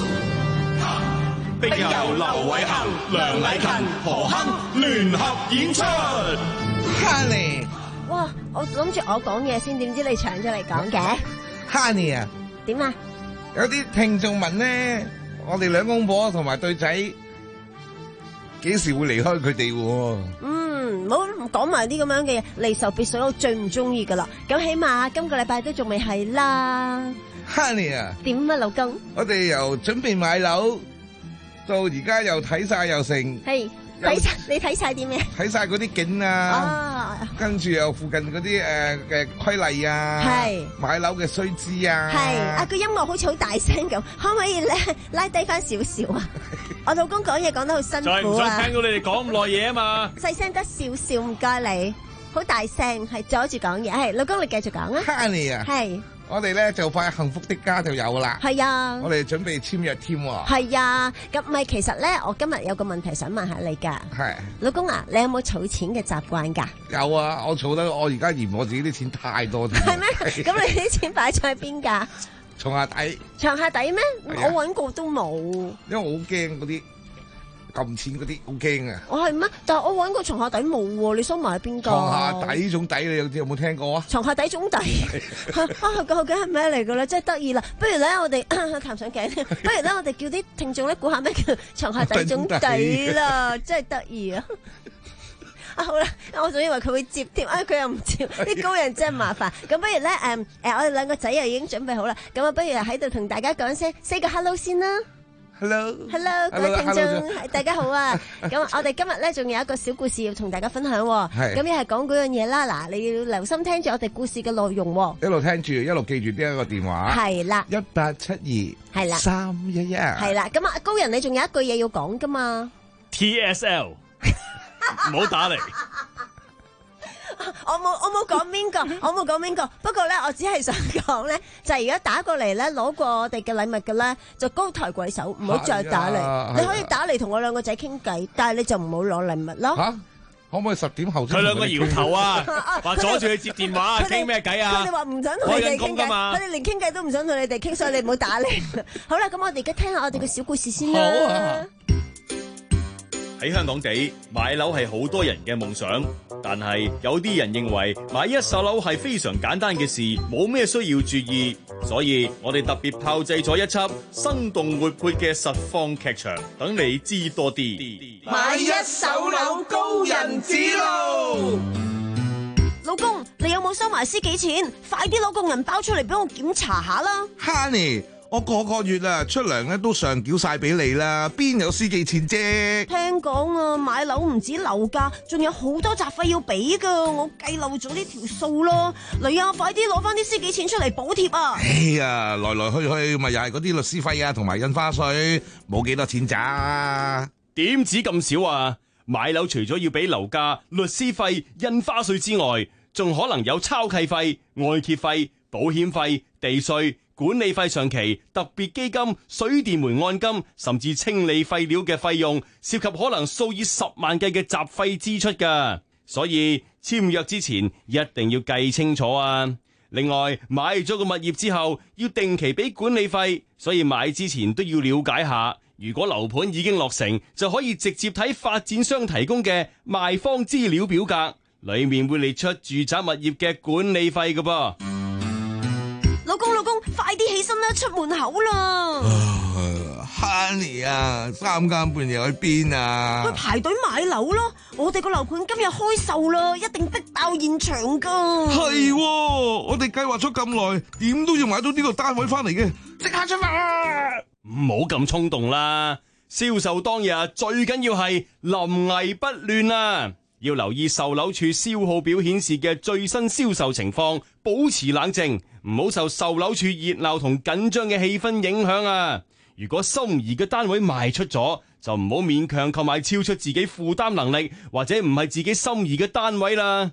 並由劉偉含、梁禮勤、何亨聯合演出。 Honey， 哇！我諗住我講嘢先，點知你搶咗嚟講嘅 Honey 啊？ 點啊？ 有啲聽眾問咧，我哋兩公婆同埋對仔幾時會離開佢哋？ 嗯，唔好講埋啲咁樣嘅嘢，離愁別緒我最唔中意噶啦。咁起碼今個禮拜都仲未係啦。 Honey 啊？ 點啊，老公？ 我哋由準備買樓到而家又睇晒又成。 係睇晒，你睇晒啲咩？ 睇晒嗰啲景啊，跟住又附近嗰啲誒嘅規例啊，係買樓嘅須知啊， 係啊個音樂好似好大聲咁，可唔可以咧拉低翻少少啊？我老公講嘢講得好辛苦啊！ 再唔想聽到你哋講咁耐嘢啊嘛！ 細聲得少少，唔該你，好大聲係阻住講嘢，係老公你繼續講啊！ Honey 啊， 係我哋咧就快幸福的家就有啦。 係啊， 我哋準備簽約添喎。 係啊，咁咪其實咧，我今日有個問題想問下你㗎。 係， 老公啊，你有冇儲錢嘅習慣㗎？ 有啊，我儲得我而家嫌我自己啲錢太多添。 係咩？咁你啲錢擺咗喺邊㗎？ 床下底。 床下底咩？我揾過都冇。 因為我好驚嗰啲撳錢嗰啲，好驚啊！ 我係咩？但係我揾過床下底冇喎，你收埋喺邊㗎？ 床下底種底，你有有冇聽過啊？ 床下底種底啊，究竟係咩嚟㗎咧？真係得意啦！不如咧，我哋談上頸，不如咧，我哋叫啲聽眾咧估下咩叫床下底種底啦！真係得意啊！啊好啦，我仲以為佢會接添，啊佢又唔接，啲高人真係麻煩。咁不如咧，誒、嗯、誒，我哋兩個仔又已經準備好啦，咁啊，不如喺度同大家講聲 say 個 hello 先啦。Hello，Hello， 各位聽眾，大家好啊！咁我哋今日咧仲有一個小故事要同大家分享，咁又係講嗰樣嘢啦。嗱，你要留心聽住我哋故事嘅內容， 一路聽住，一路記住呢一個電話。 係啦， 一八七二係啦三一一。係啦，咁啊高人，你仲有一句嘢要講噶嘛 ？T S L， 唔好打嚟。 我冇我冇講邊個，我冇講邊個。不過咧，我只係想講咧，就係而家打過嚟咧，攞過我哋嘅禮物嘅咧，就高抬貴手，唔好再打嚟。 啊、 你可以打嚟同我兩個仔傾偈，但係你就唔好攞禮物咯。 吓，可唔可以十點後先？ 佢兩個搖頭啊，話阻住佢接電話，傾咩偈啊？ 佢哋話唔想同你哋傾偈， 佢哋連傾偈都唔想同你哋傾，所以你唔好打嚟。好啦，咁我哋而家聽下我哋嘅小故事先啦。好啊。 喺香港地買樓係好多人嘅夢想，但係有啲人認為買一手樓係非常簡單嘅事，冇咩需要注意，所以我哋特別炮製咗一輯生動活潑嘅實況劇場，等你知多啲。 買一手樓高人指路， 老公，你有冇收埋私己錢？快啲攞個銀包出嚟俾我檢查下啦 Honey，我個個月啊出糧咧都上繳晒俾你啦，邊有私己錢啫？ 聽講啊，買樓唔止樓價，仲有好多雜費要俾噶，我計漏咗呢條數咯。嚟啊，快啲攞翻啲私己錢出嚟補貼啊！ 哎呀，來來去去咪又係嗰啲律師費啊，同埋印花稅，冇幾多錢咋？ 點止咁少啊？買樓除咗要俾樓價、律師費、印花稅之外，仲可能有抄契費、按揭費、保險費、地稅、管理費上期、特別基金、水電煤按金，甚至清理廢料嘅費用，涉及可能數以十萬計嘅雜費支出㗎。所以簽約之前一定要計清楚啊！另外，買咗個物業之後要定期俾管理費，所以買之前都要了解下。如果樓盤已經落成，就可以直接睇發展商提供嘅賣方資料表格，裏面會列出住宅物業嘅管理費㗎噃。 老公，老公，快啲起身啦，出門口啦！ Honey 啊，三更半夜去邊啊？ 去排隊買樓咯！我哋個樓盤今日開售啦，一定逼爆現場噶。 係，我哋計劃咗咁耐，點都要買到呢個單位翻嚟嘅，即刻出發！ 唔好咁衝動啦，銷售當日最緊要係臨危不亂啊！要留意售樓處消耗表顯示嘅最新銷售情況，保持冷靜，唔好受售樓處熱鬧同緊張嘅氣氛影響啊！如果心儀嘅單位賣出咗，就唔好勉強購買超出自己負擔能力或者唔係自己心儀嘅單位啦。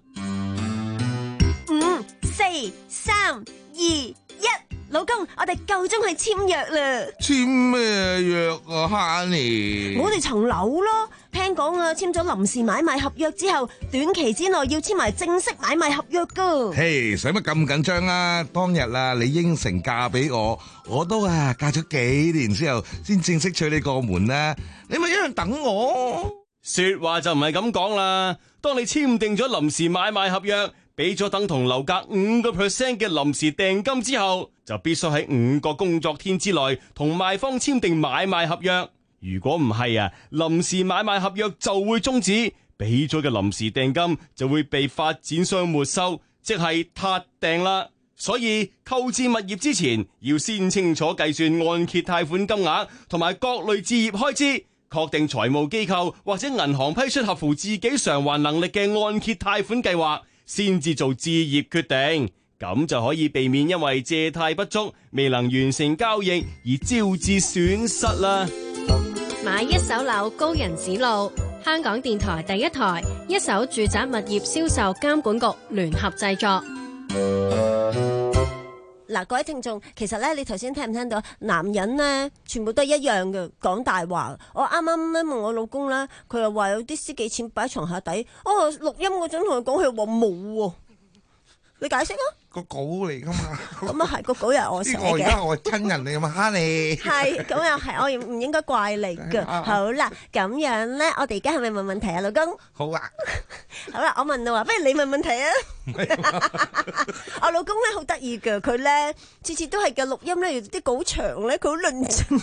五、四、三、二、一，老公，我哋夠鐘去簽約啦！ 簽咩約啊 ，Honey？ 我哋層樓咯，聽講啊，簽咗臨時買賣合約之後，短期之內要簽埋正式買賣合約噶。 嘿，使乜咁緊張啊？當日啊，你應承嫁俾我，我都啊嫁咗幾年之後，先正式娶你過門啦。你咪一樣等我。 說話就唔係咁講啦。當你簽訂咗臨時買賣合約，俾咗等同樓價五個 percent 嘅臨時訂金之後，就必須喺五個工作天之內同賣方簽訂買賣合約。如果唔係啊，臨時買賣合約就會終止，俾咗嘅臨時訂金就會被發展商沒收，即係撻訂啦。所以購置物業之前，要先清楚計算按揭貸款金額同埋各類置業開支，確定財務機構或者銀行批出合乎自己償還能力嘅按揭貸款計劃，先至做置業決定，咁就可以避免因為借貸不足未能完成交易而招致損失啦。 買一手樓高人指路，香港電台第一台一手住宅物業銷售監管局聯合製作。 嗱，各位聽眾，其實咧，你頭先聽唔聽到？男人咧，全部都係一樣嘅，講大話。我啱啱咧問我老公咧，佢又話有啲私己錢擺喺床下底。哦，錄音嗰陣同佢講，佢話冇喎。你解釋啊？ 個稿嚟噶嘛？ 咁啊係，個稿又係我寫嘅。 我而家我係親人嚟噶嘛，蝦你。 係，咁又係，我唔應該怪你噶。好啦，咁樣咧，我哋而家係咪問問題啊，老公？ 好啊。 好啦，我問到話，不如你問問題啊。我老公咧好得意噶，佢咧次次都係嘅錄音咧，啲稿長咧，佢好論盡，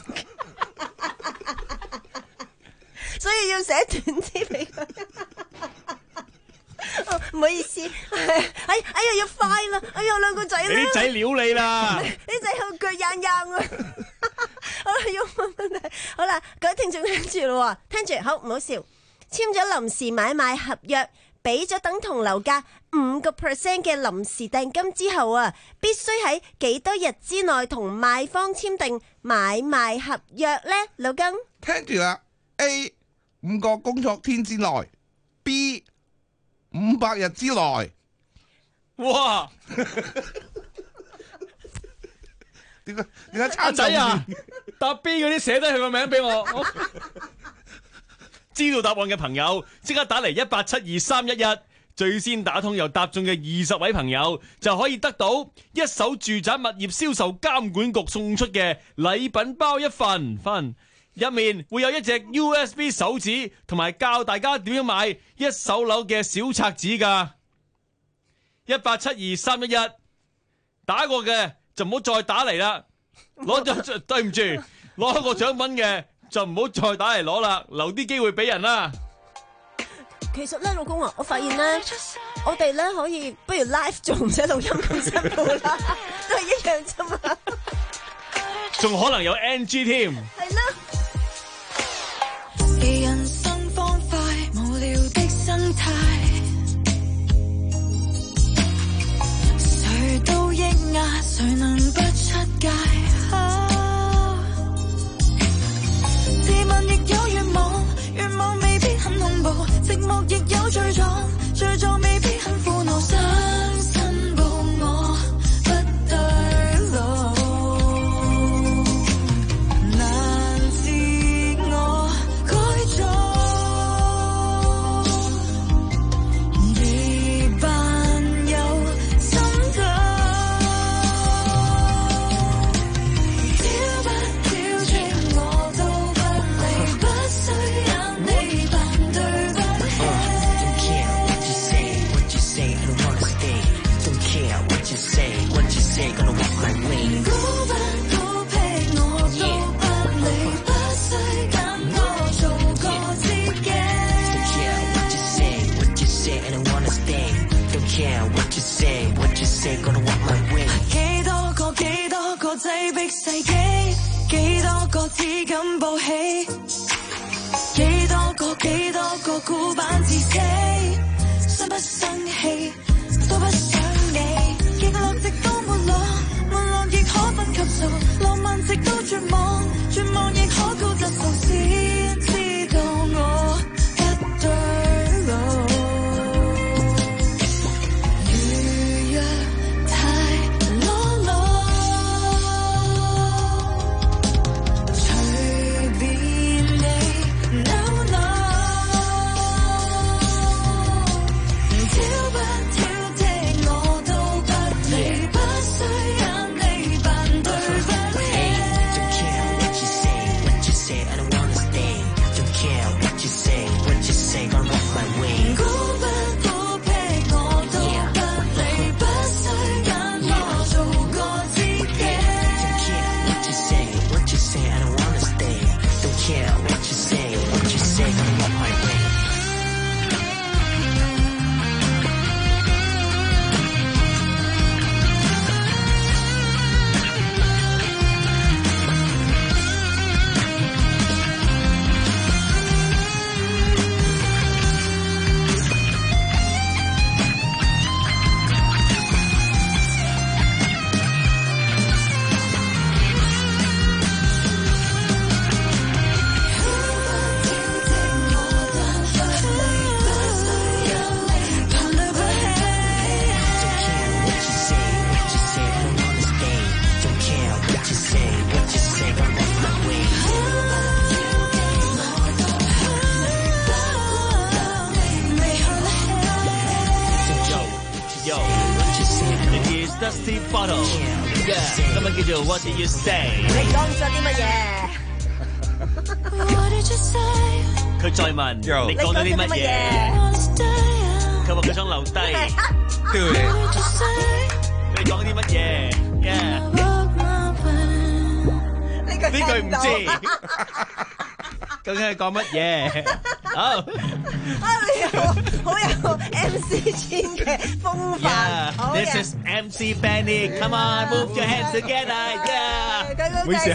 所以要寫短啲俾佢。唔、哦、好意思，哎哎呀要快啦，哎呀兩個仔咧， 你啲仔撩你啦， 啲仔好腳硬硬啊！好啦，要問問題，好啦，各位聽眾聽住咯，聽住好唔好笑？簽咗臨時買賣合約，俾咗等同樓價五個 percent 嘅臨時訂金之後啊，必須喺幾多日之內同賣方簽訂買賣合約咧？老公， 聽住啦 ，A 五個工作天之內 ，B 五百日之內。 哇！ 點解點解差阿仔啊？答 B 嗰啲寫低佢個名俾我。我知道答案嘅朋友，即刻打嚟一八七二三一一，最先打通又答中嘅二十位朋友，就可以得到一手住宅物業銷售監管局送出嘅禮品包一份，份入面會有一隻 U S B 手指，同埋教大家點樣買一手樓嘅小冊子噶。一八七二三一一，打過嘅就唔好再打嚟啦，攞咗對唔住，攞個獎品嘅就唔好再打嚟攞啦，留啲機會俾人啦。 其實咧，老公啊，我發現咧，我哋咧可以不如 live 做，唔使錄音咁辛苦啦，都係一樣啫嘛。 仲可能有 N G 添。 係啦。 人生方塊，無聊的生態，誰都抑壓，誰能不出界？自問亦有願望，願望未必很恐怖，寂寞亦有罪狀，罪狀未必很苦惱，想申報我不對路，難自我改造，而伴有心痛，挑不挑剔我都不理，不需有你扮對不起。Don't care what you say, what you say, I don't wanna stay. Don't care what you say, what you say, gonna walk my way. 高不高僻我都不理，不需揀我做個知己。Don't care what you say, what you say, I don't wanna stay. Don't care what you say, what you say, gonna walk my way. 幾多個幾多個擠迫世紀，幾多個只敢報喜，幾多個幾多個古板至死，生不生氣都不想你，極樂直到沒落，沒落亦可分級數，浪漫直到絕望，絕望亦可高質素，先知道我不對路。如若太裸露，隨便你 no no。 Dusty Bottle，今日叫做 What Did You Say？ 你講咗啲乜嘢？ 佢再問你講咗啲乜嘢？佢話佢想留低。你講啲乜嘢？呢句唔知。究竟係講乜嘢？好啊！你好好有 M C 圈嘅風範。 This is M C Benny，Come on，move your hands together，yeah。 唔好意思啊，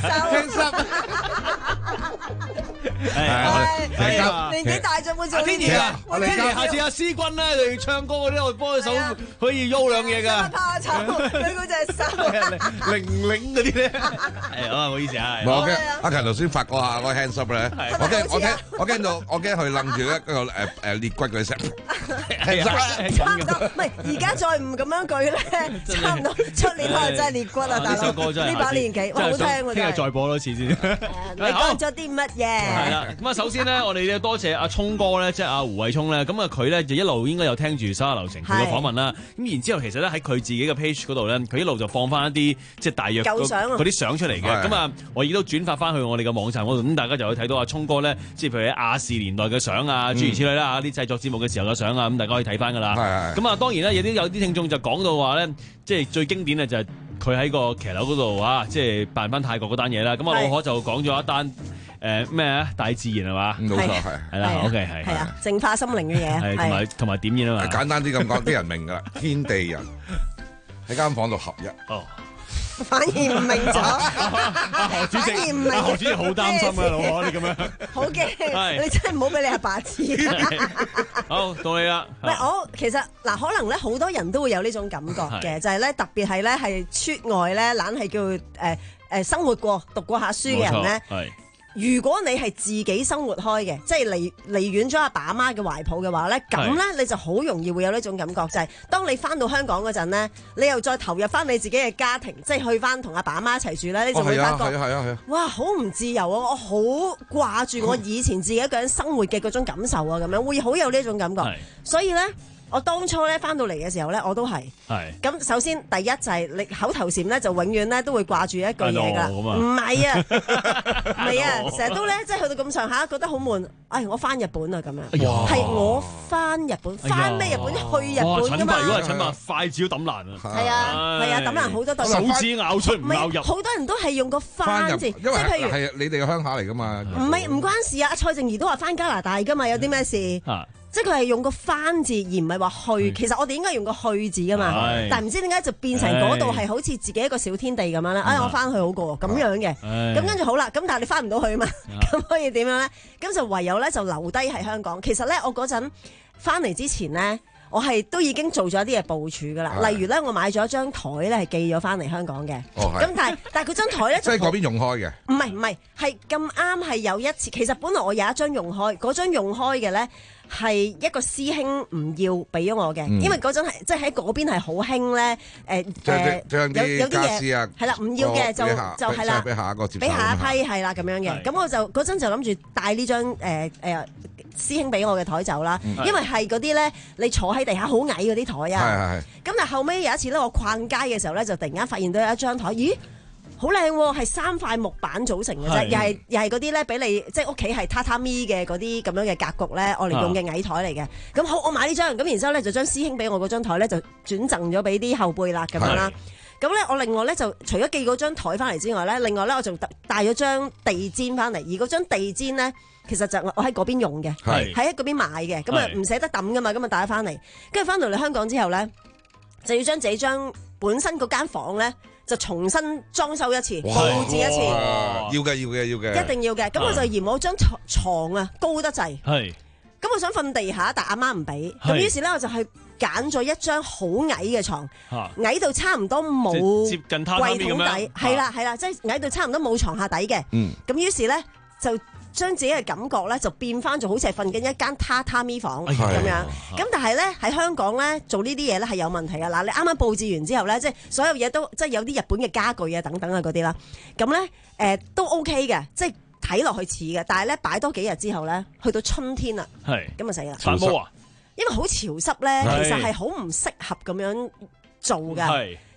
係年紀大咗會做呢啲啊！我哋下次阿思君咧，嚟唱歌嗰啲，我幫佢手可以喐兩嘢㗎。 怕醜，佢嗰隻手零零嗰啲咧。係啊，唔好意思啊。 我驚阿勤頭先發過下個 hands up 咧，我驚我驚我驚到我驚佢愣住一個誒誒裂骨嗰啲聲。 差唔多，唔係而家再唔咁樣舉咧，差唔多出年可能真係裂骨啊！大佬，呢首歌真係呢把年紀，哇好聽喎！ 聽日再播多次先。 你講咗啲乜嘢？ 係啦，咁啊，首先咧，我哋咧多謝阿聰哥咧，即係阿胡慧聰咧，咁啊佢咧就一路應該有聽住手下留情佢嘅訪問啦。咁然之後，其實咧喺佢自己嘅 page 嗰度咧，佢一路就放翻一啲即係大約嗰啲相出嚟嘅。咁啊，我亦都轉發翻去我哋嘅網站嗰度，咁大家就可以睇到阿聰哥咧，即係譬如喺亞視年代嘅相啊，諸如此類啦，啲製作節目嘅時候嘅相啊，咁大家可以睇翻噶啦。咁啊，當然咧有啲有啲聽眾就講到話咧，即係最經典嘅就係佢喺個騎樓嗰度啊，即係扮翻泰國嗰單嘢啦。咁啊，老可就講咗一單。誒咩啊？大自然係嘛？ 冇錯係係啦 ，OK 係係啊，淨化心靈嘅嘢係同埋同埋點煙啊嘛。 簡單啲咁講，啲人明㗎啦。天地人喺間房度合一。 哦， 反而唔明咗。 何主席，何主席好擔心啊，老可你咁樣。 好驚，你真係唔好俾你阿爸知。 好，到你啦。 唔係我其實嗱，可能咧好多人都會有呢種感覺嘅，就係咧特別係咧係出外咧，懶係叫誒誒生活過、讀過下書嘅人咧。如果你係自己生活開嘅，即係離離遠咗阿爸阿媽嘅懷抱嘅話咧，咁咧你就好容易會有呢種感覺，就係、是、當你翻到香港嗰陣咧，你又再投入翻你自己嘅家庭，即係去翻同阿爸阿媽一齊住咧，你就會發覺， 係啊係啊係啊， 哇，好唔自由啊！我好掛住我以前自己一個人生活嘅嗰種感受啊，咁樣會好有呢種感覺，所以咧。我當初咧翻到嚟嘅時候咧，我都係。係。咁首先第一就係你口頭禪咧，就永遠咧都會掛住一句嘢㗎。唔係啊，唔係啊，成日都咧即係去到咁上下，覺得好悶。唉，我翻日本啊咁樣。係我翻日本，翻咩日本？去日本㗎嘛。 如果係陳伯，筷子都抌爛啊。 係啊，係啊，抌爛好多對。 手指咬出唔咬入。 好多人都係用個翻字，即係譬如係你哋嘅鄉下嚟㗎嘛。 唔係唔關事啊，阿蔡靜怡都話翻加拿大㗎嘛，有啲咩事？即係佢係用個翻字而唔係話去，其實我哋應該用個去字噶嘛，但係唔知點解就變成嗰度係好似自己一個小天地咁樣咧。哎，我翻去好過咁樣嘅，咁跟住好啦，咁但係你翻唔到去嘛，咁可以點樣咧？咁就唯有咧就留低喺香港。其實咧我嗰陣翻嚟之前咧，我係都已經做咗一啲嘢部署噶啦。例如咧，我買咗張台咧係寄咗翻嚟香港嘅，咁但係但係佢張台咧， 即係嗰邊用開嘅。 唔係唔係，係咁啱係有一次，其實本來我有一張用開，嗰張用開嘅咧。係一個師兄唔要俾咗我嘅，因為嗰陣係即係喺嗰邊係好興咧，誒誒有有啲嘢係啦，唔要嘅就就係啦， 俾下一個接俾下一批係啦咁樣嘅，咁我就嗰陣就諗住帶呢張誒誒師兄俾我嘅台走啦，因為係嗰啲咧你坐喺地下好矮嗰啲台啊，咁但係後尾有一次咧，我逛街嘅時候咧，就突然間發現到有一張台，咦？好靚喎，係三塊木板組成嘅啫，又係又係嗰啲咧，俾你即係屋企係榻榻米嘅嗰啲咁樣嘅格局咧，我哋用嘅矮台嚟嘅。咁好，我買呢張，咁然之後咧就將師兄俾我嗰張台咧就轉贈咗俾啲後輩啦，咁樣啦。咁咧我另外咧就除咗寄嗰張台翻嚟之外咧，另外咧我仲帶咗張地氈翻嚟，而嗰張地氈咧其實就我喺嗰邊用嘅，喺喺嗰邊買嘅，咁啊唔捨得抌噶嘛，咁啊帶咗翻嚟，跟住翻到嚟香港之後咧，就要將自己張本身嗰間房咧。就重新裝修一次，佈置一次， 要嘅要嘅要嘅， 一定要嘅。咁我就嫌我張床啊高得滯，係。咁我想瞓地下，但阿媽唔俾。咁於是咧，我就去揀咗一張好矮嘅床，矮到差唔多冇接近櫃桶底， 係啦係啦，即係矮到差唔多冇床下底嘅。咁於是咧就將自己嘅感覺咧就變翻做好似係瞓緊一間榻榻米房咁樣。咁但係咧喺香港咧做呢啲嘢咧係有問題㗎。嗱，你啱啱佈置完之後咧，即係所有嘢都即係有啲日本嘅家具啊等等啊嗰啲啦。咁咧誒都 OK 嘅，即係睇落去似嘅。但係咧擺多幾日之後咧，去到春天啦，咁啊死啦！ 發毛啊！ 因為好潮濕咧，其實係好唔適合咁樣做㗎。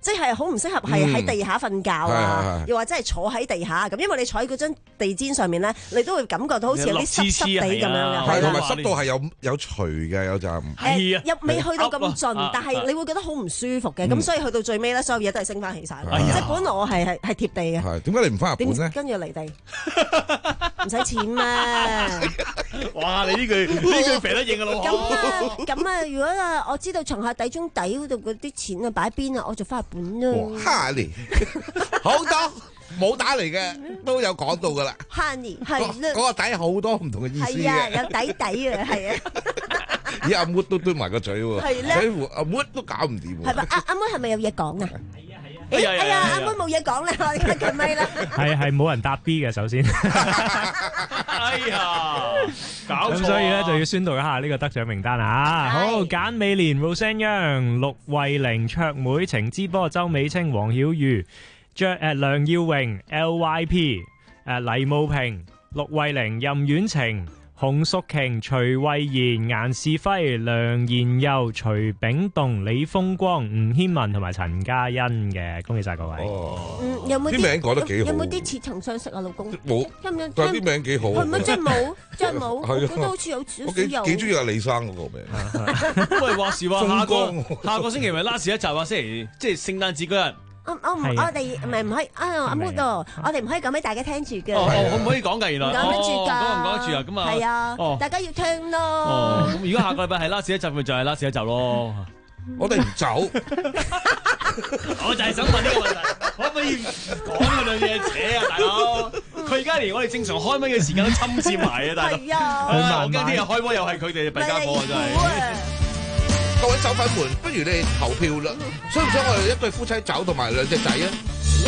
即係好唔適合係喺地下瞓覺啊， 嗯、 又或者係坐喺地下咁，因為你坐喺嗰張地氈上面咧，你都會感覺到好似有啲濕濕地咁樣嘅， 係同埋濕度係有有除嘅有陣， 誒又未去到咁盡，但係你會覺得好唔舒服嘅，咁、嗯、所以去到最尾咧，所有嘢都係升翻起晒， 哎、 即係本來我係係係貼地嘅。 係點解你唔翻日本咧？ 跟住離地，唔使錢咩？ 哇！你呢句呢句肥得應啊，老咁啊咁啊！如果啊，我知道床下底中底嗰度嗰啲錢啊擺邊啊，我就翻日本啦。 Honey，好多冇打嚟嘅都有講到噶啦。 Honey 係啦， 嗰個底好多唔同嘅意思嘅。 係啊，有底底啊，係啊。 咦，阿妹都嘟埋個嘴喎， 係咧， 所以阿妹都搞唔掂。 係咪？阿阿妹係咪有嘢講啊？哎呀，哎呀，阿妹冇嘢講啦，我哋佢咪啦。 係係冇人答 B 嘅，首先。 哎呀，搞錯。 咁所以咧就要宣讀一下呢個得獎名單啊！好，簡美蓮、Rosanne Young、陸慧玲、卓妹、程之波、周美清、黃曉瑜、張誒梁耀榮、L Y P、誒黎慕平、陸慧玲、任婉晴、洪淑瓊、徐慧賢、顏士輝、梁賢佑、徐炳棟、李風光、吳軒文同埋陳嘉欣嘅，恭喜晒各位。 嗯，有冇啲名講得幾好？ 有冇啲似曾相識啊，老公？ 冇，但係啲名幾好。 係咪真係冇？真係冇？我覺得好似有少少有。 我幾幾中意阿李生嗰個名。 喂，話時話下個下個星期咪 last 一集啊，星期即係聖誕節嗰日。 我我唔我哋唔係唔可以啊阿 Mood，我哋唔可以講俾大家聽住嘅。 哦，可唔可以講㗎？原來講得住㗎， 講唔講得住啊？咁啊， 係啊，大家要聽咯。 哦，咁如果下個禮拜係 last 一集，咪就係 last 一集咯。 我哋唔走， 我就係想問呢個問題，可唔可以講嗰兩嘢扯啊，大佬？佢而家連我哋正常開咪嘅時間都侵佔埋啊，大佬。 係啊， 我驚聽日開咪又係佢哋弊家伙啊，真係。 各位走粉們，不如你哋投票啦！想唔想我哋一對夫妻走同埋兩隻仔啊？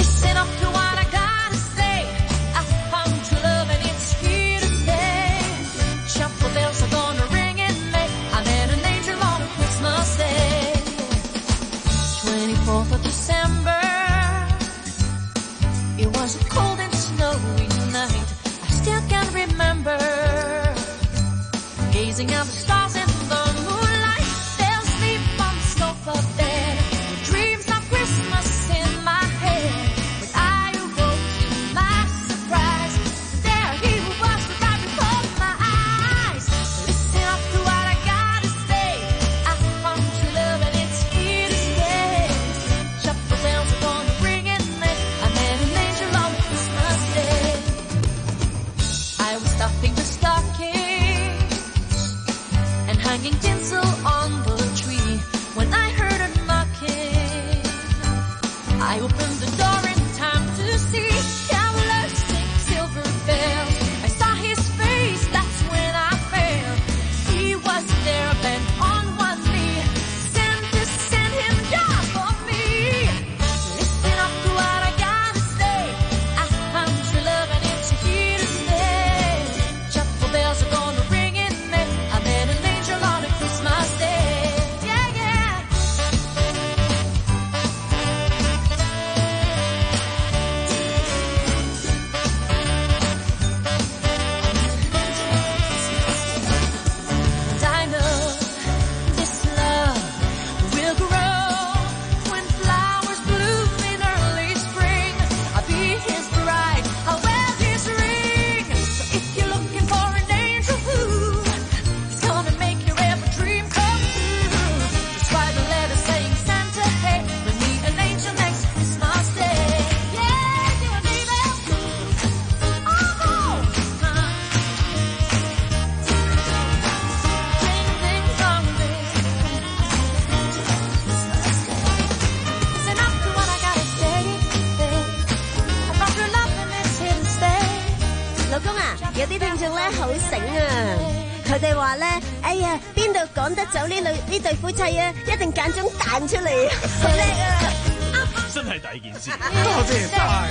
佢哋話咧，哎呀，邊度趕得走呢類呢對夫妻啊？一定揀種彈出嚟，好叻啊！ 真係第二件事。 多謝晒。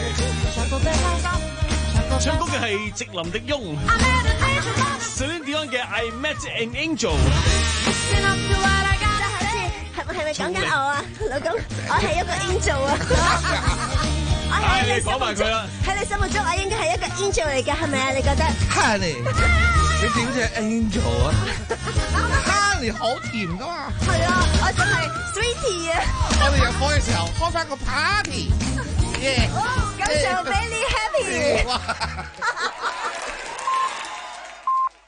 唱歌嘅係席琳迪翁 ，Celine Dion 嘅 I Met an Angel。 係咪係咪講緊我啊，老公？我係一個 angel 啊！我喺你講埋佢啦。 喺你心目中，我應該係一個 angel 嚟㗎，係咪啊？你覺得？ 係你，你點知係 angel 啊？ Melody 好甜噶嘛。 係啊，我就係 Sweetie 啊。 我哋入伙嘅時候開翻個 party，耶！ 咁就 very happy。